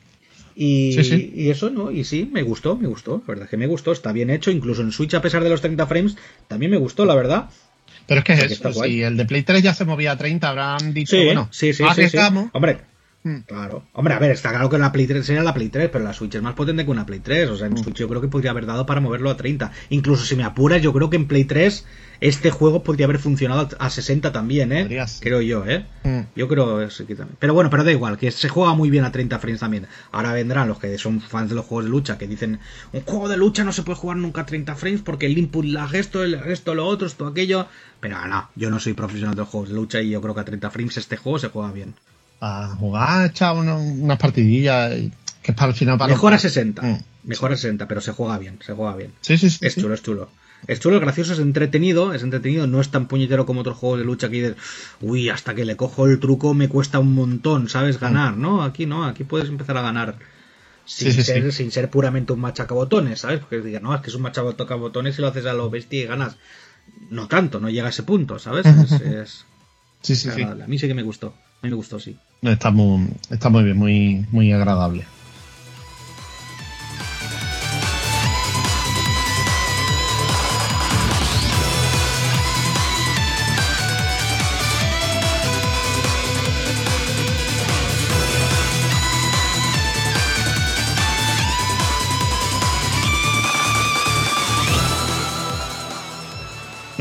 Y, sí, sí. y eso, ¿no? Y sí, me gustó, me gustó, la verdad es que me gustó, está bien hecho, incluso en Switch a pesar de los treinta frames, también me gustó, la verdad. Pero es que es eso, si el de Play tres ya se movía a treinta, habrán dicho, sí, bueno, sí, sí, arriesgamos. Sí, sí. Hombre, mm. claro. Hombre, a ver, está claro que la Play tres sería la Play tres, pero la Switch es más potente que una Play tres, o sea, en mm. Switch yo creo que podría haber dado para moverlo a treinta. Incluso si me apuras, yo creo que en Play tres este juego podría haber funcionado a sesenta también, ¿eh? Podrías. Creo yo, ¿eh? Mm. Yo creo que también. Pero bueno, pero da igual, que se juega muy bien a treinta frames también. Ahora vendrán los que son fans de los juegos de lucha, que dicen, un juego de lucha no se puede jugar nunca a treinta frames porque el input lag esto, el esto, lo otro, esto, aquello. Pero no, yo no soy profesional de los juegos de lucha y yo creo que a treinta frames este juego se juega bien. A jugar, echar unas una partidillas que es para el final. Para mejor a sesenta, mm. mejor a sesenta, pero se juega bien, se juega bien. Sí, sí, sí. Es sí. chulo, es chulo. Es chulo, es gracioso, es entretenido, es entretenido, no es tan puñetero como otros juegos de lucha que dices, uy, hasta que le cojo el truco me cuesta un montón, ¿sabes? Ganar, ¿no? Aquí no, aquí puedes empezar a ganar sin, sí, sí, ser, sí. sin ser puramente un machacabotones, ¿sabes? Porque digan, no, es que es un machacabotones y lo haces a lo bestia y ganas. No tanto, no llega a ese punto, ¿sabes? Es, es sí, sí, sí. A mí sí que me gustó, a mí me gustó, sí. Está muy, está muy bien, muy, muy agradable.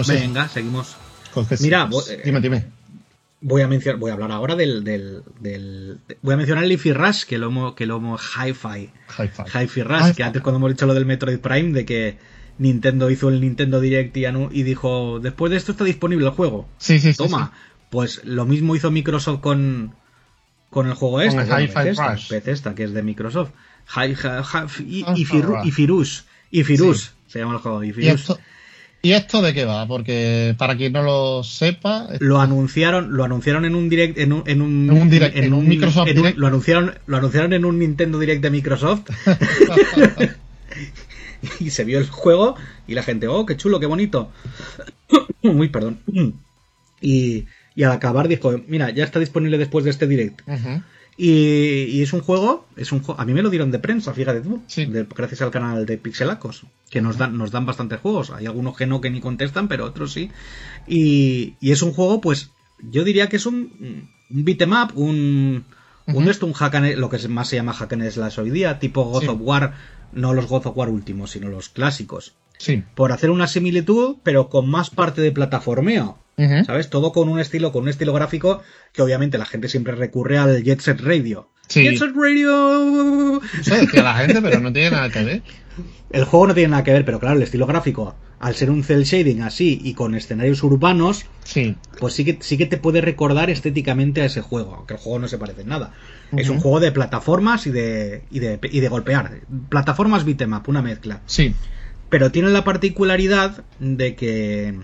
Pues sí. Venga, seguimos. Pues sí. Mira, Pues, voy, dime, dime. Voy a mencionar, voy a hablar ahora del, del, del de, voy a mencionar el Hi-Fi Rush, que lo hemos, que lo hemos Hi-Fi. Hi-Fi. Hi-Fi Rush, Hi-Fi. que antes cuando hemos dicho lo del Metroid Prime, de que Nintendo hizo el Nintendo Direct y, anu- y dijo, después de esto está disponible el juego. Sí, sí, sí. Toma. Sí. Pues lo mismo hizo Microsoft con, con el juego este, el bueno, Hi-Fi Bethesda, Rush. Bethesda, que es de Microsoft. Hi, hi, hi, y, Hi-Fi y, Firu, Rush. y Firus. Y Firus, Sí. se llama el juego. Y ¿Y Firus. esto, ¿Y esto de qué va? Porque para quien no lo sepa... esto- Lo anunciaron, lo anunciaron en un direct, en un, en un, En un direct, en un Microsoft en un- Direct. lo anunciaron, lo anunciaron en un Nintendo Direct de Microsoft y se vio el juego y la gente, oh, qué chulo, qué bonito. Uy, perdón. Y, y al acabar dijo, mira, ya está disponible después de este direct. Ujú. Y, y es un juego, es un juego, a mí me lo dieron de prensa, fíjate tú, Sí. de- gracias al canal de Pixelacos, que nos dan, nos dan bastantes juegos. Hay algunos que no, que ni contestan, pero otros sí. Y, y es un juego, pues, yo diría que es un, un beat'em up, un, un Ujú. esto, un hack and, lo que más se llama hack and slash hoy día, tipo God Sí. of War, no los God of War últimos, sino los clásicos. Sí. Por hacer una similitud, pero con más parte de plataformeo. Ujú. ¿Sabes? Todo con un estilo, con un estilo gráfico que obviamente la gente siempre recurre al Jet Set Radio. Sí. Jet Set Radio. Eso decía la gente, pero no tiene nada que ver. El juego no tiene nada que ver, pero claro, el estilo gráfico, al ser un cel shading así y con escenarios urbanos, Sí. pues sí que, sí que te puede recordar estéticamente a ese juego, aunque el juego no se parece en nada. Ujú. Es un juego de plataformas y de, y de, y de golpear. Plataformas beat'em up, una mezcla. Sí. Pero tiene la particularidad de que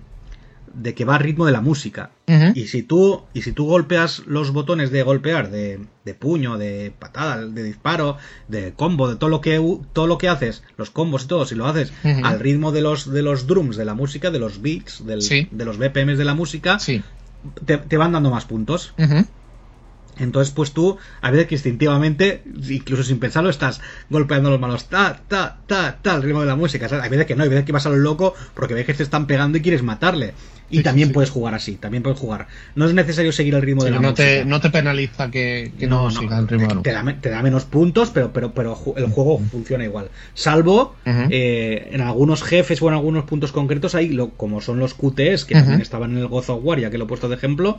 de que va al ritmo de la música. Ujú. Y si tú y si tú golpeas los botones de golpear, de, de puño, de patada, de disparo, de combo, de todo lo que u- todo lo que haces, los combos y todo, si lo haces Ujú. al ritmo de los de los drums de la música, de los beats, del- Sí. de los B P Ms de la música, Sí. te, te van dando más puntos. Ujú. Entonces, pues tú, a veces que instintivamente, incluso sin pensarlo, estás golpeando los manos, ta, ta, ta, ta, al ritmo de la música. ¿Sabes? Hay veces que no, hay veces que vas a lo loco porque ves que te están pegando y quieres matarle. Y Sí, también sí, sí. puedes jugar así, también puedes jugar. No es necesario seguir el ritmo Sí, de la no, música. te, no te penaliza que, que no, siga el ritmo de la te, música. da, me- te da menos puntos, pero, pero, pero ju- el juego funciona igual. Salvo Ujú. eh, en algunos jefes o en algunos puntos concretos, ahí lo, como son los Q T Es, que Ujú. también estaban en el God of War, ya que lo he puesto de ejemplo,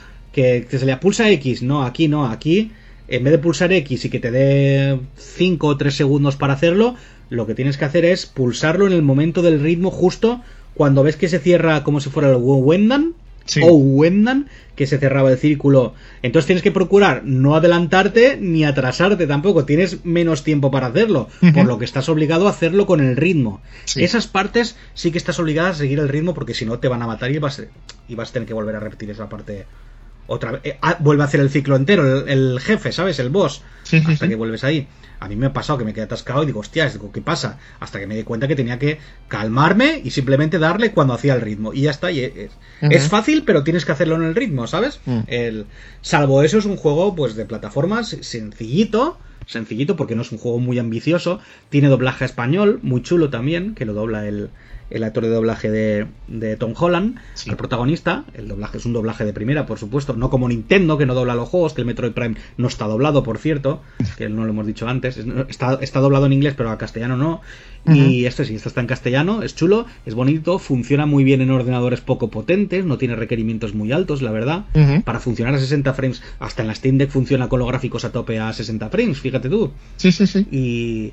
que te salía pulsa X, no, aquí no, aquí en vez de pulsar X y que te dé cinco o tres segundos para hacerlo, lo que tienes que hacer es pulsarlo en el momento del ritmo justo cuando ves que se cierra como si fuera el Wendan Sí. o Wendan, que se cerraba el círculo. Entonces tienes que procurar no adelantarte ni atrasarte tampoco, tienes menos tiempo para hacerlo, Ujú. por lo que estás obligado a hacerlo con el ritmo. Sí. Esas partes sí que estás obligado a seguir el ritmo porque si no te van a matar y vas, y vas a tener que volver a repetir esa parte otra vez. Eh, ah, vuelve a hacer el ciclo entero, el, el jefe, ¿sabes? El boss. Sí, sí, hasta sí. que vuelves ahí. A mí me ha pasado que me quedé atascado y digo, hostias, digo, ¿qué pasa? Hasta que me di cuenta que tenía que calmarme y simplemente darle cuando hacía el ritmo. Y ya está. Y es, Ujú. es fácil, pero tienes que hacerlo en el ritmo, ¿sabes? Mm. El, salvo eso, es un juego pues de plataformas sencillito. Sencillito porque no es un juego muy ambicioso. Tiene doblaje a español, muy chulo también, que lo dobla el, el actor de doblaje de, de Tom Holland, Sí. el protagonista. El doblaje es un doblaje de primera, por supuesto, no como Nintendo, que no dobla los juegos, que el Metroid Prime no está doblado, por cierto, que no lo hemos dicho antes. Es- Está, está doblado en inglés, pero a castellano no. Y este sí, este está en castellano, es chulo, es bonito, funciona muy bien en ordenadores poco potentes, no tiene requerimientos muy altos, la verdad. Ujú. Para funcionar a sesenta frames, hasta en la Steam Deck funciona con los gráficos a tope a sesenta frames, fíjate tú. Sí, sí, sí. Y,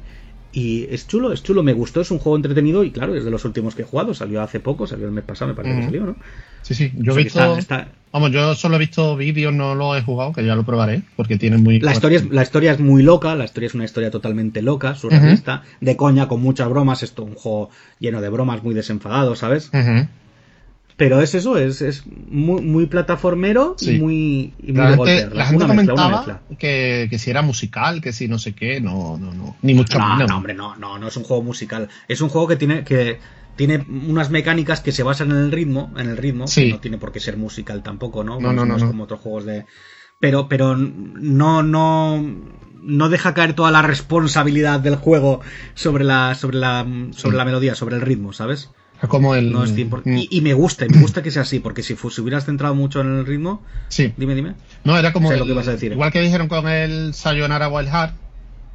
y es chulo, es chulo, me gustó, es un juego entretenido y claro, es de los últimos que he jugado, salió hace poco, salió el mes pasado, me parece que Ujú. salió, ¿no? Sí, sí. Yo O he sea que visto. está- está- Vamos, yo solo he visto vídeos, no lo he jugado, que ya lo probaré, porque tiene muy. La historia, es, la historia es muy loca, la historia es una historia totalmente loca, surrealista, de coña, con muchas bromas, esto un juego lleno de bromas, muy desenfadado, ¿sabes? Ujú. Pero es eso, es, es muy, muy plataformero Sí. y muy, y muy La de gente, golpear. la gente Una mezcla, una comentaba mezcla. que, que si era musical, que si no sé qué, no, no, no. Ni mucho No, menos. no, hombre, no, no, no es un juego musical. Es un juego que tiene que tiene unas mecánicas que se basan en el ritmo, en el ritmo, Sí. que no tiene por qué ser musical tampoco, ¿no? No, no, no, es no. como otros juegos de pero pero no no no deja caer toda la responsabilidad del juego sobre la sobre la sobre Sí. la melodía, sobre el ritmo, ¿sabes? Es como el. No es cien por ciento. Mm, Y, y me gusta, y me gusta que sea así, porque si, fu- si hubieras centrado mucho en el ritmo, Sí. dime, dime. No, era como. Sé lo el- que vas a decir. Igual que dijeron con el Sayonara Wild Heart,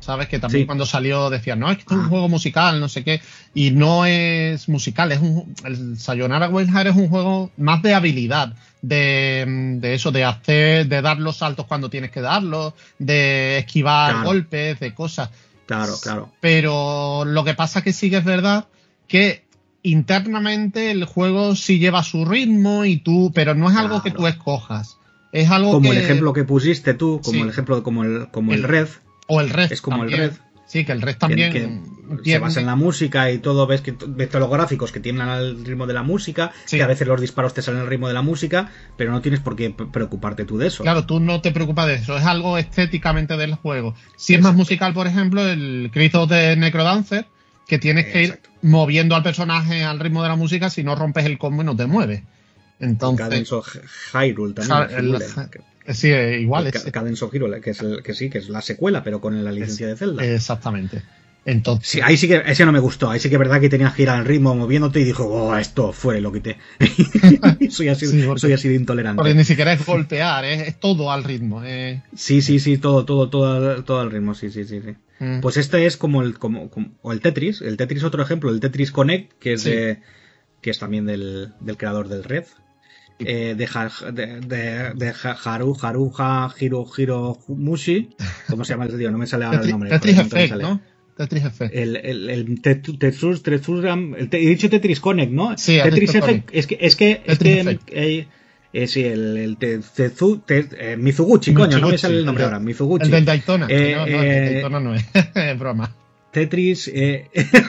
¿sabes? Que también Sí. cuando salió decían, no, es que esto es un Ah. juego musical, no sé qué. Y no es musical, es un, el Sayonara Wild Heart es un juego más de habilidad, de, de eso, de hacer, de dar los saltos cuando tienes que darlos, de esquivar Claro. golpes, de cosas. Claro, claro. Pero lo que pasa que sí que es verdad que internamente el juego sí lleva su ritmo y tú, pero no es algo que Claro. tú escojas. Es algo Como que... el ejemplo que pusiste tú, como Sí. el ejemplo, como el, como el El- Red, O el Red. es como también. el Red. Sí, que el Red que- también que se tiene- basa en la música y todo, ves que ves todos los gráficos que tienen al ritmo de la música, Sí. que a veces los disparos te salen al ritmo de la música, pero no tienes por qué p- preocuparte tú de eso. Claro, tú no te preocupas de eso, es algo estéticamente del juego. Si es más Exacto. musical, por ejemplo, el Cryptos de Necrodancer, que tienes que Exacto. ir moviendo al personaje al ritmo de la música, si no rompes el combo y no te mueves. Entonces, Cadence of Hyrule también. Ja- el el- Hyrule, que- sí, eh, igual el es. Ca- Cadence of Hyrule, que es el, que sí, que es la secuela, pero con la licencia de Zelda. Exactamente. Entonces, Sí, ahí sí que ese no me gustó, ahí sí que es verdad que tenías que ir al ritmo moviéndote y dijo, oh, esto fuera y lo quité. soy así, Sí, porque- soy así de intolerante. porque ni siquiera es golpear, es, es todo al ritmo. eh. Sí, sí, sí, todo, todo, todo, al- todo al ritmo, sí, sí, sí, sí. Mm. Pues este es como el, como, como- o el Tetris, el Tetris otro ejemplo, el Tetris Connect, que es Sí. de, que es también del, del creador del Red. Eh, de, Ja- de, de, de Ja- Haru, Haruha, Hiro, Hiro Mushi, ¿cómo se llama el tío? No me sale ahora el Tetris, nombre. Tetris por ejemplo, me Effect, sale. ¿no? Tetris Effect. El, el, el Tetris, Tetris, Tetris, el te- he dicho Tetris Connect, ¿no? Sí, has Tetris dicho Effect, Connect. es que, es que, es Tetris que, Effect. eh, eh, sí, el, el te, Tezu- te- eh, Mizuguchi, coño, no me Mizuguchi, sale el nombre el de- ahora, Mizuguchi. El del Daytona. Eh, no, no, el eh, del Daytona no es. Es broma. Tetris, eh,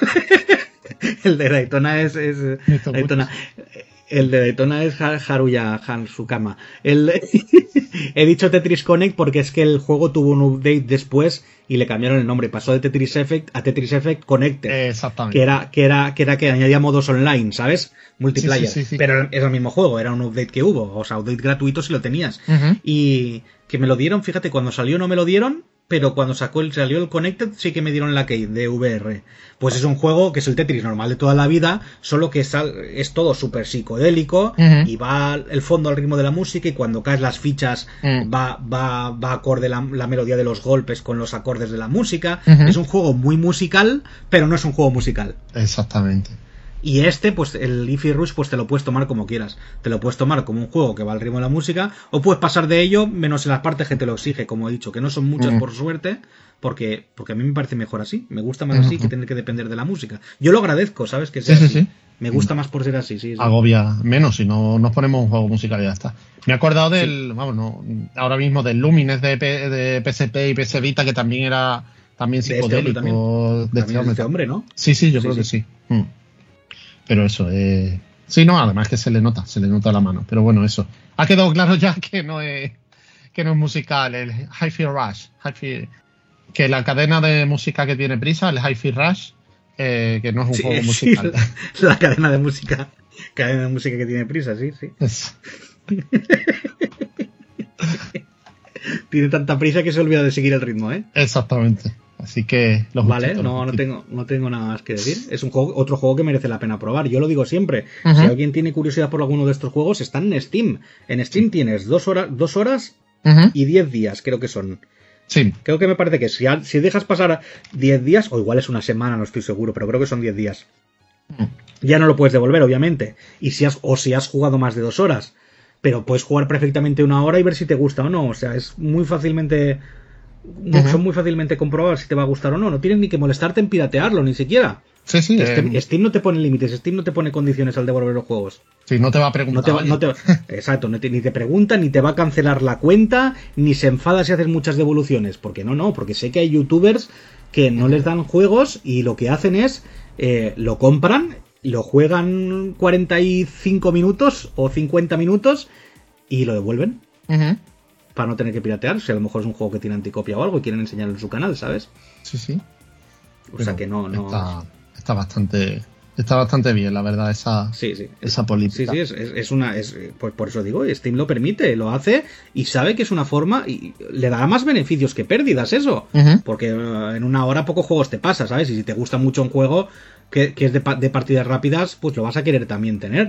el de Daytona es, es Mizuguchi. Daytona. El de Daytona es Ha- Haruya Hansukama. El, he dicho Tetris Connect porque es que el juego tuvo un update después y le cambiaron el nombre. Pasó de Tetris Effect a Tetris Effect Connected. Exactamente. Que era, que era, que era que añadía modos online, ¿sabes? Multiplayer. Sí, sí, sí, sí. Pero es el mismo juego, era un update que hubo. O sea, update gratuito si lo tenías. Ujú. Y que me lo dieron, fíjate, cuando salió no me lo dieron, pero cuando sacó el, salió el Connected sí que me dieron la key de V R. Pues es un juego que es el Tetris normal de toda la vida, solo que es, al- es todo súper psicodélico Ujú. y va el fondo al ritmo de la música y cuando caes las fichas Mm. va, va, va acorde la, la melodía de los golpes con los acordes de la música. Ujú. Es un juego muy musical, pero no es un juego musical. Exactamente. Y este, pues el Ify Rush, pues te lo puedes tomar como quieras. Te lo puedes tomar como un juego que va al ritmo de la música, o puedes pasar de ello, menos en las partes que te lo exige, como he dicho, que no son muchas Mm. por suerte, porque, porque a mí me parece mejor así. Me gusta más Ujú. así que tener que depender de la música. Yo lo agradezco, ¿sabes? Que Sí, sea sí, así. sí. Me gusta más por ser así, sí. sí. Agobia menos si no nos ponemos un juego musical y ya está. Me he acordado del, vamos, no, ahora mismo del Lumines de, P- de P S P y P S Vita, que también era también De este hombre psicodélico. también. de este También es hombre. este hombre, ¿no? Sí, sí, yo Sí, creo que sí. sí. Mm. Pero eso, eh... sí, no, además que se le nota, se le nota la mano. Pero bueno, eso. Ha quedado claro ya que no es, que no es musical, el Hi-Fi Rush. Hi-Fi, que la cadena de música que tiene Prisa, el Hi-Fi Rush, eh, que no es un Sí, juego sí, musical. la, la cadena de música. Cadena de música que tiene prisa, sí, sí. Es- Tiene tanta prisa que se olvida de seguir el ritmo, ¿eh? Exactamente. Así que los Vale, gustitos, no, los no gustitos. tengo, no tengo nada más que decir. Es un juego, otro juego que merece la pena probar. Yo lo digo siempre. Ujú. Si alguien tiene curiosidad por alguno de estos juegos, están en Steam. En Steam tienes dos horas, dos horas Ujú. y diez días, creo que son. Sí, Creo que me parece que si, ha- si dejas pasar diez días, o igual es una semana, no estoy seguro, pero creo que son diez días. Mm. Ya no lo puedes devolver, obviamente. Y si has, o si has jugado más de dos horas. Pero puedes jugar perfectamente una hora y ver si te gusta o no. O sea, es muy fácilmente. Ujú. Son muy fácilmente comprobar si te va a gustar o no. No tienes ni que molestarte en piratearlo, ni siquiera. sí, sí. Steam, eh, Steam no te pone límites, Steam no te pone condiciones al devolver los juegos. sí, no te va a No preguntar. te va- oye, no te- exacto, no te- ni te pregunta, ni te va a cancelar la cuenta, ni se enfada si haces muchas devoluciones. Porque no, no, porque sé que hay youtubers que no les dan juegos y lo que hacen es eh, lo compran, lo juegan cuarenta y cinco minutos o cincuenta minutos y lo devuelven Ujú. para no tener que piratear. Si a lo mejor es un juego que tiene anticopia o algo y quieren enseñarlo en su canal, ¿sabes? Sí, sí. O sea que no, no. Está, está bastante está bastante bien, la verdad, esa, Sí, sí. esa Sí, política. sí, es, es- es una. Es, pues por eso digo, Steam lo permite, lo hace y sabe que es una forma. Y le dará más beneficios que pérdidas, eso. Ujú. Porque eh, en una hora pocos juegos te pasa, ¿sabes? Y si te gusta mucho un juego que, que es de, pa- de partidas rápidas, pues lo vas a querer también tener.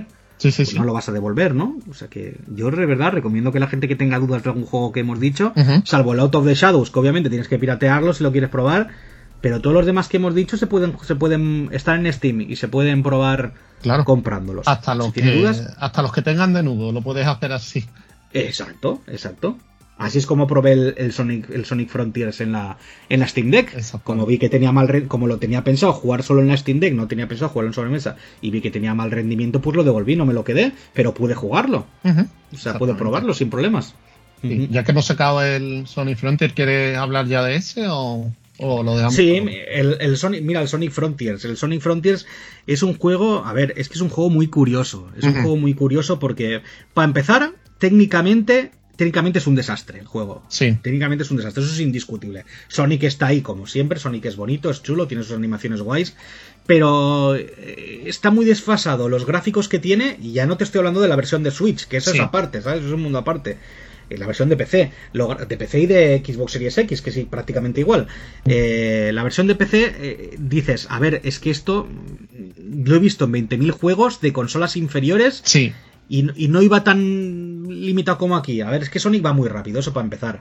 Sí, sí, pues sí. no lo vas a devolver, ¿no? O sea que yo de verdad recomiendo que la gente que tenga dudas de algún juego que hemos dicho, Uh-huh. salvo el Out of the Shadows, que obviamente tienes que piratearlo si lo quieres probar, pero todos los demás que hemos dicho se pueden se pueden estar en Steam y se pueden probar Claro. comprándolos. Hasta los Si tienes que dudas, hasta los que tengan de nudo lo puedes hacer así. exacto, exacto. Así es como probé el, el Sonic el Sonic Frontiers en la en la Steam Deck. Exacto. Como vi que tenía mal re- como lo tenía pensado jugar solo en la Steam Deck, no tenía pensado jugarlo en sobremesa y vi que tenía mal rendimiento, pues lo devolví, no me lo quedé, pero pude jugarlo. Uh-huh. O sea, pude Exactamente. probarlo sin problemas. Sí. Ujú. Ya que hemos sacado el Sonic Frontier, ¿quieres hablar ya de ese o, o lo dejamos? Sí, el, el Sonic, mira, el Sonic Frontiers. El Sonic Frontiers es un juego, a ver, es que es un juego muy curioso. Es un Ujú. juego muy curioso porque, para empezar, técnicamente, técnicamente es un desastre el juego. Sí. Técnicamente es un desastre, eso es indiscutible. Sonic está ahí como siempre, Sonic es bonito, es chulo, tiene sus animaciones guays, pero eh, está muy desfasado los gráficos que tiene, y ya no te estoy hablando de la versión de Switch, que eso Sí. es aparte, ¿sabes? Eso es un mundo aparte. Eh, La versión de P C, lo- de P C y de Xbox Series X, que sí, prácticamente igual. Eh, la versión de P C, eh, dices, a ver, es que esto mm, lo he visto en veinte mil juegos de consolas inferiores Sí. y, y no iba tan limitado como aquí. A ver, es que Sonic va muy rápido, eso para empezar.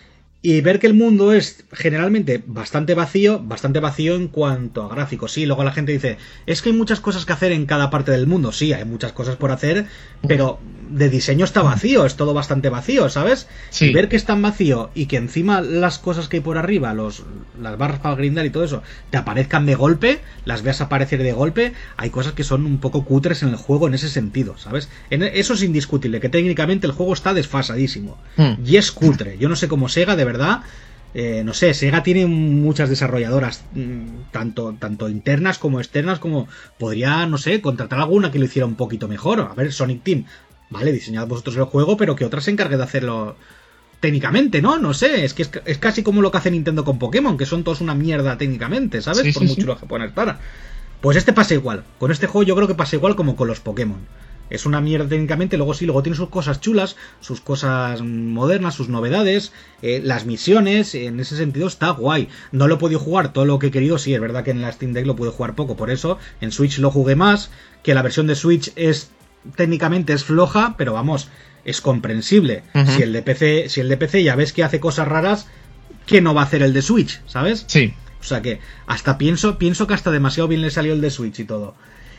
Y ver que el mundo es generalmente bastante vacío, bastante vacío en cuanto a gráficos. Sí, luego la gente dice, es que hay muchas cosas que hacer en cada parte del mundo. Sí, hay muchas cosas por hacer, pero de diseño está vacío, es todo bastante vacío, ¿sabes? Sí. Y ver que es tan vacío y que encima las cosas que hay por arriba, los, las barras para grindar y todo eso, te aparezcan de golpe, las veas aparecer de golpe, hay cosas que son un poco cutres en el juego en ese sentido, ¿sabes? En, eso es indiscutible, que técnicamente el juego está desfasadísimo. Hmm. Y es cutre. Yo no sé cómo Sega, de verdad, eh, no sé, Sega tiene muchas desarrolladoras, mm, tanto, tanto internas como externas, como podría, no sé, contratar alguna que lo hiciera un poquito mejor. A ver, Sonic Team, vale, diseñad vosotros el juego, pero que otra se encargue de hacerlo técnicamente, ¿no? No sé, es que es, es casi como lo que hace Nintendo con Pokémon, que son todos una mierda técnicamente, ¿sabes? Sí, Por sí, mucho sí. lo que puedan estar. Pues este pasa igual. Con este juego yo creo que pasa igual como con los Pokémon. Es una mierda técnicamente, luego sí, luego tiene sus cosas chulas, sus cosas modernas, sus novedades, eh, las misiones, en ese sentido está guay. No lo he podido jugar todo lo que he querido, sí, es verdad que en la Steam Deck lo pude jugar poco, por eso en Switch lo jugué más, que la versión de Switch es técnicamente es floja, pero vamos, es comprensible. Uh-huh. Si el de P C, si el de P C ya ves que hace cosas raras, ¿qué no va a hacer el de Switch? ¿Sabes? Sí. O sea que hasta pienso, pienso que hasta demasiado bien le salió el de Switch y todo.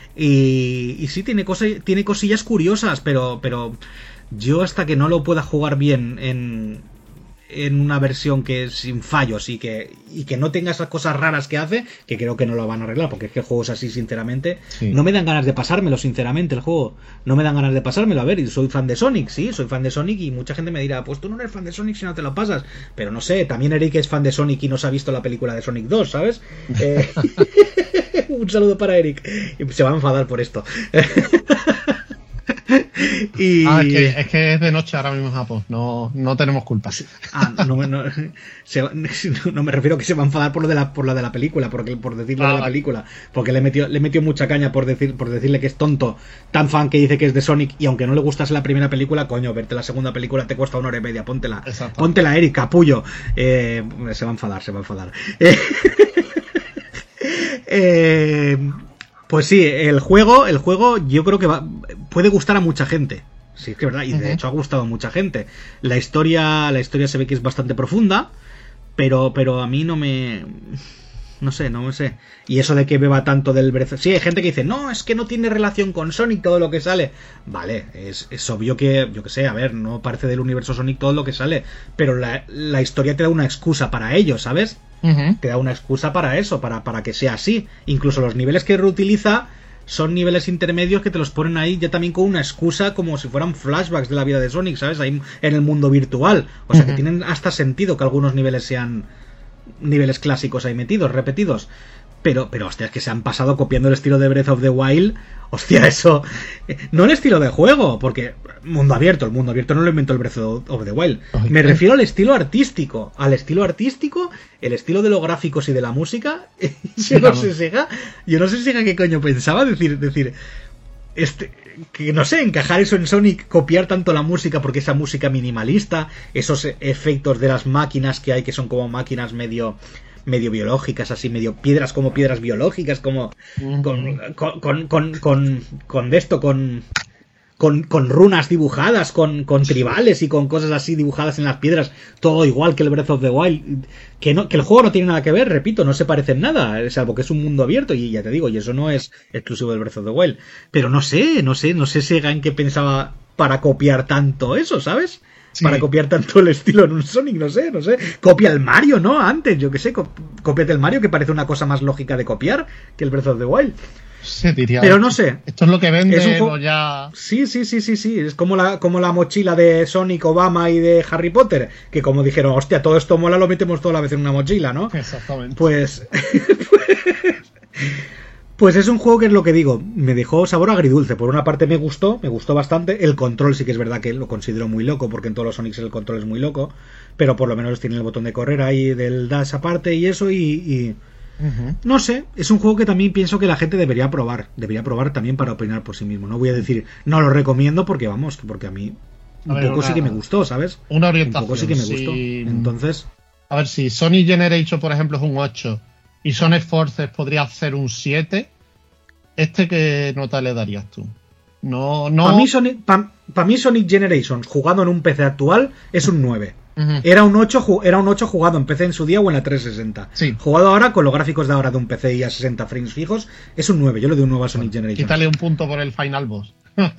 Y, y sí, tiene, cosa, tiene cosillas curiosas, pero, pero yo hasta que no lo pueda jugar bien en, en una versión que sin fallos y que, y que no tenga esas cosas raras que hace, que creo que no lo van a arreglar, porque es que el juego es así, sinceramente, Sí. no me dan ganas de pasármelo, sinceramente, el juego. No me dan ganas de pasármelo. A ver, y soy fan de Sonic, sí, soy fan de Sonic y mucha gente me dirá, pues tú no eres fan de Sonic si no te lo pasas. Pero no sé, también Eric es fan de Sonic y no se ha visto la película de Sonic dos, ¿sabes? Eh, un saludo para Eric. Se va a enfadar por esto. y... Ah, es que, es que es de noche ahora mismo en Japón. No, no tenemos culpa. Ah, no, me- no, se va- no me refiero a que se va a enfadar por lo de la, por lo de la película, porque, por decirlo Ah, de la vale. película, porque le metió, le metió mucha caña por decir, por decirle que es tonto, tan fan que dice que es de Sonic, y aunque no le gustase la primera película, coño, verte la segunda película te cuesta una hora y media, póntela, Exacto. póntela, Eric, capullo. Eh, se va a enfadar, se va a enfadar. Eh, eh, pues sí, el juego, el juego yo creo que va, puede gustar a mucha gente. Sí, es que es verdad, y de Ujú. hecho ha gustado a mucha gente. La historia, la historia se ve que es bastante profunda, pero, pero a mí no me... No sé, no me sé. Y eso de que beba tanto del Breath... Sí, hay gente que dice, no, es que no tiene relación con Sonic todo lo que sale. Vale, es, es obvio que, yo que sé, a ver, no parece del universo Sonic todo lo que sale, pero la, la historia te da una excusa para ello, ¿sabes? Ujú. Te da una excusa para eso, para, para que sea así. Incluso los niveles que reutiliza son niveles intermedios que te los ponen ahí ya también con una excusa, como si fueran flashbacks de la vida de Sonic, ¿sabes? Ahí en el mundo virtual. O sea, que Ujú. tienen hasta sentido que algunos niveles sean niveles clásicos ahí metidos, repetidos. Pero, pero, hostia, es que se han pasado copiando el estilo de Breath of the Wild. Hostia, eso... No el estilo de juego, porque mundo abierto, el mundo abierto no lo inventó el Breath of the Wild. Me refiero al estilo artístico. Al estilo artístico, el estilo de los gráficos y de la música. Yo no sé, Sega, yo no sé, Sega, qué coño pensaba decir... decir este, que no sé, encajar eso en Sonic, copiar tanto la música, porque esa música minimalista, esos efectos de las máquinas que hay, que son como máquinas medio medio biológicas, así medio piedras, como piedras biológicas, como con con con con, con de esto, con con, con runas dibujadas, con, con tribales y con cosas así dibujadas en las piedras, todo igual que el Breath of the Wild, que, no, que el juego no tiene nada que ver, repito, no se parece en nada, salvo que es un mundo abierto, y ya te digo, y eso no es exclusivo del Breath of the Wild. Pero no sé, no sé, no sé Sega en qué pensaba para copiar tanto eso, ¿sabes? Sí. Para copiar tanto el estilo en un Sonic, no sé, no sé. Copia el Mario, ¿no? Antes, yo qué sé, cópiate el Mario, que parece una cosa más lógica de copiar que el Breath of the Wild. Sí, diría. Pero no sé. Esto es lo que vende, es un juego... ya. Sí, sí, sí, sí, sí. Es como la, como la mochila de Sonic, Obama y de Harry Potter. Que como dijeron, hostia, todo esto mola, lo metemos toda la vez en una mochila, ¿no? Exactamente. Pues. Pues es un juego que es lo que digo, me dejó sabor agridulce. Por una parte me gustó, me gustó bastante. El control sí que es verdad que lo considero muy loco, porque en todos los Sonics el control es muy loco. Pero por lo menos tiene el botón de correr ahí del dash aparte y eso y... y... Uh-huh. No sé, es un juego que también pienso que la gente debería probar. Debería probar también para opinar por sí mismo. No voy a decir, no lo recomiendo porque vamos, porque a mí un a ver, poco una, sí que me gustó, ¿sabes? Una orientación. Un poco sí que me gustó. Si... Entonces... A ver, si Sonic Generation, por ejemplo, es un ocho y Sonic Forces podría ser un siete, ¿este qué nota le darías tú? No, no... Para mí, Sonic, pa, pa mí Sonic Generations, jugado en un P C actual, es un nueve. Uh-huh. Era un ocho, era un ocho jugado en P C en su día o en la trescientos sesenta. Sí. Jugado ahora con los gráficos de ahora de un P C y a sesenta frames fijos, es un nueve. Yo le doy un nueve a Sonic Generations. Quítale un punto por el Final Boss.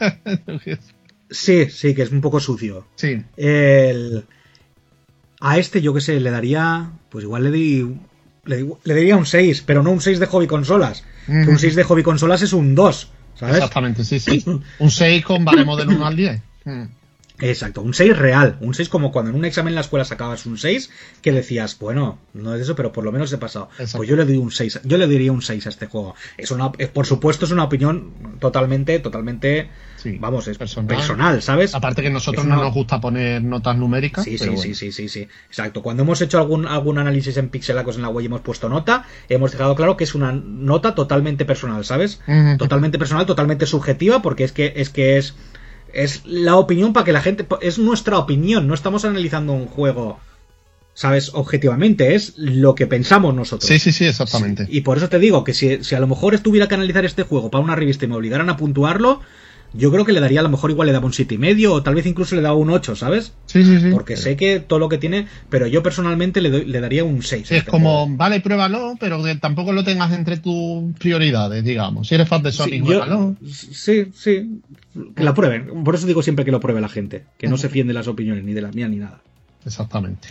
Sí, sí, que es un poco sucio. Sí. El... A este, yo que sé, le daría... Pues igual le di... Le, le daría un seis, pero no un seis de hobby consolas. Uh-huh. Que un seis de hobby consolas es un dos, ¿sabes? Exactamente, sí, sí. Un seis con baremo del uno al diez. Uh. Exacto, un seis real, un seis como cuando en un examen en la escuela sacabas un seis, que decías, bueno, no es eso, pero por lo menos he pasado. Exacto. Pues yo le doy un seis, yo le diría un seis a este juego. Es una, por supuesto, es una opinión totalmente, totalmente, sí, vamos, es personal, personal, ¿sabes? Aparte que a nosotros una... no nos gusta poner notas numéricas. Sí, pero sí, bueno. sí, sí, sí, sí, exacto. Cuando hemos hecho algún, algún análisis en Pixelacos en la web y hemos puesto nota, hemos dejado claro que es una nota totalmente personal, ¿sabes? Uh-huh. Totalmente personal, totalmente subjetiva, porque es que es que es Es la opinión para que la gente... Es nuestra opinión, no estamos analizando un juego, ¿sabes? Objetivamente, es lo que pensamos nosotros. Sí, sí, sí, exactamente. Y por eso te digo que si, si a lo mejor tuviera que analizar este juego para una revista y me obligaran a puntuarlo, yo creo que le daría, a lo mejor igual le daba un siete y medio o tal vez incluso le daba un ocho, ¿sabes? Sí, sí, sí. Porque sé que todo lo que tiene, pero yo personalmente le, doy, le daría un seis. Sí, es como, juego. Vale, pruébalo, pero que tampoco lo tengas entre tus prioridades, digamos. Si eres fan de Sonic, sí, pruébalo. Sí, sí, que la prueben. Por eso digo siempre que lo pruebe la gente, que no uh-huh. se fíen de las opiniones, ni de las mías, ni nada. Exactamente.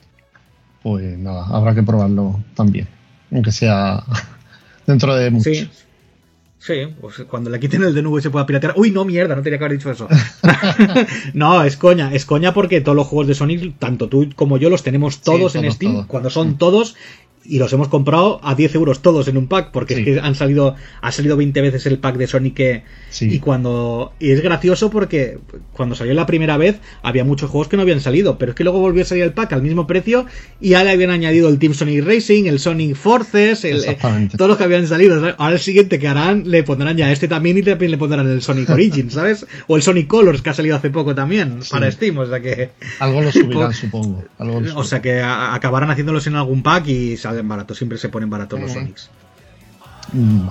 Pues nada, habrá que probarlo también, aunque sea dentro de mucho. Sí. Sí, pues cuando le quiten el D N V se pueda piratear. Uy, no, mierda, no tenía que haber dicho eso. No, es coña, es coña porque todos los juegos de Sonic, tanto tú como yo, los tenemos todos sí, en todos, Steam, todos. Cuando son sí. todos, y los hemos comprado a diez euros todos en un pack, porque sí. es que han salido, ha salido veinte veces el pack de Sonic que, sí. y cuando, y es gracioso porque cuando salió la primera vez había muchos juegos que no habían salido, pero es que luego volvió a salir el pack al mismo precio y ya le habían añadido el Team Sonic Racing, el Sonic Forces, el, eh, todos los que habían salido. ¿Sabes? Ahora el siguiente que harán le pondrán ya este también y también le pondrán el Sonic Origins, ¿sabes? O el Sonic Colors que ha salido hace poco también sí. para Steam, o sea que... Algo lo subirán, supongo. Algo lo subirán. O sea que a, acabarán haciéndolos en algún pack y salen baratos, siempre se ponen baratos los Sonics. Mm.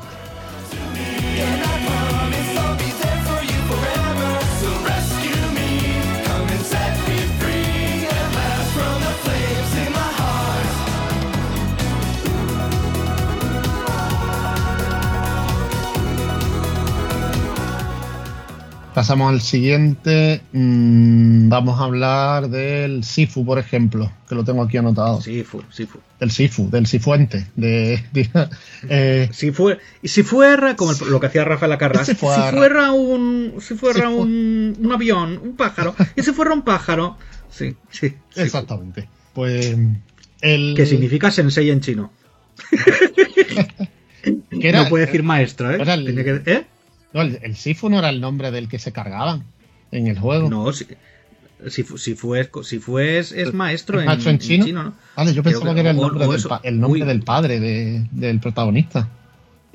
Pasamos al siguiente. Mm, vamos a hablar del Sifu, por ejemplo, que lo tengo aquí anotado. Sifu, Sifu. Del Sifu, del Sifuente. De, de, eh, si fue, si fuera, como el, lo que hacía Rafael Acarrás, si fuera un, si fuera si un, un avión, un pájaro, y si fuera un pájaro. Sí, sí. Exactamente. Sifu. Pues. El... Que significa sensei en chino. ¿Qué era? No puede decir maestro, ¿eh? El... Tiene que, ¿eh? No, el, el Sifu no era el nombre del que se cargaban en el juego. No, si, si, si fue, si fue es, es maestro, ¿Es maestro en, en, chino? en chino, ¿no? Vale, yo pensaba que, que era el nombre, o, o del, el nombre del padre de, del protagonista.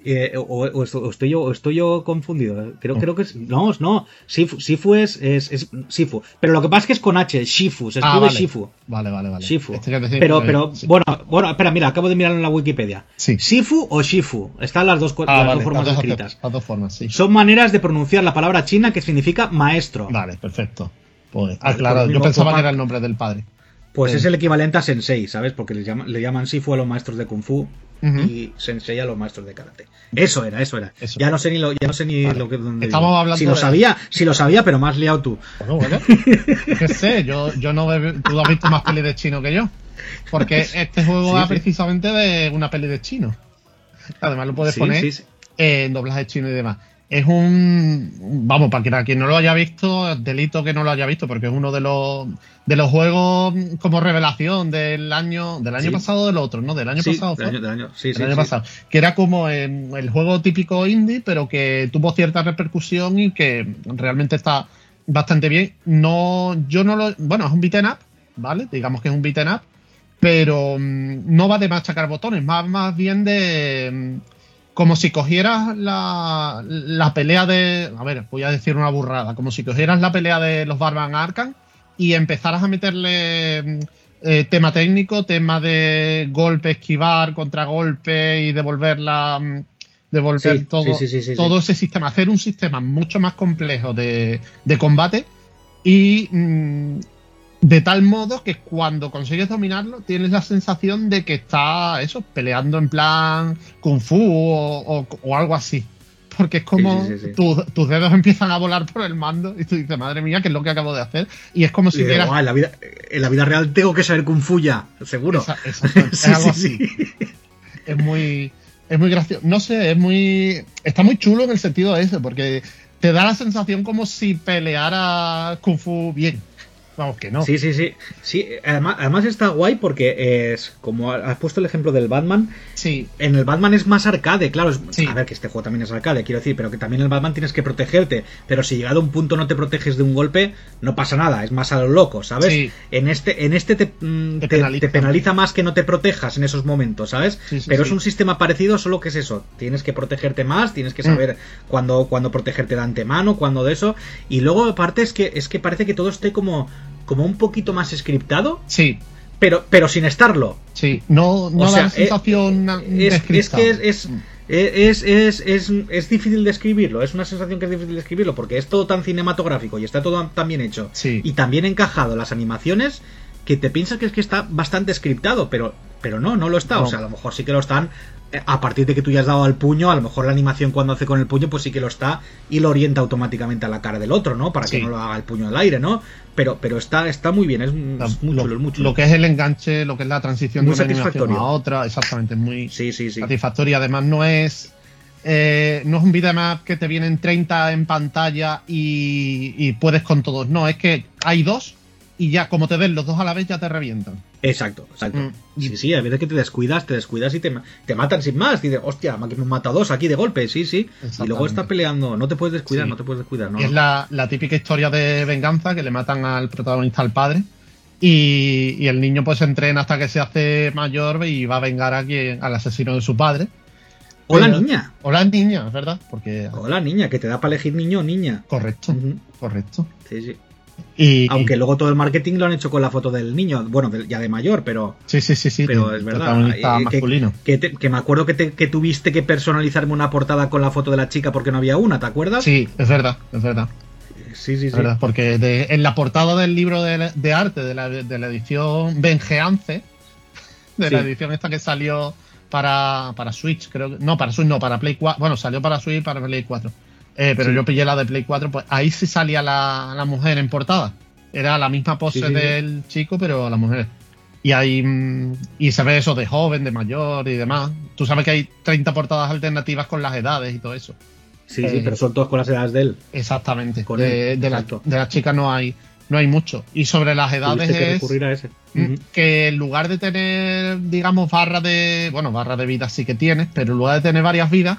Eh, o, o, estoy, o, estoy yo, o estoy yo confundido. Creo, oh. creo que es. No, no. Shifu, Shifu es, es, es Shifu. Pero lo que pasa es que es con H. Shifu. Se escribe ah, vale. Shifu. Vale, vale, vale. Shifu. Este decir, pero, pero, sí. bueno, bueno, espera, mira, acabo de mirarlo en la Wikipedia. Sí. Shifu o Shifu. Están las dos, ah, las vale, dos formas las dos, escritas. Las dos formas, sí. Son maneras de pronunciar la palabra china que significa maestro. Vale, perfecto. Pues, ah, claro, yo pensaba forma... que era el nombre del padre. Pues eh. es el equivalente a Sensei, ¿sabes? Porque le llaman, le llaman Shifu a los maestros de Kung Fu. Uh-huh. Y Sensei a los maestros de karate. Eso era, eso era. Eso. Ya no sé ni lo, ya no sé ni vale. lo que dónde estamos digo. hablando si lo de... sabía, si lo sabía, pero más liado tú. Bueno, bueno. ¿Qué sé? Yo, yo no he, tú has visto más peli de chino que yo. Porque este juego sí, va sí. precisamente de una peli de chino. Además lo puedes sí, poner sí, sí. en doblaje chino y demás. Es un... Vamos, para quien no lo haya visto, delito que no lo haya visto, porque es uno de los de los juegos como revelación del año del año sí. pasado o del otro, ¿no? Del año sí, pasado. Del año, del año, sí, del sí, año sí. pasado. Que era como el, el juego típico indie, pero que tuvo cierta repercusión y que realmente está bastante bien. No, yo no lo... Bueno, es un beat'em up, ¿vale? Digamos que es un beat'em up, pero um, no va de machacar botones, más, más bien de... Um, como si cogieras la, la pelea de... A ver, voy a decir una burrada. Como si cogieras la pelea de los Batman Arkham y empezaras a meterle eh, tema técnico, tema de golpe, esquivar, contragolpe y devolverla... Devolver sí, todo, sí, sí, sí, todo sí. ese sistema. Hacer un sistema mucho más complejo de, de combate y... Mmm, de tal modo que cuando consigues dominarlo tienes la sensación de que está eso, peleando en plan Kung Fu o, o, o algo así. Porque es como sí, sí, sí, sí. Tu, tus dedos empiezan a volar por el mando y tú dices, madre mía, ¿qué es lo que acabo de hacer? Y es como si vieras... oh, en, la vida, en la vida real tengo que saber Kung Fu ya, seguro. Esa, exactamente, sí, es algo sí, así. Sí. Es muy... Es muy gracioso. No sé, es muy... Está muy chulo en el sentido ese, porque te da la sensación como si peleara Kung Fu bien. Vamos, que no. Sí, sí, sí. sí además, además está guay porque es como has puesto el ejemplo del Batman. Sí. En el Batman es más arcade, claro. Es, sí. A ver, que este juego también es arcade, quiero decir, pero que también en el Batman tienes que protegerte. Pero si llegado a un punto no te proteges de un golpe, no pasa nada, es más a lo loco, ¿sabes? Sí. En este, en este te, te, te, penaliza. te penaliza más que no te protejas en esos momentos, ¿sabes? Sí, sí, pero sí. es un sistema parecido, solo que es eso. Tienes que protegerte más, tienes que saber mm. cuándo, cuándo protegerte de antemano, cuándo de eso. Y luego, aparte, es que, es que parece que todo esté como. como un poquito más scriptado. Sí. Pero, pero sin estarlo. Sí, no, no o da sea, la sensación es, de es que es, es, es, es, es, es difícil de escribirlo. Es una sensación que es difícil de escribirlo porque es todo tan cinematográfico y está todo tan bien hecho. Sí. Y tan bien encajado las animaciones que te piensas que es que está bastante scriptado, pero, pero no, no lo está. No. O sea, a lo mejor sí que lo están. A partir de que tú ya has dado al puño, a lo mejor la animación cuando hace con el puño, pues sí que lo está y lo orienta automáticamente a la cara del otro, ¿no? Para sí. que no lo haga el puño al aire, ¿no? Pero, pero está, está muy bien, es, es muy lo, chulo, es muy chulo. Lo que es el enganche, lo que es la transición muy de una animación a otra, exactamente, es muy sí, sí, sí. satisfactoria. Además, no es eh, no es un beat'em que te vienen treinta en pantalla y, y puedes con todos. No, es que hay dos y ya, como te den los dos a la vez, ya te revientan. Exacto, exacto. Mm. Sí, sí, a veces que te descuidas, te descuidas y te, te matan sin más. Dices, hostia, me han matado dos aquí de golpe, sí, sí. Y luego está peleando, no te puedes descuidar, sí. no te puedes descuidar. No, es no. La, la típica historia de venganza que le matan al protagonista al padre y, y el niño pues se entrena hasta que se hace mayor y va a vengar a quien, al asesino de su padre. O la niña. O la niña, es verdad. Porque... O la niña, que te da para elegir niño o niña. Correcto, uh-huh. correcto. Sí, sí. Y, Aunque luego todo el marketing lo han hecho con la foto del niño, bueno, ya de mayor, pero sí, sí, sí, sí, pero es verdad eh, masculino. Que, que, te, que me acuerdo que, te, que tuviste que personalizarme una portada con la foto de la chica porque no había una, ¿te acuerdas? Sí, es verdad, es verdad. Sí, sí, es sí. Verdad, porque de, en la portada del libro de, de arte de la, de la edición Vengeance, de sí. la edición esta que salió para, para Switch, creo que no, para Switch no, para Play cuatro, bueno, salió para Switch y para Play cuatro. Eh, pero sí. yo pillé la de Play cuatro, pues ahí sí salía la, la mujer en portada. Era la misma pose sí, sí, del sí. chico, pero la mujer. Y ahí y se ve eso de joven, de mayor y demás. Tú sabes que hay treinta portadas alternativas con las edades y todo eso. Sí, eh, sí, pero son todas con las edades de él. Exactamente. Con de, de, la, de la chica no hay no hay mucho. Y sobre las edades Tuviste que es recurrir a ese. Uh-huh. que en lugar de tener, digamos, barra de... Bueno, barra de vida sí que tienes, pero en lugar de tener varias vidas,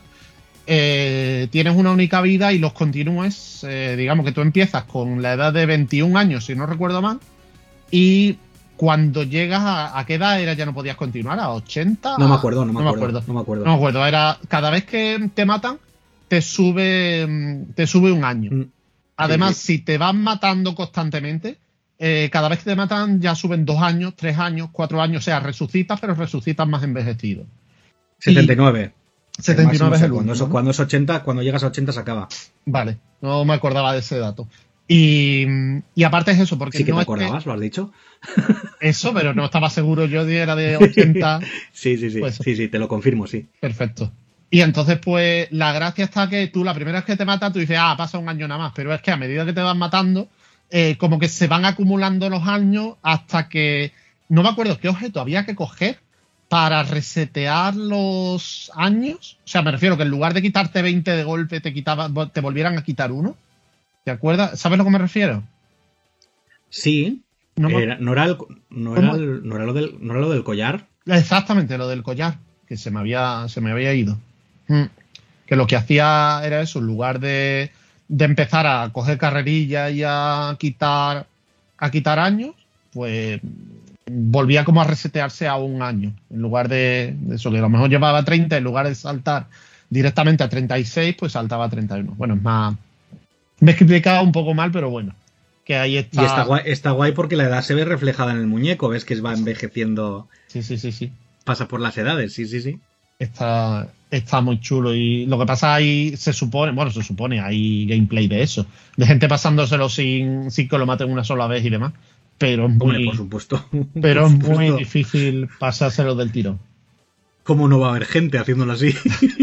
Eh, tienes una única vida y los continúes, eh, digamos que tú empiezas con la edad de veintiún años, si no recuerdo mal, y cuando llegas a, a qué edad era ya no podías continuar, a ochenta. No me acuerdo, no me, no acuerdo, me acuerdo. No me acuerdo. No me acuerdo. Era cada vez que te matan, te sube, te sube un año. Mm. Además, Sí, sí. si te van matando constantemente, eh, cada vez que te matan ya suben dos años, tres años, cuatro años. O sea, resucitas, pero resucitas más envejecido. setenta y nueve. setenta y nueve es el cuando, último, es, ¿no? cuando es ochenta, cuando llegas a ochenta se acaba. Vale, no me acordaba de ese dato. Y, y aparte es eso, porque Sí que no te es que- acordabas, lo has dicho. eso, pero no estaba seguro yo de era de ochenta. Sí, sí, sí. Pues- sí, sí, te lo confirmo, sí. Perfecto. Y entonces, pues, la gracia está que tú, la primera vez que te mata, tú dices, ah, pasa un año nada más. Pero es que a medida que te van matando, eh, como que se van acumulando los años hasta que. No me acuerdo qué objeto había que coger para resetear los años. O sea, me refiero que en lugar de quitarte veinte de golpe, te quitaban, te volvieran a quitar uno. ¿Te acuerdas? ¿Sabes a lo que me refiero? Sí. No me- Era- no, era el- no, era ¿Cómo? el- no era lo del, no era lo del collar. Exactamente, lo del collar, que se me había, se me había ido. Mm. Que lo que hacía era eso, en lugar de, de empezar a coger carrerillas y a quitar, a quitar años, pues volvía como a resetearse a un año. En lugar de, de eso, que a lo mejor llevaba treinta, en lugar de saltar directamente a treinta y seis, pues saltaba a treinta y uno. Bueno, es más. Me he explicado un poco mal, pero bueno. Que ahí está. Y está guay, está guay porque la edad se ve reflejada en el muñeco. Ves que va envejeciendo, Sí, sí, sí, sí. pasa por las edades. Sí, sí, sí. Está, está muy chulo. Y lo que pasa ahí se supone, bueno, se supone, hay gameplay de eso. De gente pasándoselo sin, sin que lo maten una sola vez y demás. Pero es Hombre, muy, por supuesto. pero Por es muy supuesto. difícil pasárselo del tirón. ¿Cómo no va a haber gente haciéndolo así?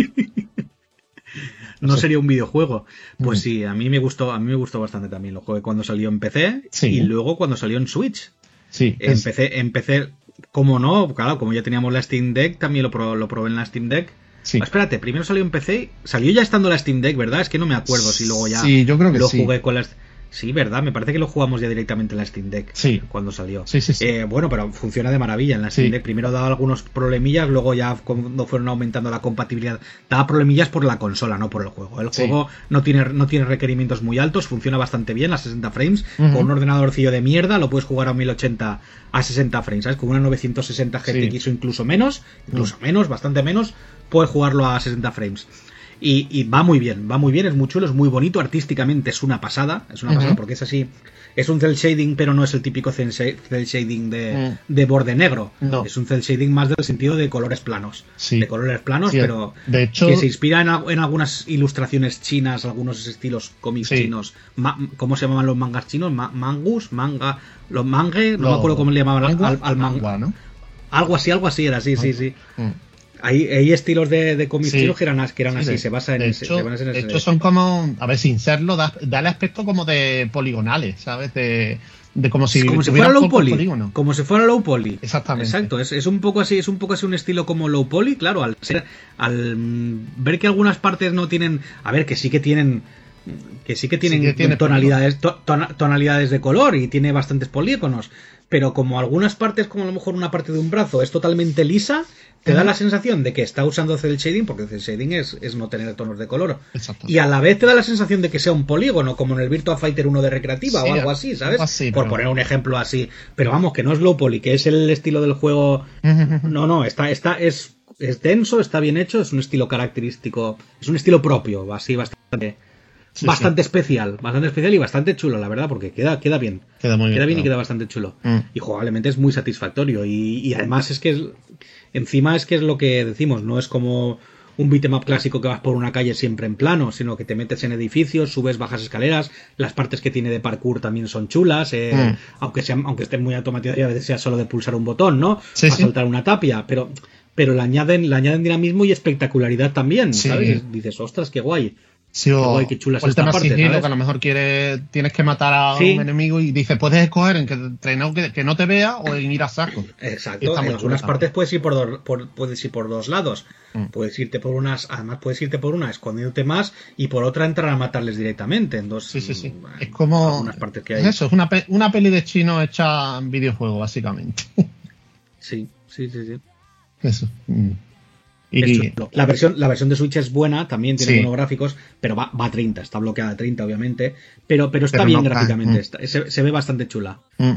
No Sí. sería un videojuego. Pues Mm. sí, a mí me gustó, a mí me gustó bastante también. Lo jugué cuando salió en P C Sí. y luego cuando salió en Switch. Sí, es- Empecé, empecé, como no, claro, como ya teníamos la Steam Deck, también lo, pro- lo probé en la Steam Deck. sí. Ah, espérate, primero salió en P C, salió ya estando la Steam Deck, ¿verdad? Es que no me acuerdo si luego ya Sí, yo creo que lo sí. jugué con las... Sí, ¿verdad? Me parece que lo jugamos ya directamente en la Steam Deck. Sí. Cuando salió. Sí, sí, sí. Eh, bueno, pero funciona de maravilla en la Steam Sí. Deck. Primero daba algunos problemillas, luego ya cuando fueron aumentando la compatibilidad, daba problemillas por la consola, no por el juego. El Sí. juego no tiene, no tiene requerimientos muy altos, funciona bastante bien a sesenta frames. Ujú. Con un ordenadorcillo de mierda lo puedes jugar a mil ochenta a sesenta frames, ¿sabes? Con una novecientos sesenta G T X Sí. o incluso menos, incluso menos, bastante menos, puedes jugarlo a sesenta frames. Y, y va muy bien, va muy bien, es muy chulo, es muy bonito, artísticamente es una pasada, es una Ujú. pasada porque es así, es un cel shading, pero no es el típico cel sha- cel shading de, Mm. de borde negro, No. es un cel shading más del sentido de colores planos, Sí. de colores planos, Sí, pero de hecho- que se inspira en, al- en algunas ilustraciones chinas, algunos estilos cómics Sí. chinos, Ma- ¿cómo se llamaban los mangas chinos? Ma- mangus, manga, los mangue, no Lo- me acuerdo cómo le llamaban al, mangua, al, al manga, mangua, ¿no? algo así, algo así era, sí, sí, sí. Mm. Hay, hay estilos de, de cómics Sí. chinos que eran, as- que eran Sí, así, de- se basa en de ese, hecho, se basan en de ese- hecho son como, a ver, sin serlo, da, da el aspecto como de poligonales, ¿sabes? De, de como si, como si tuvieran fuera low pocos poly, polígonos. como si fuera low poly. Exactamente. Exacto, es, es un poco así, es un poco así un estilo como low poly, claro, al ser, al mm, ver que algunas partes no tienen, a ver, que sí que tienen, que sí que tienen Sí que tiene tonalidades, to- tona- tonalidades de color y tiene bastantes polígonos, pero como algunas partes, como a lo mejor una parte de un brazo es totalmente lisa, te da Ujú. la sensación de que está usando cel shading, porque cel shading es, es no tener tonos de color. Exacto. Y a la vez te da la sensación de que sea un polígono, como en el Virtua Fighter uno de recreativa Sí, o algo así, ¿sabes? algo así, Por pero- poner un ejemplo así. Pero vamos, que no es low poly, que es el estilo del juego. No, no, está, está, es, es denso, está bien hecho, es un estilo característico, es un estilo propio, así bastante, Sí, bastante especial, bastante especial y bastante chulo, la verdad, porque queda, queda bien. Queda muy bien, Queda bien y claro. queda bastante chulo. Mm. Y jugablemente es muy satisfactorio. Y, y además es que es, encima es que es lo que decimos, no es como un beat'em up clásico que vas por una calle siempre en plano, sino que te metes en edificios, subes, bajas escaleras, las partes que tiene de parkour también son chulas, eh, Mm. aunque sean, aunque estén muy automatizadas y a veces sea solo de pulsar un botón, ¿no? Sí, Para sí. saltar una tapia, pero pero le añaden, le añaden dinamismo y espectacularidad también, Sí. ¿sabes? Dices, ostras, qué guay. Sí, o, Qué guay, qué chula es o el esta tema parte, sigilo, ¿sabes? que a lo mejor quieres, tienes que matar a Sí. un enemigo y dices, puedes escoger en que, te- no, que, que no te vea o en ir a saco. Exacto, Está en muy algunas chulo partes puedes ir por, dos, por- puedes ir por dos lados. Mm. Puedes irte por unas, además puedes irte por una escondiéndote más y por otra entrar a matarles directamente. En dos, Sí, sí, sí. mm, Es como. algunas partes que es hay. eso, es una, pe- una peli de chino hecha en videojuego, básicamente. Sí, sí, sí, sí. Eso. Mm. Es Y, chulo. La versión, la versión de Switch es buena, también tiene Sí. buenos gráficos, pero va, va a treinta, está bloqueada a treinta, obviamente. Pero, pero está Pero bien no cae, gráficamente, mm. está- se, se ve bastante chula. mm.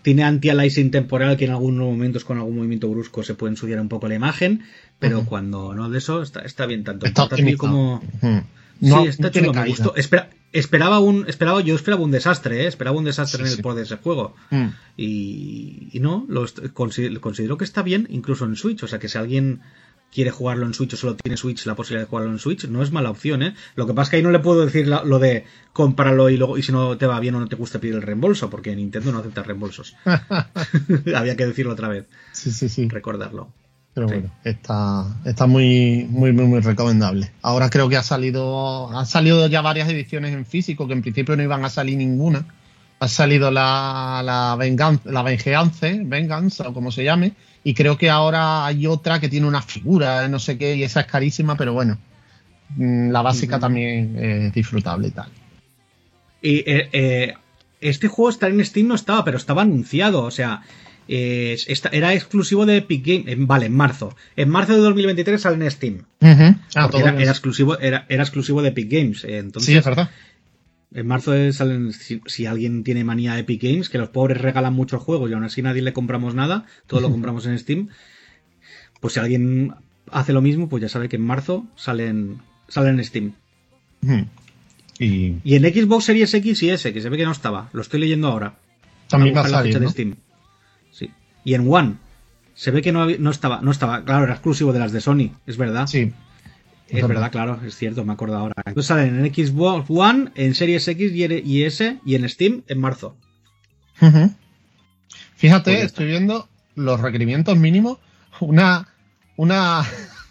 tiene anti-aliasing temporal, que en algunos momentos con algún movimiento brusco se puede ensuciar un poco la imagen, pero uh-huh. cuando no de eso está, está bien tanto está portátil como... Uh-huh. No, sí, está no chulo, me gustó. Espera, esperaba un, esperaba, yo esperaba un desastre, ¿eh? Esperaba un desastre sí, en el sí. port de ese juego. Mm. Y, y no, lo considero, considero que está bien, incluso en Switch. O sea, que si alguien quiere jugarlo en Switch o solo tiene Switch, la posibilidad de jugarlo en Switch, no es mala opción, ¿eh? Lo que pasa es que ahí no le puedo decir la, lo de cómpralo y luego y si no te va bien o no te gusta pedir el reembolso, porque Nintendo no acepta reembolsos. Había que decirlo otra vez. Sí, sí, sí. Recordarlo. Pero sí. bueno, está, está muy, muy, muy, muy recomendable. Ahora creo que ha salido, han salido ya varias ediciones en físico, que en principio no iban a salir ninguna. Ha salido la, la Vengeance, la Vengeance, Vengeance, o como se llame, y creo que ahora hay otra que tiene una figura, no sé qué, y esa es carísima, pero bueno, la básica uh-huh. también es disfrutable y tal. Y eh, eh, este juego está en Steam, no estaba, pero estaba anunciado, o sea... Eh, esta, era exclusivo de Epic Games, eh, vale, en marzo. En marzo de dos mil veintitrés sale en Steam. Uh-huh. Ah, era, era, exclusivo, era, era exclusivo de Epic Games. Eh, entonces, sí, es verdad. En marzo salen, si, si alguien tiene manía de Epic Games, que los pobres regalan muchos juegos y aún así nadie le compramos nada, todo lo compramos en Steam. Pues si alguien hace lo mismo, pues ya sabe que en marzo salen, salen en Steam. Uh-huh. y... y en Xbox Series X y S, que se ve que no estaba. Lo estoy leyendo ahora. También va a la salir, fecha ¿no? de Steam. Sí. Y en One se ve que no, había, no estaba, no estaba, claro, era exclusivo de las de Sony, es verdad. Sí. Es verdad, verdad, claro, es cierto, me acuerdo ahora. Entonces salen en Xbox One, en Series X y S y en Steam en marzo. Uh-huh. Fíjate, pues estoy viendo los requerimientos mínimos. Una una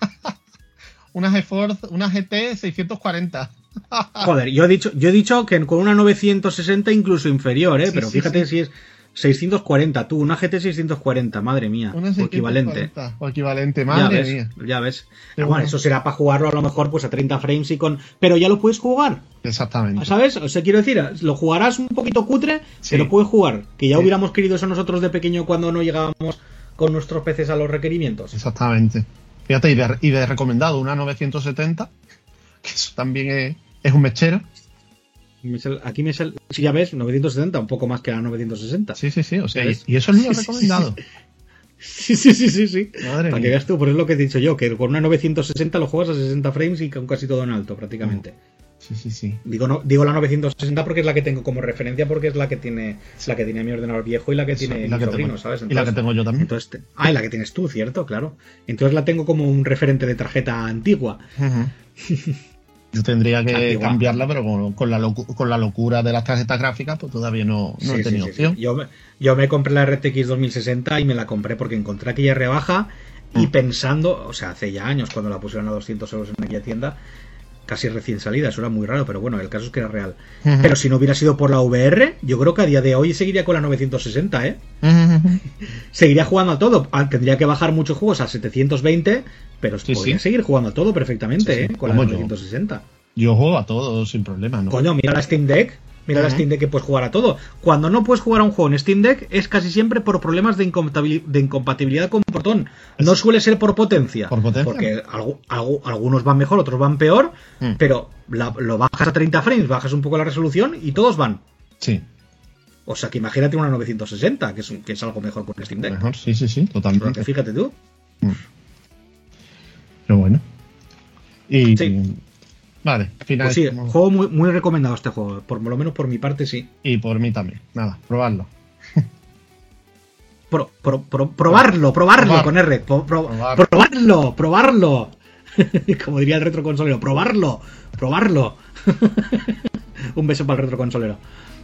una GeForce, una G T seiscientos cuarenta. Joder, yo he dicho, yo he dicho que con una novecientos sesenta incluso inferior, ¿eh? Sí, pero sí, fíjate sí. si es seiscientos cuarenta, tú, una G T seiscientos cuarenta, madre mía, una o equivalente. O equivalente, madre ya ves, mía. Ya ves. Bueno, bueno, eso será para jugarlo a lo mejor pues a treinta frames y con... Pero ya lo puedes jugar. Exactamente. ¿Sabes? O sea, quiero decir, lo jugarás un poquito cutre, sí. pero puedes jugar. Que ya sí. hubiéramos querido eso nosotros de pequeño cuando no llegábamos con nuestros P Cs a los requerimientos. Exactamente. Fíjate, y de, y de recomendado una novecientos setenta, que eso también es, es un mechero. Aquí me sale, si ya ves, novecientos setenta, un poco más que la novecientos sesenta. Sí, sí, sí, o sea, y, y eso es lo recomendado. Sí, sí, sí, sí, sí. Madre Para mía. que veas tú, por eso es lo que he dicho yo, que con una novecientos sesenta lo juegas a sesenta frames y con casi todo en alto, prácticamente. Sí, sí, sí. Digo, no, digo la novecientos sesenta porque es la que tengo como referencia, porque es la que tiene la que tiene mi ordenador viejo y la que Eso, tiene y la mi que sobrino, tengo, ¿sabes? Entonces, y la que tengo yo también. Entonces, ah, y la que tienes tú, cierto, claro. Entonces la tengo como un referente de tarjeta antigua. Uh-huh. Yo tendría que Antigua. cambiarla, pero con, con, la locu- con la locura de las tarjetas gráficas, pues todavía no, no sí, he tenido sí, sí, opción. sí. Yo, me, yo me compré la R T X dos mil sesenta y me la compré porque encontré aquella rebaja y mm. pensando, o sea, hace ya años cuando la pusieron a doscientos euros en aquella tienda, casi recién salida, eso era muy raro, pero bueno, el caso es que era real. Uh-huh. Pero si no hubiera sido por la V R, yo creo que a día de hoy seguiría con la novecientos sesenta, ¿eh? Uh-huh. Seguiría jugando a todo. Tendría que bajar muchos juegos a setecientos veinte, pero sí, podría sí. seguir jugando a todo perfectamente, sí, sí. ¿eh? Con la novecientos sesenta. Yo juego a todo sin problema, ¿no? Coño, mira la Steam Deck. Mira uh-huh. la Steam Deck que puedes jugar a todo. Cuando no puedes jugar a un juego en Steam Deck es casi siempre por problemas de, incompatibil- de incompatibilidad con botón. No suele ser por potencia. ¿Por potencia? Porque algo, algo, algunos van mejor, otros van peor. Mm. Pero la, lo bajas a treinta frames, bajas un poco la resolución y todos van. Sí. O sea que imagínate una novecientos sesenta, que es, que es algo mejor con Steam Deck. Mejor, sí, sí, sí, totalmente. Porque fíjate tú. Mm. Pero bueno. Y... Sí. Vale, final. Pues sí, juego muy, muy recomendado este juego, por lo menos por mi parte sí. Y por mí también, nada, probarlo. Pro, pro, pro, probarlo, probarlo Probar. con R. Pro, pro, Probar. Probarlo, probarlo. Como diría el retroconsolero, probarlo, probarlo. Un beso para el retroconsolero.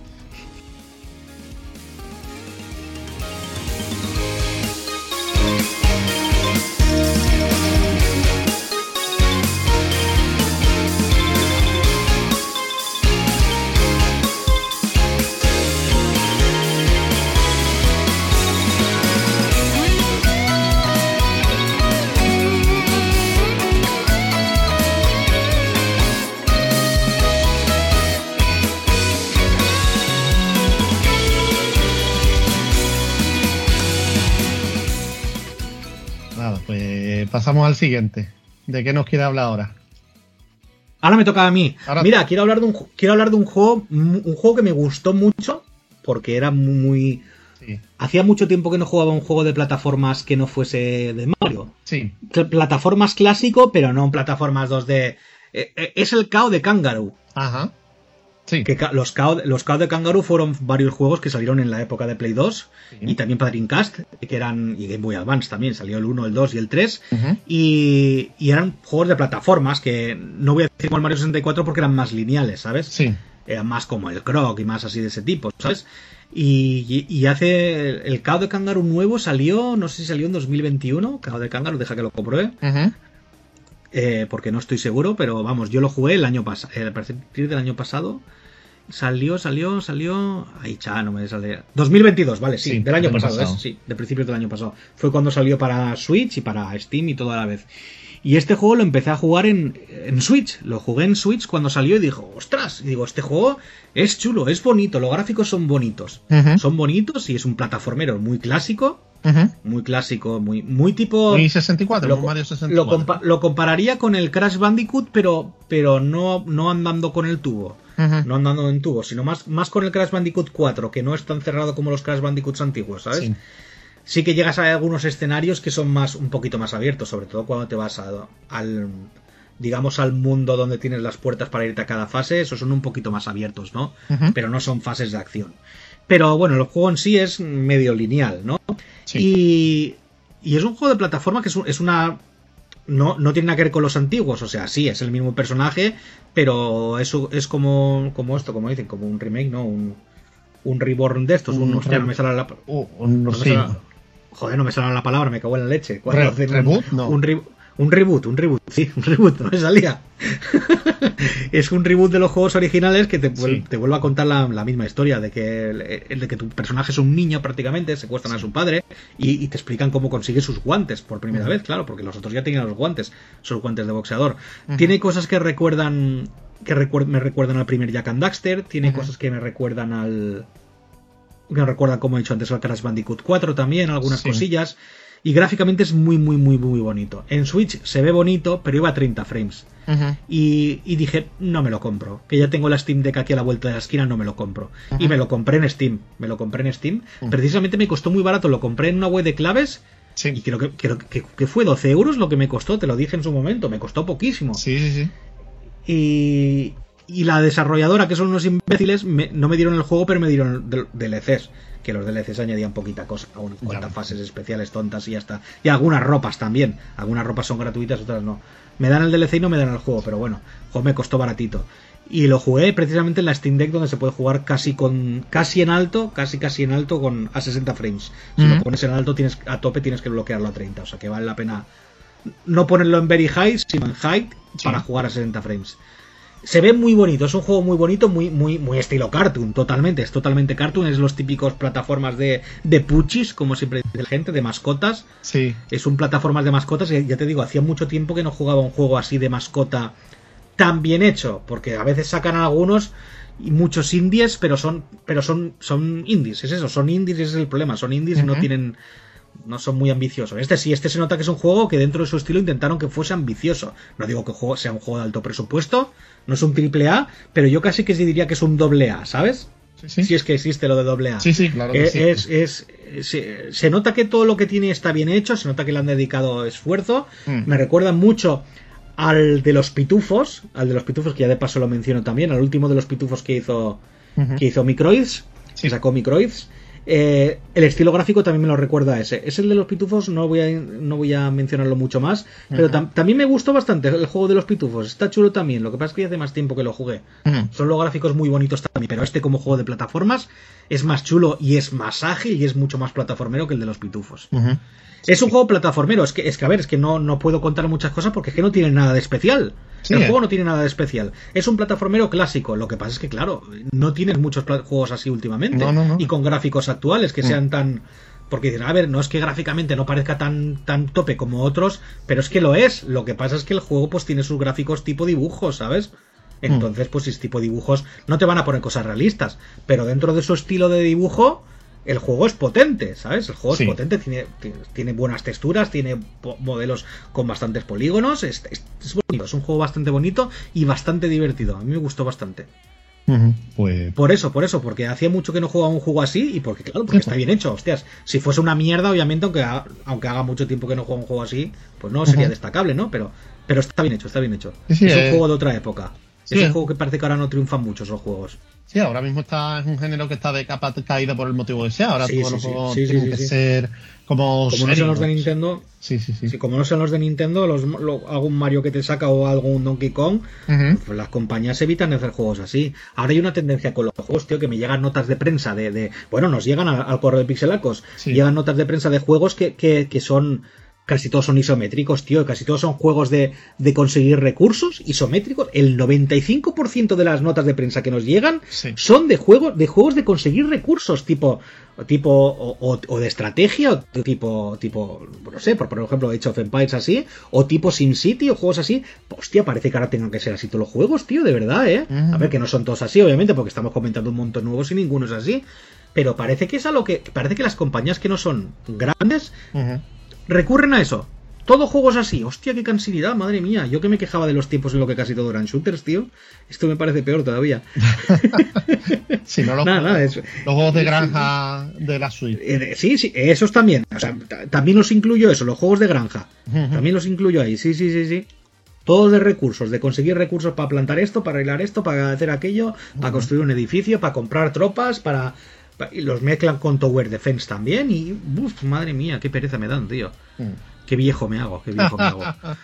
Pasamos al siguiente. ¿De qué nos quiere hablar ahora? Ahora me toca a mí. Ahora... Mira, quiero hablar de un quiero hablar de un juego, un juego que me gustó mucho porque era muy Sí. Hacía mucho tiempo que no jugaba un juego de plataformas que no fuese de Mario. Sí. Plataformas clásico, pero no plataformas dos D. Eh, eh, es el K O de Kangaroo. Ajá. Sí. Que los K O, los K O de Kangaroo fueron varios juegos que salieron en la época de Play dos, sí, y también para Dreamcast, que eran, y Game Boy Advance también, salió el uno, el dos y el tres, uh-huh. y, y eran juegos de plataformas que no voy a decir como el Mario sesenta y cuatro porque eran más lineales, ¿sabes? Sí. Eran más como el Croc y más así de ese tipo, ¿sabes? Y, y, y hace el K O de Kangaroo nuevo salió, no sé si salió en dos mil veintiuno, K O de Kangaroo, deja que lo compruebe. Uh-huh. Eh, porque no estoy seguro, pero vamos, yo lo jugué el año pasado, eh, a partir del año pasado. Salió, salió, salió. Ahí, cha, no me sale. dos mil veintidós, vale, sí, sí del año pasado, pasado. ¿eh? Sí, de principios del año pasado. Fue cuando salió para Switch y para Steam y todo a la vez. Y este juego lo empecé a jugar en, en Switch. Lo jugué en Switch cuando salió y digo, ostras, y digo, este juego es chulo, es bonito, los gráficos son bonitos. Uh-huh. Son bonitos y es un plataformero muy clásico. Uh-huh. Muy clásico, muy, muy tipo. Muy sesenta y cuatro, lo, Mario sesenta y cuatro. Lo, compa- lo compararía con el Crash Bandicoot, pero, pero no, no andando con el tubo. Uh-huh. No andando en tubo, sino más, más con el Crash Bandicoot cuatro, que no es tan cerrado como los Crash Bandicoots antiguos, ¿sabes? Sí. Sí que llegas a algunos escenarios que son más un poquito más abiertos, sobre todo cuando te vas a, al, digamos, al mundo donde tienes las puertas para irte a cada fase, esos son un poquito más abiertos, ¿no? Uh-huh. Pero no son fases de acción. Pero bueno, el juego en sí es medio lineal, ¿no? Sí. Y, y es un juego de plataforma que es, un, es una... No, no tiene nada que ver con los antiguos, o sea, sí, es el mismo personaje, pero eso es como, como esto, como dicen, como un remake, ¿no? Un, un reborn de estos, un, un hostia, no me sale la... Uh, un, no sí. me sale, joder, no me sale la palabra, me cago en la leche. Re, ¿Reboot? Un, no. Un, re, un reboot, un reboot, sí, un reboot, no me salía. Es un reboot de los juegos originales que te, sí. te vuelve a contar la, la misma historia de que, el, de que tu personaje es un niño prácticamente, secuestran sí. a su padre y, y te explican cómo consigue sus guantes por primera uh-huh. vez, claro, porque los otros ya tenían los guantes, sus guantes de boxeador. Uh-huh. Tiene cosas que recuerdan que recuer, me recuerdan al primer Jak and Daxter, tiene uh-huh. cosas que me recuerdan al... que me recuerdan, como he dicho antes, al Crash Bandicoot cuatro también, algunas sí. cosillas. Y gráficamente es muy, muy, muy, muy bonito. En Switch se ve bonito, pero iba a treinta frames. Uh-huh. Y, y dije, no me lo compro. Que ya tengo la Steam Deck aquí a la vuelta de la esquina, no me lo compro. Uh-huh. Y me lo compré en Steam. Me lo compré en Steam. Uh-huh. Precisamente me costó muy barato. Lo compré en una web de claves. Sí. Y creo que, creo que, que fue doce euros lo que me costó. Te lo dije en su momento. Me costó poquísimo. Sí, sí, sí. Y... Y la desarrolladora, que son unos imbéciles, me, no me dieron el juego, pero me dieron D L Cs. Que los D L Cs añadían poquita cosa, unas cuantas fases especiales tontas y ya está. Y algunas ropas también. Algunas ropas son gratuitas, otras no. Me dan el D L C y no me dan el juego, pero bueno, el juego me costó baratito. Y lo jugué precisamente en la Steam Deck, donde se puede jugar casi con casi en alto, casi casi en alto con a sesenta frames. Si uh-huh. lo pones en alto, tienes a tope tienes que bloquearlo a treinta. O sea que vale la pena no ponerlo en very high, sino en high sí. para jugar a sesenta frames. Se ve muy bonito, es un juego muy bonito, muy muy muy estilo cartoon, totalmente, es totalmente cartoon, es los típicos plataformas de, de puchis, como siempre dice la gente, de mascotas. Sí. Es un plataformas de mascotas, y ya te digo, hacía mucho tiempo que no jugaba un juego así de mascota tan bien hecho, porque a veces sacan algunos y muchos indies, pero son pero son son indies, es eso, son indies y ese es el problema, son indies uh-huh. y no tienen... no son muy ambiciosos. Este sí, este se nota que es un juego que dentro de su estilo intentaron que fuese ambicioso. No digo que el juego sea un juego de alto presupuesto, no es un triple A, pero yo casi que sí diría que es un doble A, ¿sabes? Sí, sí. Si es que existe lo de doble A. Sí, sí, claro que es, sí. Es, es, es, se, se nota que todo lo que tiene está bien hecho, se nota que le han dedicado esfuerzo. Mm. Me recuerda mucho al de los pitufos, al de los pitufos, que ya de paso lo menciono también, al último de los pitufos que hizo, uh-huh. que hizo Microids, sí. que sacó Microids. Eh, el estilo gráfico también me lo recuerda a ese. Es el de los pitufos, no voy a, no voy a mencionarlo mucho más, uh-huh. pero tam- también me gustó bastante el juego de los pitufos. Está chulo también, lo que pasa es que ya hace más tiempo que lo jugué. Uh-huh. Son los gráficos muy bonitos también, pero este como juego de plataformas es más chulo y es más ágil y es mucho más plataformero que el de los pitufos. Uh-huh. Es un juego plataformero, es que, es que a ver, es que no, no puedo contar muchas cosas porque es que no tiene nada de especial. Sí, el eh. juego no tiene nada de especial. Es un plataformero clásico. Lo que pasa es que, claro, no tienes muchos pla- juegos así últimamente. No, no, no. Y con gráficos actuales que mm. sean tan... Porque dicen, a ver, no es que gráficamente no parezca tan, tan tope como otros, pero es que lo es. Lo que pasa es que el juego pues tiene sus gráficos tipo dibujos, ¿sabes? Entonces, mm. pues si es tipo dibujos, no te van a poner cosas realistas. Pero dentro de su estilo de dibujo... el juego es potente, ¿sabes? El juego sí. es potente, tiene, tiene buenas texturas, tiene po- modelos con bastantes polígonos, es, es, es bonito, es un juego bastante bonito y bastante divertido, a mí me gustó bastante. Uh-huh. Pues... Por eso, por eso, porque hacía mucho que no jugaba un juego así y porque, claro, porque está bien hecho, hostias. Si fuese una mierda, obviamente, aunque, ha, aunque haga mucho tiempo que no juega un juego así, pues no sería uh-huh. destacable, ¿no? Pero, pero está bien hecho, está bien hecho. Sí, sí, es un eh... juego de otra época. Sí, es un eh... juego que parece que ahora no triunfan mucho esos juegos. Sí, ahora mismo está, es un género que está de capa caída por el motivo que sea. Ahora sí, todos sí, los sí, juegos sí, tienen sí, que sí. ser como, como no sean los de Nintendo. Sí, sí, sí. sí como no sean los de Nintendo, los, lo, algún Mario que te saca o algún Donkey Kong, uh-huh. pues las compañías evitan hacer juegos así. Ahora hay una tendencia con los juegos, tío, que me llegan notas de prensa de, de bueno, nos llegan al, al correo de Pixelacos, sí. llegan notas de prensa de juegos que, que, que son casi todos son isométricos, tío, casi todos son juegos de, de conseguir recursos isométricos. El noventa y cinco por ciento de las notas de prensa que nos llegan sí. son de juegos de juegos de conseguir recursos, tipo tipo o, o, o de estrategia, o tipo tipo no sé, por, por ejemplo Age of Empires así, o tipo SimCity o juegos así. Hostia, parece que ahora tengan que ser así todos los juegos, tío, de verdad, ¿eh? Uh-huh. A ver, que no son todos así, obviamente, porque estamos comentando un montón nuevos y ninguno es así, pero parece que es a lo que parece que las compañías que no son grandes uh-huh. recurren a eso. Todo juegos así. Hostia, qué cansinidad, madre mía. Yo que me quejaba de los tiempos en lo que casi todo eran shooters, tío. Esto me parece peor todavía. Si no, los, nada, nada, es, los juegos de granja de la Switch. Eh, sí, sí, esos también. O sea, t- también los incluyo eso, los juegos de granja. Uh-huh. También los incluyo ahí. Sí, sí, sí, sí. Todos de recursos, de conseguir recursos para plantar esto, para arreglar esto, para hacer aquello, uh-huh. para construir un edificio, para comprar tropas, para... Y los mezclan con Tower Defense también y... Uf, madre mía, qué pereza me dan, tío. Uh-huh. Qué viejo me hago, qué viejo me hago.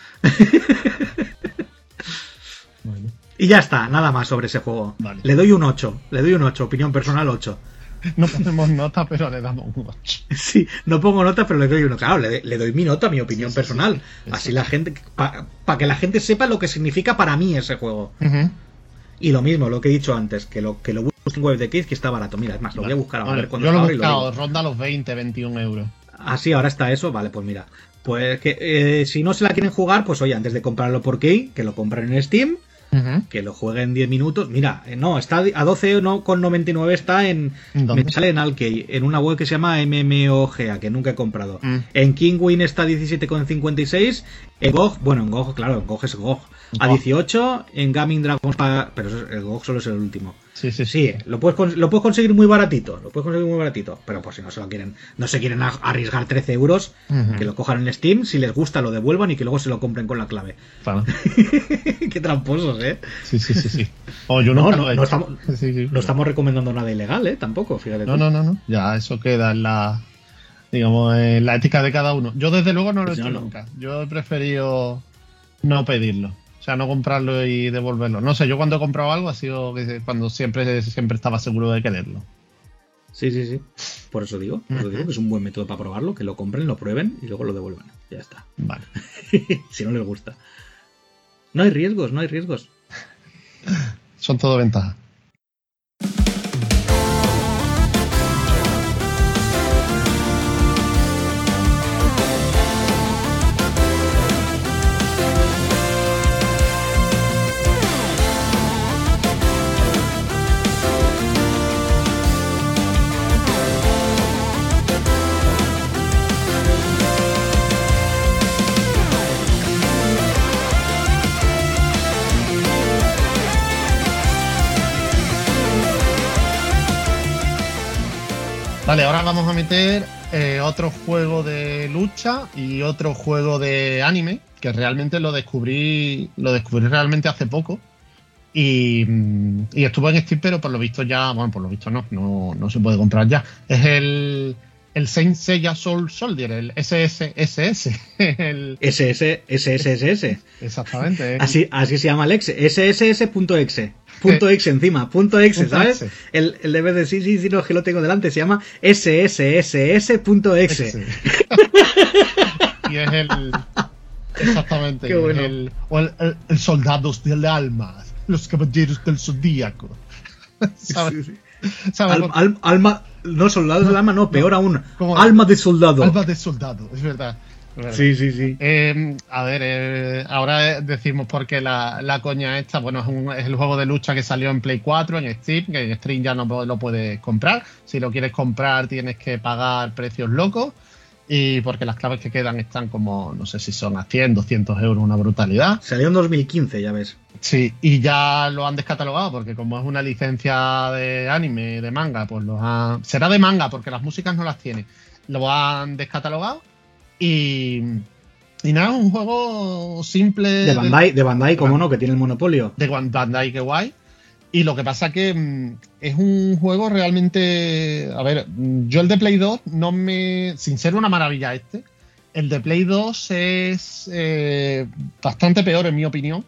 Bueno. Y ya está, nada más sobre ese juego. Vale. Le doy un ocho, le doy un ocho, opinión personal ocho. No ponemos nota, pero le damos un ocho. Sí, no pongo nota, pero le doy uno. Claro, le, le doy mi nota, mi opinión sí, sí, personal. Sí, sí. Así la gente, para pa que la gente sepa lo que significa para mí ese juego. Uh-huh. Y lo mismo, lo que he dicho antes, que lo que lo busco en Web de Kids, que está barato. Mira, es más, lo vale. voy a buscar ahora. Vale. A ver cuándo Yo lo he buscado, ronda los veinte, veintiún euros. Ah, sí, ahora está eso, vale, pues mira. Pues que eh, si no se la quieren jugar, pues oye, antes de comprarlo por Key, que lo compren en Steam, uh-huh. que lo jueguen diez minutos. Mira, eh, no, está a doce con noventa y nueve, está en... ¿Dónde? Me sale en Alkey, en una web que se llama M M O G A, que nunca he comprado. Uh-huh. En Kingwin está a diecisiete con cincuenta y seis, en G O G, bueno, en G O G, claro, en G O G es G O G, a dieciocho, en Gaming Dragons, para, pero el G O G solo es el último. Sí, sí, sí. sí lo, puedes, lo puedes conseguir muy baratito. Lo puedes conseguir muy baratito. Pero pues si no se lo quieren, no se quieren arriesgar trece euros, uh-huh. que lo cojan en Steam. Si les gusta, lo devuelvan y que luego se lo compren con la clave. Claro. Qué tramposos, ¿eh? Sí, sí, sí. sí. Oh, yo no, no, no, no, estamos, sí, sí, no estamos recomendando nada ilegal, ¿eh? Tampoco, fíjate. No, tú. no, no, no. Ya eso queda en la, digamos, en la ética de cada uno. Yo desde luego no lo he hecho no, nunca. Yo he preferido no pedirlo. O sea, no comprarlo y devolverlo. No sé, yo cuando he comprado algo ha sido cuando siempre, siempre estaba seguro de quererlo. Sí, sí, sí. Por eso digo, por eso digo que es un buen método para probarlo, que lo compren, lo prueben y luego lo devuelvan. Ya está. Vale. Si no les gusta. No hay riesgos, no hay riesgos. Son todo ventajas. Vale, ahora vamos a meter eh, otro juego de lucha y otro juego de anime, que realmente lo descubrí lo descubrí realmente hace poco. Y, y estuvo en Steam, pero por lo visto ya, bueno, por lo visto no, no, no se puede comprar ya. Es el, el Saint Seiya Soul Soldier, el S S S S. El... S S S S S. Exactamente. Así, así se llama el exe, S S S punto exe. Punto exe encima, punto exe, ¿sabes? El, el D V D, sí, sí, sí, no, es que lo tengo delante, se llama S S S S punto exe. Y es el... Exactamente. Qué bueno. El, o el, el, el Soldados del Alma, los Caballeros del Zodíaco. ¿Sabes? Sí, sí. ¿Sabes? Al, al, alma, no, Soldados del Alma, no, peor no, aún. Alma de Soldado. Alma de Soldado, es verdad. Sí, sí, sí. Eh, a ver, eh, ahora decimos porque la, la coña esta, bueno, es, un, es el juego de lucha que salió en Play cuatro, en Steam, que en Steam ya no lo puedes comprar. Si lo quieres comprar tienes que pagar precios locos. Y porque las claves que quedan están como, no sé si son a cien, doscientos euros, una brutalidad. Salió en dos mil quince, ya ves. Sí, y ya lo han descatalogado porque como es una licencia de anime, de manga, pues los han... Será de manga porque las músicas no las tiene. Lo han descatalogado y... Y nada, un juego simple... De Bandai, de, de Bandai, cómo no, que tiene el monopolio. De Bandai, qué guay. Y lo que pasa que mmm, es un juego realmente... A ver, yo el de Play dos no me... Sin ser una maravilla este, el de Play dos es eh, bastante peor en mi opinión.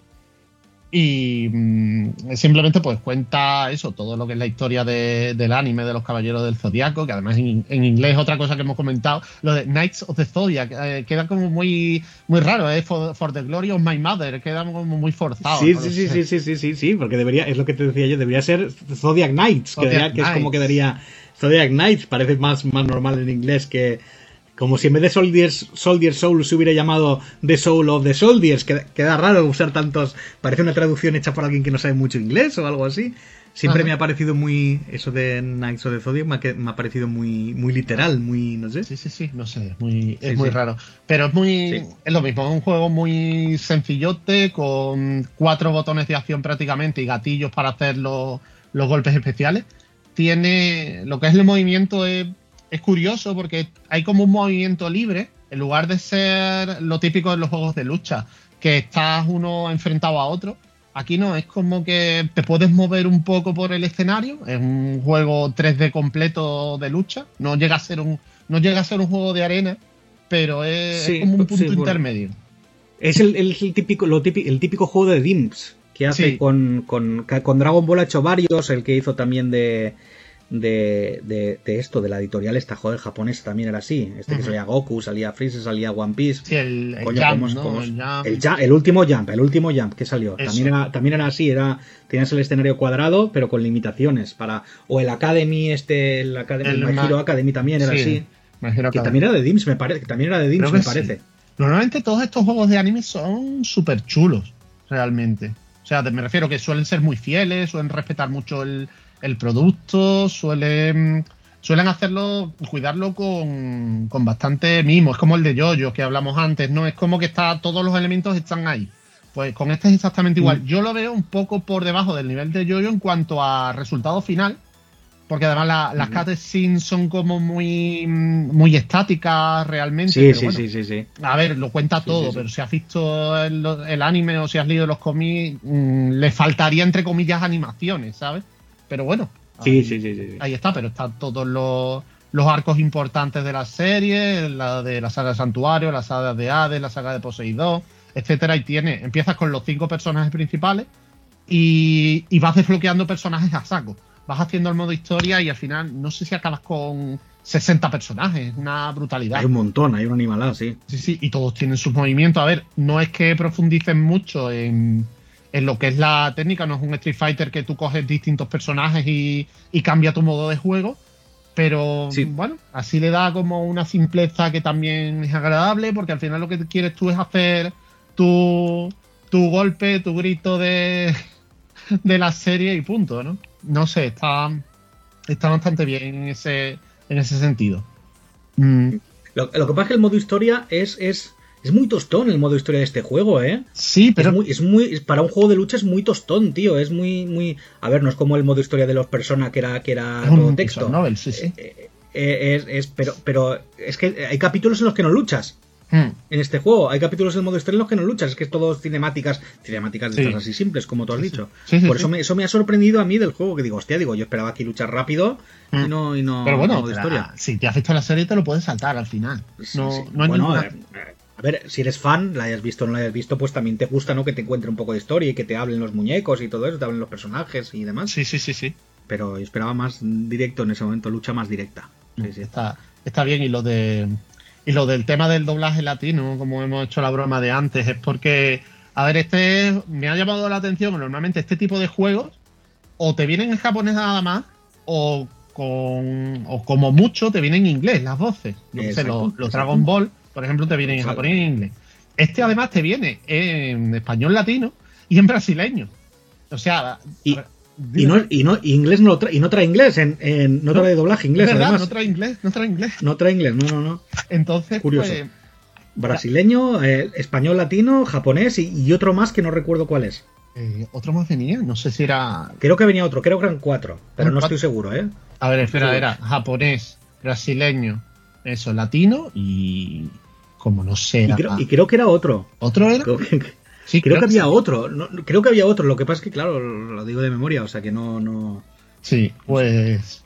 Y mmm, simplemente pues cuenta eso, todo lo que es la historia de, del anime de los Caballeros del Zodiaco, que además en, en inglés otra cosa que hemos comentado, lo de Knights of the Zodiac, eh, queda como muy muy raro, ¿eh? For, for the Glory of My Mother, queda como muy forzado. Sí, ¿no? sí, sí, sí, sí, sí, sí, sí, porque debería, es lo que te decía yo, debería ser Zodiac Knights, Zodiac quedaría, que Knights. Es como quedaría Zodiac Knights, parece más, más normal en inglés que... Como si en vez de Soldiers, Soldier Soul se hubiera llamado The Soul of the Soldiers. Queda, queda raro usar tantos... Parece una traducción hecha por alguien que no sabe mucho inglés o algo así. Siempre Ajá. me ha parecido muy... Eso de Knights of the Zodiac me ha, me ha parecido muy muy literal, muy... no sé. Sí, sí, sí, no sé. Es muy, es sí, muy sí. raro. Pero es muy... Sí. Es lo mismo. Es un juego muy sencillote, con cuatro botones de acción prácticamente y gatillos para hacer los, los golpes especiales. Tiene... Lo que es el movimiento es... Es curioso porque hay como un movimiento libre, en lugar de ser lo típico de los juegos de lucha, que estás uno enfrentado a otro. Aquí no, es como que te puedes mover un poco por el escenario. Es un juego tres D completo de lucha. No llega a ser un, no llega a ser un juego de arena, pero es, sí, es como un punto sí, bueno. intermedio. Es el, el, el, típico, lo típico, el típico juego de Dimps que hace sí. con, con, con Dragon Ball, ha hecho varios, el que hizo también de... De, de, de esto, de la editorial esta, joder, japonesa también era así. Este uh-huh. que salía Goku, salía Freezer, salía One Piece. Sí, el, Coño, el, Jump, ¿no? ¿cómo es? el, Jump. El, Jump, el último Jump, el último Jump que salió. También era, también era así, era, tenías el escenario cuadrado, pero con limitaciones. Para, o el Academy, este, el Academy, el, el My Hero Academy también era sí, así. Que Academy. También era de Dimps, me parece. Que también era de Dimps, me parece. Sí. Normalmente todos estos juegos de anime son súper chulos, realmente. O sea, me refiero que suelen ser muy fieles, suelen respetar mucho el. El producto, suelen, suelen hacerlo, cuidarlo con, con bastante mimo. Es como el de Yoyo que hablamos antes, ¿no? Es como que está, todos los elementos están ahí. Pues con este es exactamente igual. Mm. Yo lo veo un poco por debajo del nivel de Yoyo en cuanto a resultado final, porque además la, las mm. cutscenes son como muy, muy estáticas realmente. Sí, pero sí, bueno, sí, sí, sí. A ver, lo cuenta sí, todo, sí, sí. pero si has visto el, el anime o si has leído los cómics, mmm, le faltaría, entre comillas, animaciones, ¿sabes? Pero bueno, sí, ahí, sí, sí, sí, sí. ahí está, pero están todos los, los arcos importantes de la serie, la de la saga de Santuario, la saga de Hades, la saga de Poseidón, etcétera, y tiene, empiezas con los cinco personajes principales y, y vas desbloqueando personajes a saco. Vas haciendo el modo historia y al final no sé si acabas con sesenta personajes, una brutalidad. Hay un montón, hay una animalada, sí. Sí, sí, y todos tienen sus movimientos. A ver, no es que profundicen mucho en... En lo que es la técnica, no es un Street Fighter que tú coges distintos personajes y, y cambia tu modo de juego, pero sí. bueno, así le da como una simpleza que también es agradable, porque al final lo que quieres tú es hacer tu, tu golpe, tu grito de, de la serie y punto, ¿no? No sé, está, está bastante bien en ese, en ese sentido. Mm. Lo, lo que pasa es que el modo historia es... es... Es muy tostón el modo historia de este juego, ¿eh? Sí, pero... Es muy, es muy, para un juego de lucha es muy tostón, tío. Es muy, muy... A ver, no es como el modo historia de los Persona, que era, que era todo texto. Novel, sí, sí. Eh, eh, es, es, pero, pero es que hay capítulos en los que no luchas. Hmm. En este juego hay capítulos en modo historia en los que no luchas. Es que es todo cinemáticas, cinemáticas de sí. estas así simples, como tú has sí, dicho. Sí, sí, Por sí, eso, sí. Me, eso me ha sorprendido a mí del juego, que digo, hostia, digo, yo esperaba aquí luchar rápido hmm. y no, y no... Pero bueno, modo historia. La, si te has visto la serie te lo puedes saltar al final. Sí, no, sí. no hay bueno, ninguna... eh, A ver, si eres fan, la hayas visto o no la hayas visto, pues también te gusta, ¿no? Que te encuentre un poco de historia y que te hablen los muñecos y todo eso, te hablen los personajes y demás. Sí, sí, sí, sí. Pero yo esperaba más directo en ese momento, lucha más directa. Sí, sí. Está, está bien, y lo de y lo del tema del doblaje latino, como hemos hecho la broma de antes, es porque, a ver, este me ha llamado la atención que normalmente este tipo de juegos o te vienen en japonés nada más o con o como mucho te vienen en inglés las voces. Yo sé, los, los Dragon Ball, por ejemplo, te vienen en japonés y en inglés. Este además te viene en español latino y en brasileño. O sea, y, Y no, y no, y inglés no trae, y no trae inglés, en, en no, no trae doblaje inglés, verdad, además. No trae inglés, no trae inglés. No trae inglés, no, no, no. Entonces, curioso. Pues, brasileño, eh, español latino, japonés y, y otro más que no recuerdo cuál es. Eh, ¿Otro más venía? No sé si era... Creo que venía otro, creo que eran cuatro, pero no estoy seguro, ¿eh? A ver, espera, era japonés, brasileño, eso, latino y... Como no sé... Y creo, y creo que era otro. ¿Otro era? Creo que, sí, creo creo que había sí. otro, no, creo que había otro, lo que pasa es que, claro, lo digo de memoria, o sea que no... no... Sí, pues...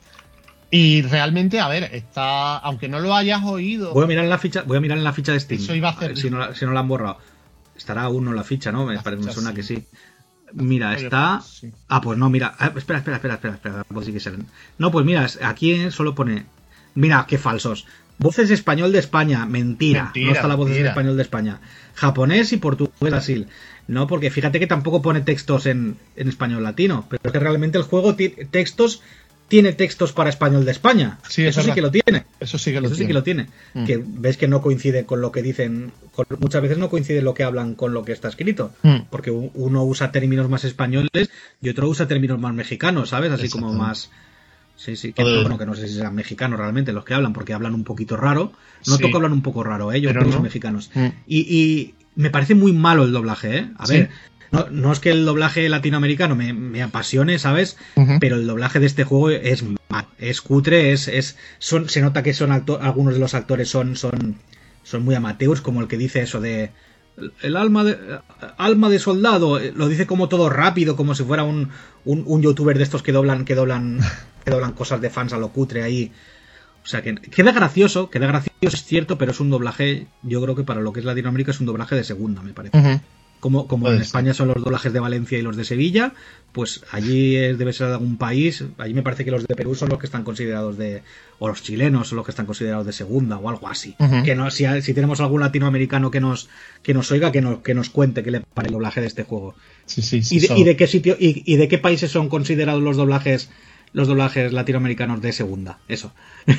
Y realmente, a ver, está... Aunque no lo hayas oído... Voy a mirar en la ficha, voy a mirar en la ficha de Steam. Eso iba a hacer... A ver si, no la, si no la han borrado. Estará aún no la ficha, ¿no? Me, La parece, ficha, me suena sí. que sí. Mira, está... Sí. Ah, pues no, mira. Ah, espera, espera, espera, espera, espera. Pues sí que salen. No, pues mira, aquí solo pone... Mira, qué falsos. Voces español de España. Mentira. Mentira, no está la voz de mentira. español de España. Japonés y portugués Brasil. No, porque fíjate que tampoco pone textos en, en español latino. Pero es que realmente el juego tiene textos... Tiene textos para español de España. Sí, es eso sí verdad. que lo tiene. Eso sí que lo Eso tiene. sí que lo tiene. Mm. Que ves que no coincide con lo que dicen. Con, muchas veces no coincide lo que hablan con lo que está escrito. Mm. Porque u- uno usa términos más españoles y otro usa términos más mexicanos, ¿sabes? Así como Exactamente. más. Sí, sí. Que, Joder. bueno, que no sé si serán mexicanos realmente los que hablan, porque hablan un poquito raro. No Sí. toca hablar un poco raro, ¿eh? Yo Pero creo que no. son mexicanos. Mm. Y, y me parece muy malo el doblaje, ¿eh? A Sí. ver. No, no es que el doblaje latinoamericano me, me apasione, ¿sabes? Ujú. Pero el doblaje de este juego es mal, es cutre, es, es son, se nota que son acto- algunos de los actores son, son, son muy amateurs, como el que dice eso de el alma de alma de soldado, lo dice como todo rápido, como si fuera un, un, un youtuber de estos que doblan, que doblan, que doblan cosas de fans a lo cutre ahí. O sea que queda gracioso, queda gracioso, es cierto, pero es un doblaje, yo creo que para lo que es Latinoamérica es un doblaje de segunda, me parece. Ujú. Como, como Puede en ser. España son los doblajes de Valencia y los de Sevilla, pues allí es- debe ser de algún país. Allí me parece que los de Perú son los que están considerados de. O los chilenos son los que están considerados de segunda o algo así. Ujú. Que no, si, si tenemos algún latinoamericano que nos, que nos oiga, que nos, que nos cuente qué le parece el doblaje de este juego. Sí, sí, sí. ¿Y de, son- y de qué sitio y, y de qué países son considerados los doblajes los doblajes latinoamericanos de segunda? Eso.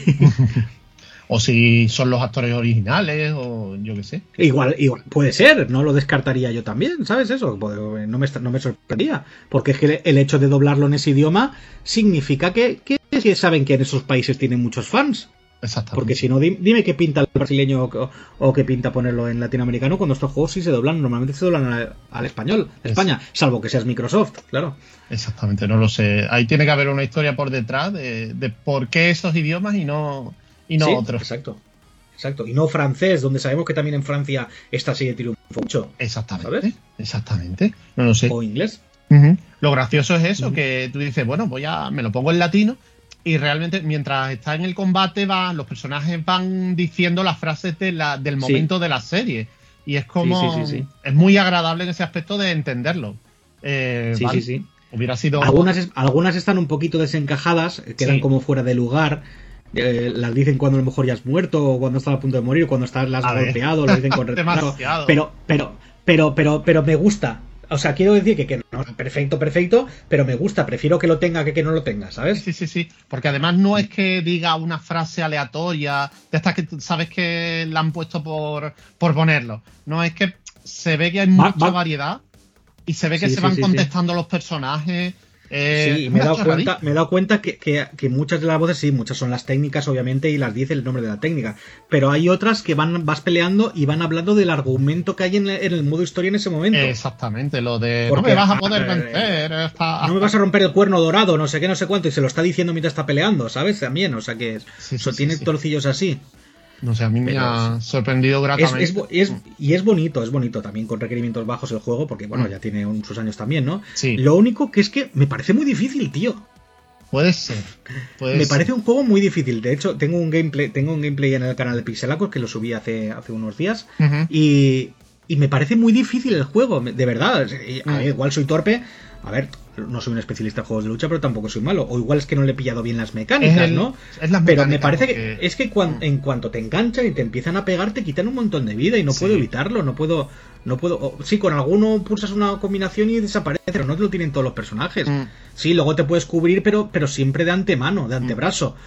O si son los actores originales, o yo qué sé. Igual, igual, puede ser, no lo descartaría yo también, ¿sabes eso? Pues, No me, no me sorprendería, porque es que el hecho de doblarlo en ese idioma significa que, que, que saben que en esos países tienen muchos fans. Exactamente. Porque si no, di- dime qué pinta el brasileño o, o qué pinta ponerlo en latinoamericano cuando estos juegos sí se doblan, normalmente se doblan al, al español de Es- España, salvo que seas Microsoft, claro. Exactamente, no lo sé. Ahí tiene que haber una historia por detrás de, de por qué esos idiomas y no, y no Sí, otros. Exacto. Exacto. Y no francés, donde sabemos que también en Francia esta serie triunfa mucho. Exactamente. ¿Sabes? Exactamente. No lo sé. O inglés. Ujú. Lo gracioso es eso, Ujú. que tú dices, bueno, voy a, me lo pongo en latino y realmente mientras está en el combate va, los personajes van diciendo las frases de la, del Sí. momento de la serie. Y es como, Sí, sí, sí, sí. es muy agradable en ese aspecto de entenderlo. Eh, Sí, vale, sí, sí. Hubiera sido... Algunas, es- algunas están un poquito desencajadas, quedan Sí. como fuera de lugar. eh, las dicen cuando a lo mejor ya has muerto, o cuando estás a punto de morir, o cuando estás las A has ver. golpeado, las dicen con retraso. Demasiado. Pero, pero, pero, pero, pero me gusta. O sea, quiero decir que, que no es perfecto, perfecto, pero me gusta. Prefiero que lo tenga que que no lo tenga, ¿sabes? Sí, sí, sí. Porque además no es que diga una frase aleatoria, de estas que tú sabes que la han puesto por, por ponerlo. No, es que se ve que hay Va- mucha va- variedad y se ve que Sí, se sí, van sí, sí. contestando los personajes. Eh, Sí, me he una dado chorradita. cuenta, me he dado cuenta que, que- que muchas de las voces, sí, muchas son las técnicas, obviamente, y las dice el nombre de la técnica. Pero hay otras que van, vas peleando y van hablando del argumento que hay en, en el modo historia en ese momento. Exactamente, lo de Porque, no me vas a poder eh, vencer. Está- No me vas a romper el cuerno dorado, no sé qué, no sé cuánto, y se lo está diciendo mientras está peleando, ¿sabes? También, o sea que Sí, eso sí, tiene sí, sí. torcillos así. No sé, a mí me Pero ha sorprendido Es, gratamente. es bo- es- y es bonito, es bonito también con requerimientos bajos el juego, porque bueno, Mm. ya tiene un- sus años también, ¿no? Sí. Lo único que es que me parece muy difícil, tío. Puede ser. Puede Me ser. parece un juego muy difícil. De hecho, tengo un gameplay, tengo un gameplay en el canal de Pixelacos que lo subí hace, hace unos días. Ujú. Y, y me parece muy difícil el juego, de verdad. Y, a ver, Mm. igual soy torpe. A ver, no soy un especialista en juegos de lucha, pero tampoco soy malo. O igual es que no le he pillado bien las mecánicas, Es el- ¿no? es las Pero me mecánicas, parece porque- que es que cuan- en cuanto te enganchan y te empiezan a pegar, te quitan un montón de vida y no Sí. puedo evitarlo. No puedo. No puedo. o- sí, con alguno pulsas una combinación y desaparece, pero no te lo tienen todos los personajes. Mm. Sí, luego te puedes cubrir, pero, pero siempre de antemano, de antebrazo.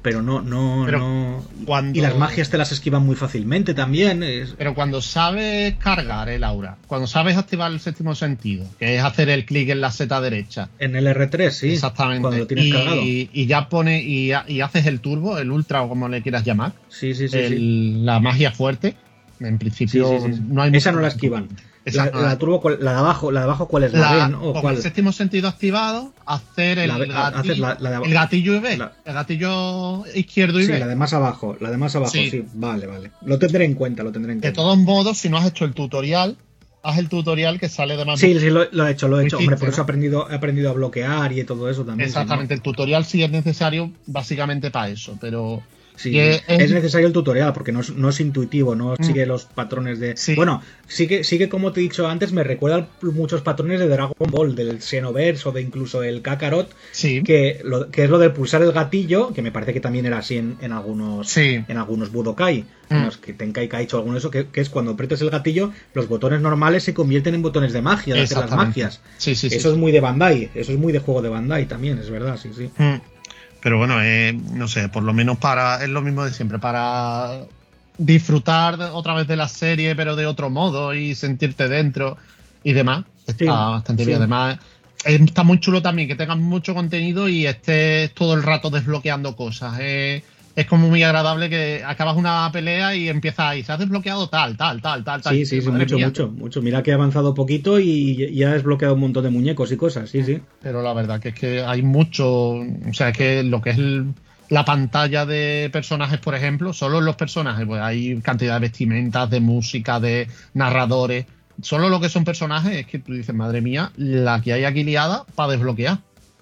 pero no, no, pero no. Cuando... Y las magias te las esquivan muy fácilmente también. Es... Pero cuando sabes cargar el aura, cuando sabes activar el séptimo sentido, que es hacer el clic en la seta derecha. En el erre tres, sí. Exactamente. Cuando lo tienes y, cargado. Y ya pone, y, y haces el turbo, el ultra o como le quieras llamar. Sí, sí, sí. el, sí. La magia fuerte. En principio sí, sí, sí. no hay Esa no la esquivan. La, no la turbo, la de abajo, la de abajo, ¿cuál es? ¿La, la B, ¿no? ¿O con cuál? el séptimo sentido activado, hacer el, la, gatillo, la, la de abajo. el gatillo y B, la... el gatillo izquierdo y sí, B. Sí, la de más abajo, la de más abajo, sí. sí. Vale, vale. Lo tendré en cuenta, lo tendré en cuenta. De todos modos, si no has hecho el tutorial, haz el tutorial que sale de más. Sí, sí, lo, lo he hecho, lo he hecho. Hiciste, Hombre, por ¿no? eso he aprendido, he aprendido a bloquear y todo eso también. Exactamente, ¿sí, no? el tutorial sí es necesario básicamente para eso, pero... Sí, es, es necesario el tutorial porque no es, no es intuitivo, no mm. sigue los patrones de... Sí. Bueno, sigue, sigue como te he dicho antes, me recuerda muchos patrones de Dragon Ball, del Xenoverse o de incluso el Kakarot, sí. que, lo, que es lo de pulsar el gatillo, que me parece que también era así en, en algunos sí. en algunos Budokai, mm. en los que Tenkai ha hecho alguno de eso, que, que es cuando aprietas el gatillo, los botones normales se convierten en botones de magia, de hacer las magias. Sí, sí, eso sí, es muy de Bandai, eso es muy de juego de Bandai también, es verdad, sí, sí. Mm. Pero bueno, eh, no sé, por lo menos para es lo mismo de siempre, para disfrutar otra vez de la serie, pero de otro modo y sentirte dentro y demás. Está sí, bastante sí. bien. Además, está muy chulo también que tengas mucho contenido y estés todo el rato desbloqueando cosas. Eh, es como muy agradable que acabas una pelea y empiezas y se ha desbloqueado tal, tal, tal, tal, tal. Sí, sí, sí, mucho, mía. mucho, mucho. Mira que he avanzado poquito y ya he desbloqueado un montón de muñecos y cosas, sí, sí. Pero la verdad que es que hay mucho, o sea, es que lo que es el, la pantalla de personajes, por ejemplo, solo en los personajes, pues hay cantidad de vestimentas, de música, de narradores. Solo lo que son personajes es que tú dices, madre mía, la que hay aquí liada para desbloquear.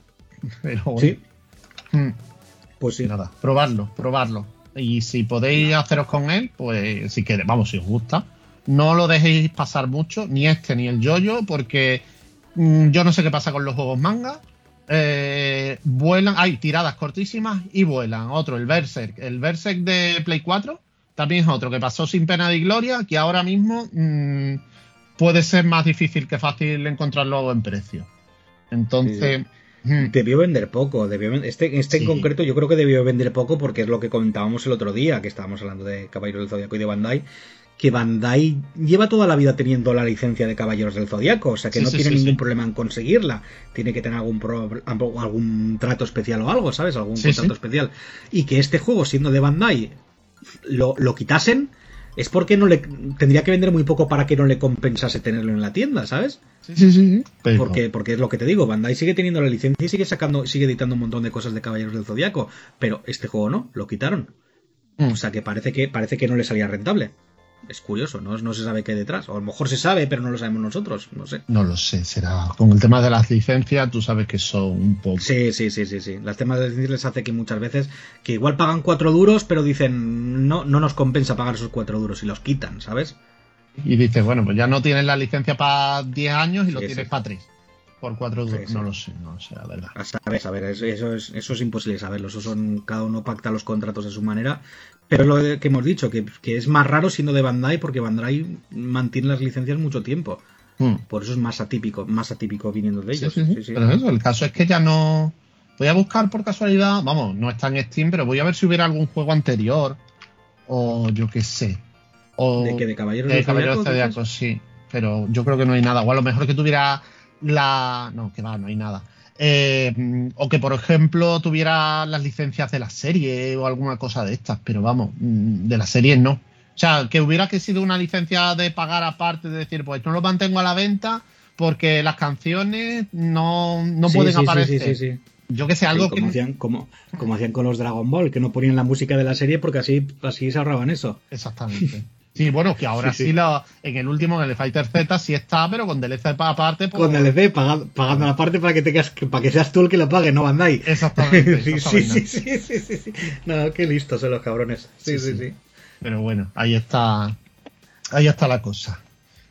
Pero bueno. Sí. Hmm. Pues sí. Nada, probarlo, probarlo. Y si podéis haceros con él, pues si queréis, vamos, si os gusta, no lo dejéis pasar mucho, ni este ni el yoyo, porque mmm, yo no sé qué pasa con los juegos manga. Eh, vuelan, hay tiradas cortísimas y vuelan. Otro, el Berserk. El Berserk de Play cuatro también es otro que pasó sin pena ni gloria, que ahora mismo mmm, puede ser más difícil que fácil encontrarlo a buen precio. Entonces... Sí, sí. Debió vender poco, debió, este, este sí. en concreto yo creo que debió vender poco porque es lo que comentábamos el otro día, que estábamos hablando de Caballeros del Zodiaco y de Bandai, que Bandai lleva toda la vida teniendo la licencia de Caballeros del Zodiaco, o sea que sí, no sí, tiene sí, ningún sí. problema en conseguirla, tiene que tener algún pro, algún trato especial o algo, ¿sabes? Algún sí, contrato sí. especial. Y que este juego, siendo de Bandai, lo, lo quitasen, es porque no le tendría que vender muy poco para que no le compensase tenerlo en la tienda, ¿sabes? Sí, sí, sí. Pero... Porque, porque es lo que te digo, Bandai sigue teniendo la licencia y sigue sacando, sigue editando un montón de cosas de Caballeros del Zodiaco, pero este juego no, lo quitaron. Mm. O sea que parece que parece que no le salía rentable. Es curioso, ¿no? No se sabe qué hay detrás. O a lo mejor se sabe, pero no lo sabemos nosotros. No sé. No lo sé, será. Con el tema de las licencias, tú sabes que son un poco. Sí, sí, sí, sí, sí. Las temas de licencias les hace que muchas veces, que igual pagan cuatro duros, pero dicen, no, no nos compensa pagar esos cuatro duros y los quitan, ¿sabes? Y dices, bueno, pues ya no tienes la licencia para diez años y sí, lo tienes sí. para tres. Por cuatro duros. Sí, sí. No lo sé, no lo sé, la verdad. A saber, a ver, eso, eso, es, eso es imposible saberlo. Eso son, cada uno pacta los contratos de su manera. Pero es lo que hemos dicho, que, que es más raro siendo de Bandai, porque Bandai mantiene las licencias mucho tiempo. Hmm. Por eso es más atípico, más atípico viniendo de ellos. Sí, sí, sí. Sí, pero eso, el caso es que ya no... Voy a buscar por casualidad, vamos, no está en Steam, pero voy a ver si hubiera algún juego anterior. O yo qué sé. O ¿De qué? ¿De Caballeros de Caballeros Zodiaco? Sí. Pero yo creo que no hay nada. O a lo mejor que tuviera la... No, que va, no hay nada. Eh, o que, por ejemplo, tuviera las licencias de la serie o alguna cosa de estas, pero vamos, de la serie no. O sea, que hubiera que sido una licencia de pagar aparte, de decir, pues no lo mantengo a la venta porque las canciones no, no sí, pueden sí, aparecer. Sí, sí, sí, sí. Yo que sé, algo sí, como que... Hacían, como, como hacían con los Dragon Ball, que no ponían la música de la serie porque así, así se ahorraban eso. Exactamente. Sí, bueno, que ahora sí, sí, sí. La, en el último, en el Fighter Z, sí está, pero con D L C aparte. Pues... Con D L C, pagando, pagando la parte para que te quedas, para que seas tú el que lo pague, no Bandai. Exactamente. sí, sí, sí, sí, sí, sí, sí. No, qué listos son los cabrones. Sí, sí, sí, sí. Pero bueno, ahí está, ahí está la cosa.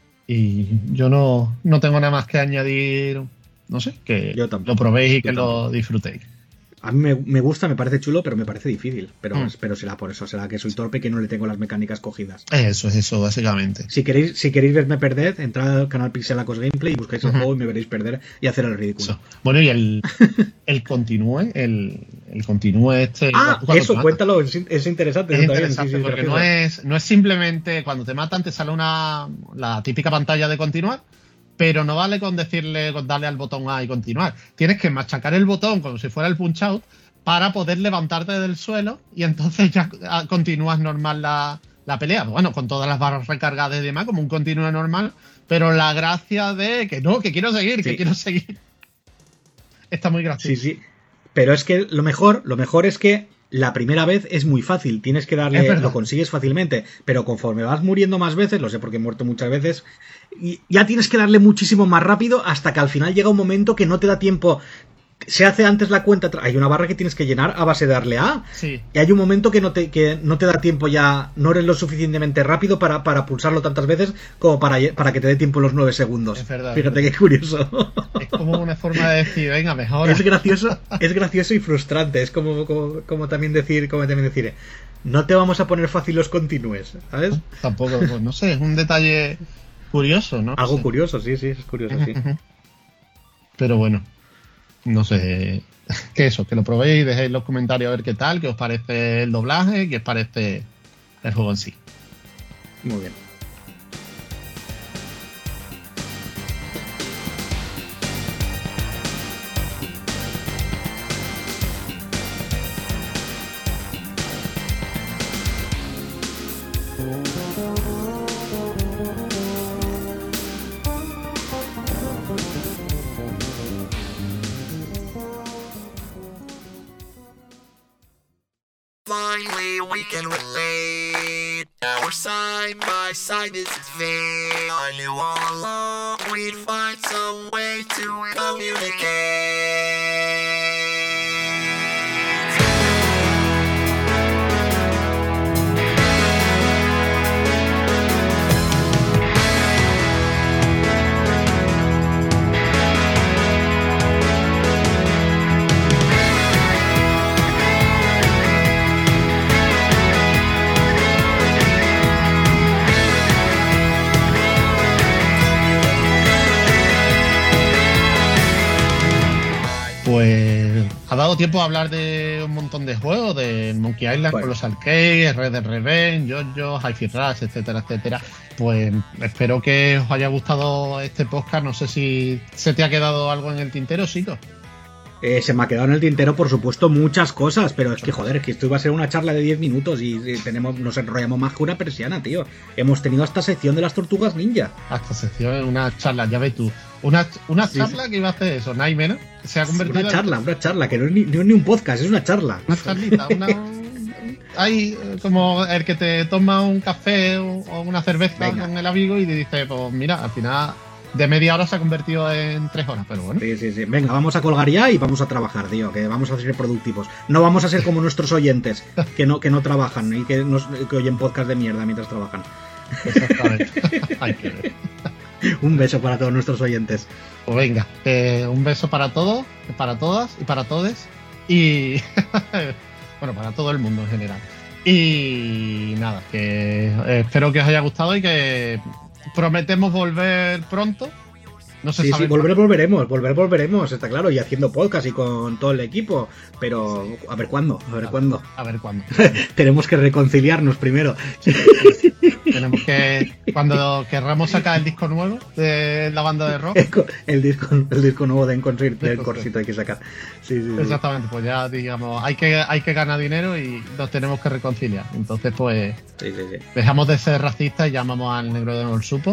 Y yo no, no tengo nada más que añadir, no sé, que yo tampoco, lo probéis y que yo lo tampoco. disfrutéis. A mí me, me gusta, me parece chulo, pero me parece difícil. Pero, Mm. pero será por eso, será que soy torpe, que no le tengo las mecánicas cogidas. Eso es eso, básicamente. Si queréis, si queréis verme perder, entrad al canal Pixelacos Gameplay y buscáis el Ujú. juego y me veréis perder y hacer el ridículo. Eso. Bueno, y el, el continúe, el, el continúe este. Ah, cuando te eso, matan. cuéntalo, es, es interesante. Es eso también, interesante sí, sí, porque gracioso. no es, no es simplemente cuando te matan te sale una la típica pantalla de continuar, pero no vale con decirle, con darle al botón A y continuar. Tienes que machacar el botón como si fuera el punch out para poder levantarte del suelo y entonces ya ah, continúas normal la, la pelea. Bueno, con todas las barras recargadas y demás, como un continúo normal, pero la gracia de que no, que quiero seguir, que Sí. quiero seguir. Está muy gracioso. Sí, sí. Pero es que lo mejor, lo mejor es que la primera vez es muy fácil, tienes que Es darle, verdad. lo consigues fácilmente, pero conforme vas muriendo más veces, lo sé porque he muerto muchas veces, y ya tienes que darle muchísimo más rápido hasta que al final llega un momento que no te da tiempo. Se hace antes la cuenta, hay una barra que tienes que llenar a base de darle A. Sí. Y hay un momento que no te, que no te da tiempo ya, no eres lo suficientemente rápido para, para pulsarlo tantas veces como para, para que te dé tiempo los nueve segundos. Es verdad, Fíjate es qué curioso. Es como una forma de decir, venga, mejor. Es gracioso, es gracioso y frustrante. Es como, como, como también decir, como también decir, no te vamos a poner fácil los continúes, ¿sabes? Tampoco, pues, no sé, es un detalle curioso, ¿no? Algo Sí. curioso, sí, sí, es curioso, sí. Pero bueno, no sé. Que eso, que lo probéis, dejéis en los comentarios a ver qué tal, qué os parece el doblaje, qué os parece el juego en sí. Muy bien. Finally, we can relate. Now we're side by side, this is fate. I knew all along we'd find some way to communicate. Pues ha dado tiempo a hablar de un montón de juegos, de Monkey Island, Bueno. con los arcades, Red Dead Redemption, JoJo, Hi-Fi Rush, etcétera, etcétera. Pues espero que os haya gustado este podcast. No sé si se te ha quedado algo en el tintero, Sico. Eh, se me ha quedado en el tintero, por supuesto, muchas cosas, pero es que, joder, es que esto iba a ser una charla de diez minutos y, y tenemos, nos enrollamos más que una persiana, tío. Hemos tenido hasta sección de las tortugas ninja. Hasta sección, una charla, ya ves tú. Una, una Sí, charla que iba a hacer eso, Naime, ¿no? Se ha convertido Una en charla, una charla, que no es ni, no es ni un podcast, es una charla. una charlita, una. Hay eh, como el que te toma un café o, o una cerveza Venga. con el amigo y te dice, pues mira, al final de media hora se ha convertido en tres horas, pero bueno. Sí, sí, sí. Venga, vamos a colgar ya y vamos a trabajar, tío, que vamos a ser productivos. No vamos a ser como nuestros oyentes, que no, que no trabajan y que, nos, que oyen podcast de mierda mientras trabajan. Exactamente. Hay que ver. Un beso para todos nuestros oyentes. Pues venga, eh, un beso para todos, para todas y para todes. Y bueno, para todo el mundo en general. Y nada, que eh, espero que os haya gustado y que prometemos volver pronto. No se Sí, sabe sí, volver volveremos, volver volveremos, está claro, y haciendo podcast y con todo el equipo, pero a ver cuándo, a ver cuándo. A ver cuándo. Tenemos que reconciliarnos primero. Tenemos que, cuando querramos sacar el disco nuevo de la banda de rock, El, co- el disco, el disco nuevo de Encore del Disco, Corsito hay que sacar. Sí, sí, sí. exactamente, pues ya digamos, hay que, hay que ganar dinero y nos tenemos que reconciliar. Entonces, pues Sí, sí, sí. dejamos de ser racistas y llamamos al negro de Molsupo,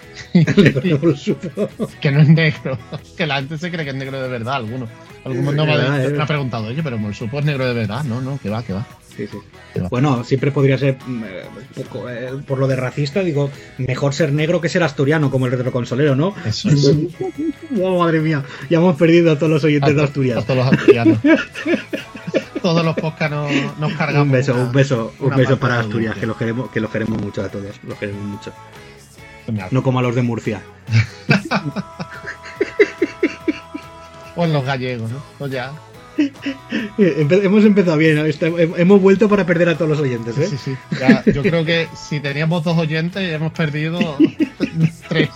Lo supo. que no es negro, que la gente se cree que es negro de verdad, algunos. Algunos Es no me, ha- verdad, es me ha verdad. preguntado, oye, pero Molsupo es negro de verdad. No, no, que va, que va. Sí, sí. Que va. Bueno, siempre podría ser, mm, eh, poco, eh, por lo de racista, digo, mejor ser negro que ser asturiano, como el retroconsolero, ¿no? Eso es. Oh, madre mía, ya hemos perdido a todos los oyentes de A Asturias. todos los asturianos. Todos los podcasts nos, nos cargamos. Un beso, una- un beso, un una beso parte para de la Asturias, audiencia. que los queremos, que los queremos mucho a todos, los queremos mucho. Genial. No como a los de Murcia. O en los gallegos, ¿no? Pues ya. Empe- hemos empezado bien, ¿no? Está- hem- hemos vuelto para perder a todos los oyentes, ¿eh? Sí, sí. Ya, yo creo que si teníamos dos oyentes, hemos perdido tres.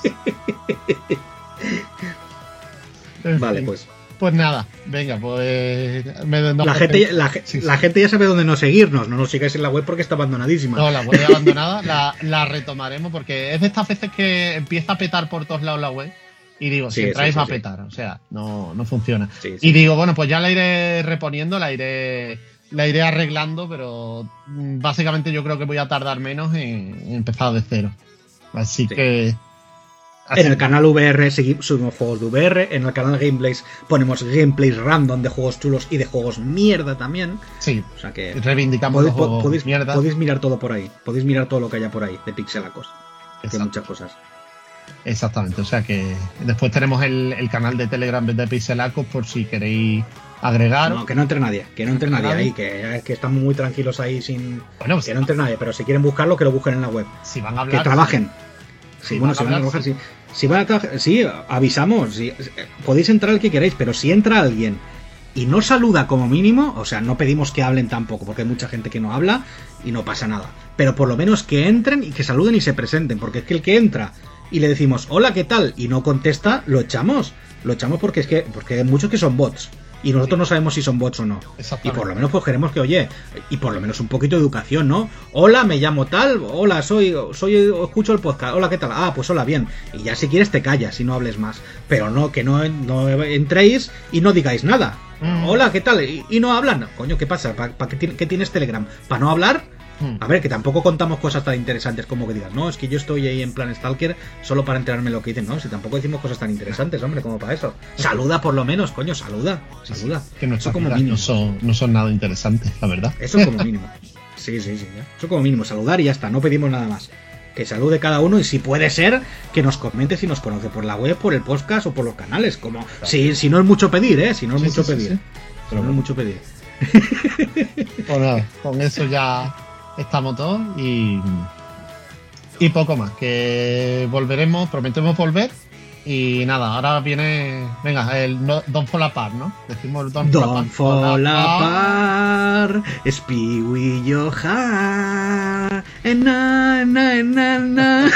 En Vale, fin. pues. Pues nada, venga, pues. me- no, La gente, ya- la, ge- sí, sí. la gente ya sabe dónde no seguirnos. No nos sigáis en la web porque está abandonadísima. No, la web abandonada, la, la retomaremos porque es de estas veces que empieza a petar por todos lados la web. Y digo, si Sí, entráis sí, sí, va a sí. petar, o sea, no, no funciona. Sí, sí. Y digo, bueno, pues ya la iré reponiendo, la iré, la iré arreglando, pero mm, básicamente yo creo que voy a tardar menos en, en empezar de cero. Así Sí. que. así En el que- canal V R segui- subimos juegos de V R. En el canal Gameplays ponemos gameplays random de juegos chulos y de juegos mierda también. Sí, O sea que reivindicamos podéis, los juegos podéis- mierda. podéis mirar todo por ahí. Podéis mirar todo lo que haya por ahí de pixelacos. Que hay Exacto. muchas cosas. Exactamente, o sea que después tenemos el, el canal de Telegram de Pixelacos por si queréis agregar. No, que no entre nadie. Que no entre nadie Nadie. ahí. Que, que estamos muy tranquilos ahí sin. Bueno, pues, Que no entre nadie. Pero si quieren buscarlo, que lo busquen en la web. si van a Que hablar. trabajen. Sí, Si bueno, van si a van a hablar, trabajar, sí. Si van a trabajar, sí, avisamos. Sí, podéis entrar el que queráis, pero si entra alguien y no saluda como mínimo, o sea, no pedimos que hablen tampoco, porque hay mucha gente que no habla y no pasa nada. Pero por lo menos que entren y que saluden y se presenten, porque es que el que entra y le decimos hola, ¿qué tal? Y no contesta, lo echamos. Lo echamos porque es que porque hay muchos que son bots. Y nosotros Sí. no sabemos si son bots o no. Y Exactamente. por lo menos pues queremos que, oye, y por lo menos un poquito de educación, ¿no? Hola, me llamo tal, hola, soy, soy, escucho el podcast, hola, ¿qué tal? Ah, pues hola, bien. Y ya si quieres te callas y no hables más. Pero no, que no, no entréis y no digáis nada. Mm. Hola, ¿qué tal? Y, y no hablan. Coño, ¿qué pasa? ¿Para qué, ti- qué tienes Telegram? ¿Para no hablar? Hmm. A ver, que tampoco contamos cosas tan interesantes como que digas, no, es que yo estoy ahí en plan Stalker solo para enterarme de lo que dicen. No, si tampoco decimos cosas tan interesantes, hombre, como para eso. Saluda por lo menos, coño, saluda. Saluda. Que Eso nuestras como vidas mínimo. no son, no son nada interesantes, la verdad. Eso como mínimo. Sí, sí, sí. ya. Eso como mínimo. Saludar y ya está. No pedimos nada más. Que salude cada uno y si puede ser que nos comente si nos conoce por la web, por el podcast o por los canales. Como si, si no es mucho pedir, ¿eh? Si no es Sí, mucho sí, sí, pedir. sí. Si no es mucho pedir. Pues nada, con eso ya estamos todos y, y poco más. Que volveremos, prometemos volver. Y nada, ahora viene. Venga, el no, Don Folapar, ¿no? Decimos el Don Don Folapar. Folapar, Spiwi Joha, ena, ena, ena, ena.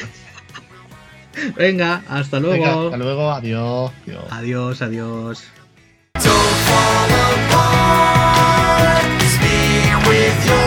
Venga, hasta luego. Venga, hasta luego, adiós. adiós. Adiós, adiós. Don't fall apart. Just be with your